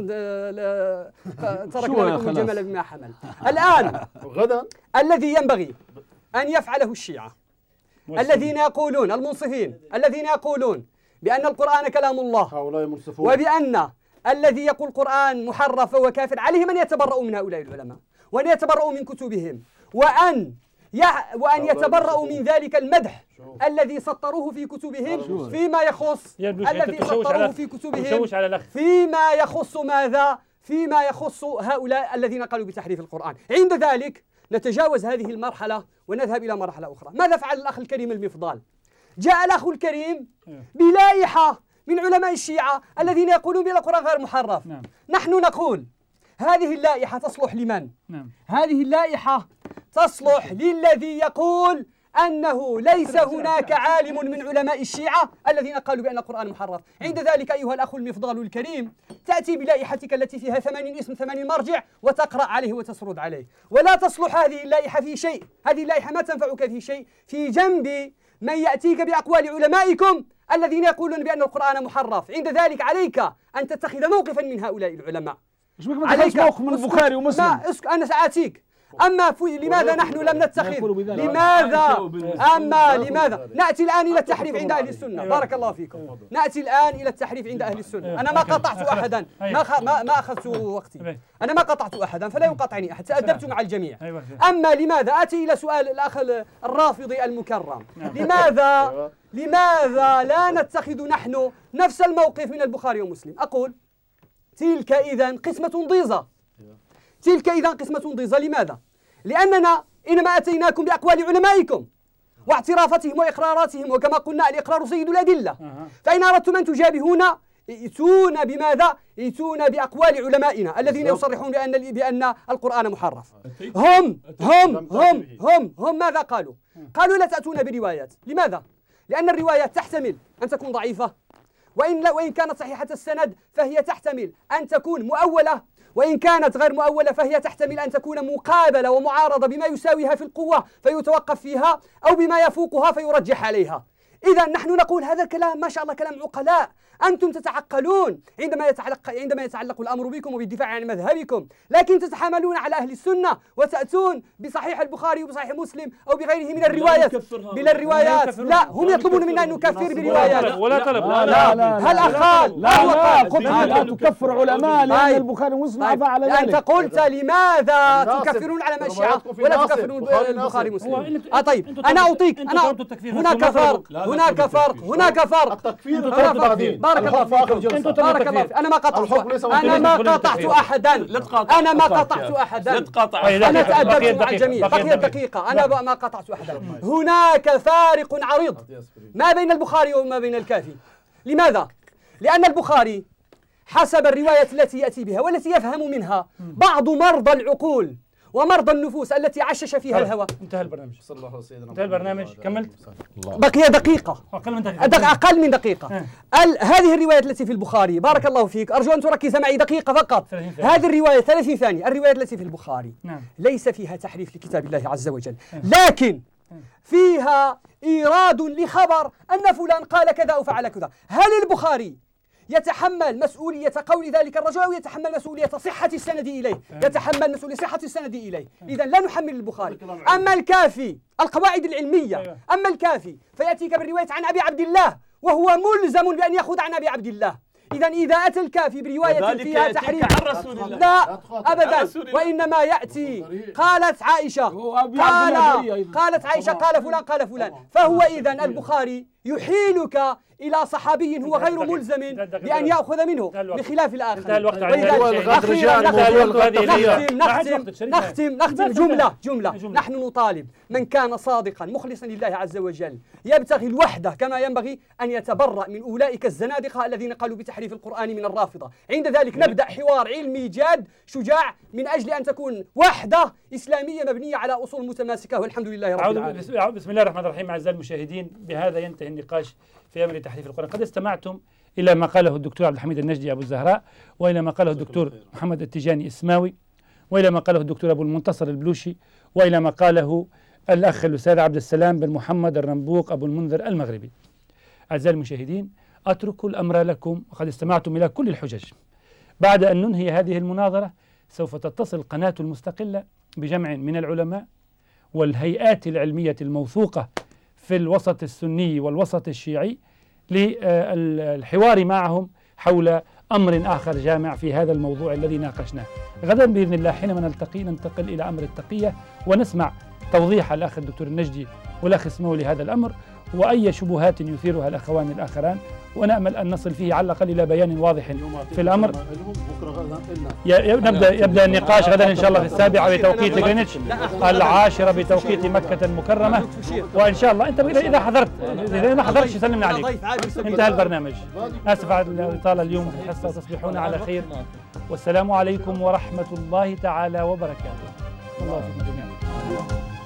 تركنا لكم الجمل بما حمل. الآن غدا الذي ينبغي أن يفعله الشيعة الذين يقولون المنصفين الذين يقولون بأن القرآن كلام الله هؤلاء منصفون، وبأن الذي يقول القرآن محرف فهو كافر، عليهم أن يتبرؤوا من هؤلاء العلماء وأن يتبرؤوا من كتبهم وأن وأن يتبرؤوا من ذلك المدح الذي سطروه في كتبهم فيما يخص الذي سطروه في كتبهم فيما يخص ماذا؟ فيما يخص هؤلاء الذين قالوا بتحريف القرآن. عند ذلك نتجاوز هذه المرحلة ونذهب إلى مرحلة أخرى. ماذا فعل الأخ الكريم المفضال؟ جاء الأخ الكريم بلائحة من علماء الشيعة الذين يقولون بأن القرآن غير محرف. نعم. نحن نقول هذه اللائحة تصلح لمن؟ نعم. هذه اللائحة تصلح للذي يقول أنه ليس هناك عالم من علماء الشيعة الذين قالوا بأن القرآن محرف. عند ذلك أيها الأخ المفضال الكريم تأتي بلائحتك التي فيها ثمانين اسم ثمانين مرجع وتقرأ عليه وتسرد عليه، ولا تصلح هذه اللائحة في شيء. هذه اللائحة ما تنفعك في شيء في جنب من يأتيك بأقوال علمائكم الذين يقولون بأن القرآن محرف. عند ذلك عليك أن تتخذ موقفا من هؤلاء العلماء. عليك موقف من البخاري ومسلم. ما اسك أنا سآتيك. أما لماذا نحن لم نتخذ؟ لماذا؟ أما لماذا؟ نأتي الآن إلى التحريف عند أهل السنة. بارك الله فيكم. نأتي الآن إلى التحريف عند أهل السنة. أنا ما قطعت أحدا، ما خ... ما ما أخذت وقتي. أنا ما قطعت أحدا فلا يقاطعني أحد، تأدبت مع الجميع. أما لماذا؟ آتي إلى سؤال الأخ الرافضي المكرم. لماذا لماذا لا نتخذ نحن نفس الموقف من البخاري ومسلم؟ أقول تلك إذن قسمة ضيزة، تلك إذن قسمة ضيزة. لماذا؟ لأننا إنما أتيناكم بأقوال علمائكم واعترافاتهم وإقراراتهم، وكما قلنا الإقرار سيد الأدلة. فإن أردتم أن تجابهون ائتون بماذا؟ ائتون بأقوال علمائنا الذين يصرحون بأن بأن القرآن محرف. هم هم هم هم هم ماذا قالوا؟ قالوا لا تأتون بروايات. لماذا؟ لأن الروايات تحتمل أن تكون ضعيفة، وإن وإن كانت صحيحة السند فهي تحتمل أن تكون مؤولة، وإن كانت غير مؤولة فهي تحتمل أن تكون مقابلة ومعارضة بما يساويها في القوة فيتوقف فيها، أو بما يفوقها فيرجح عليها. إذا نحن نقول هذا الكلام ما شاء الله كلام عقلاء، أنتم تتعقلون عندما يتعلق عندما يتعلق الأمر بكم وبالدفاع عن مذهبكم، لكن تتحاملون على أهل السنة وتأتون بصحيح البخاري وبصحيح مسلم أو بغيره من الروايات بلا الروايات. لا، هم يطلبون منا أن نكفر بروايات. ولا طلب. لا لا لا هل أخال؟ لا لا خذ لا تكفر علماء لأن البخاري ومسلم عفى على ذلك. أنت قلت لماذا تكفرون على الشيعة ولا تكفرون البخاري ومسلم؟ آه طيب أنا أعطيك أنا هناك فرق هناك فرق هناك فرق التكفير بارك الله فيك بارك الله فيك. أنا ما قطعت أنا ما قطعت أحدا أنا ما قطعت أحدا أنا تأدبت مع الجميع. بقي دقيقة أنا ما قطعت أحدا. هناك فارق عريض ما بين البخاري وما بين الكافي. لماذا؟ لأن البخاري حسب الرواية التي يأتي بها والتي يفهم منها بعض مرضى العقول ومرضى النفوس التي عشش فيها الهوى. انتهى البرنامج. صلى الله عليه وسلم. انتهى البرنامج. كملت؟ بقي دقيقة. أقل من دقيقة. أقل من دقيقة. هذه الرواية التي في البخاري بارك الله فيك أرجو أن تركز معي دقيقة فقط. هذه الرواية ثلاثين ثانية. الرواية التي في البخاري نعم. ليس فيها تحريف لكتاب الله عز وجل، لكن فيها إيراد لخبر أن فلان قال كذا أو فعل كذا. هل البخاري يتحمل مسؤولية قول ذلك الرجل أو يتحمل مسؤولية صحة السند إليه؟ يتحمل مسؤولية صحة السند إليه. إذا لا نحمل البخاري. أما الكافي القواعد العلمية، أما الكافي فيأتيك بالرواية عن أبي عبد الله وهو ملزم بأن يأخذ عن أبي عبد الله. إذا إذا أتى الكافي برواية فيها تحريف لا أبدا، وإنما يأتي قالت عائشة قال قالت عائشة قال فلان قال فلان، فهو إذا البخاري يحيلك إلى صحابي هو غير ملزم بأن يأخذ منه بخلاف الآخر. نختم نختم نختم جملة جملة نحن نطالب من كان صادقا مخلصا لله عز وجل يبتغي الوحدة كما ينبغي أن يتبرأ من أولئك الزنادقة الذين قالوا بتحريف القرآن من الرافضة. عند ذلك نبدأ حوار علمي جاد شجاع من أجل أن تكون وحدة إسلامية مبنية على أصول متماسكة، والحمد لله رب العالمين. بسم الله الرحمن الرحيم. أعزائي المشاهدين، بهذا ينتهي النقاش في أمر تحريف القرآن. قد استمعتم إلى ما قاله الدكتور عبد الحميد النجدي أبو الزهراء، وإلى ما قاله الدكتور محمد التجاني إسماوي، وإلى ما قاله الدكتور أبو المنتصر البلوشي، وإلى ما قاله الأخ الأستاذ عبد السلام بن محمد الرنبوق أبو المنذر المغربي. أعزائي المشاهدين، أترك الأمر لكم، وقد استمعتم إلى كل الحجج. بعد أن ننهي هذه المناظرة سوف تتصل قناة المستقلة بجمع من العلماء والهيئات العلمية الموثوقة في الوسط السني والوسط الشيعي للحوار معهم حول أمر آخر جامع في هذا الموضوع الذي ناقشناه. غدا بإذن الله حينما نلتقي ننتقل إلى أمر التقية ونسمع توضيح الأخ الدكتور النجدي والأخ اسماوي لهذا الأمر، وأي شبهات يثيرها الأخوان الآخران، ونأمل أن نصل فيه على الأقل إلى بيان واضح في الأمر. يبدأ يبدأ النقاش غدا إن شاء الله في السابعة بتوقيت غرينتش، العاشرة بتوقيت مكة المكرمة، وإن شاء الله أنت إذا حضرت إذا ما حضرتش سلمنا عليك. انتهى البرنامج. آسف على الإطالة اليوم في الحصة، وتصبحون على خير، والسلام عليكم ورحمة الله تعالى وبركاته. الله فيكم جميعا.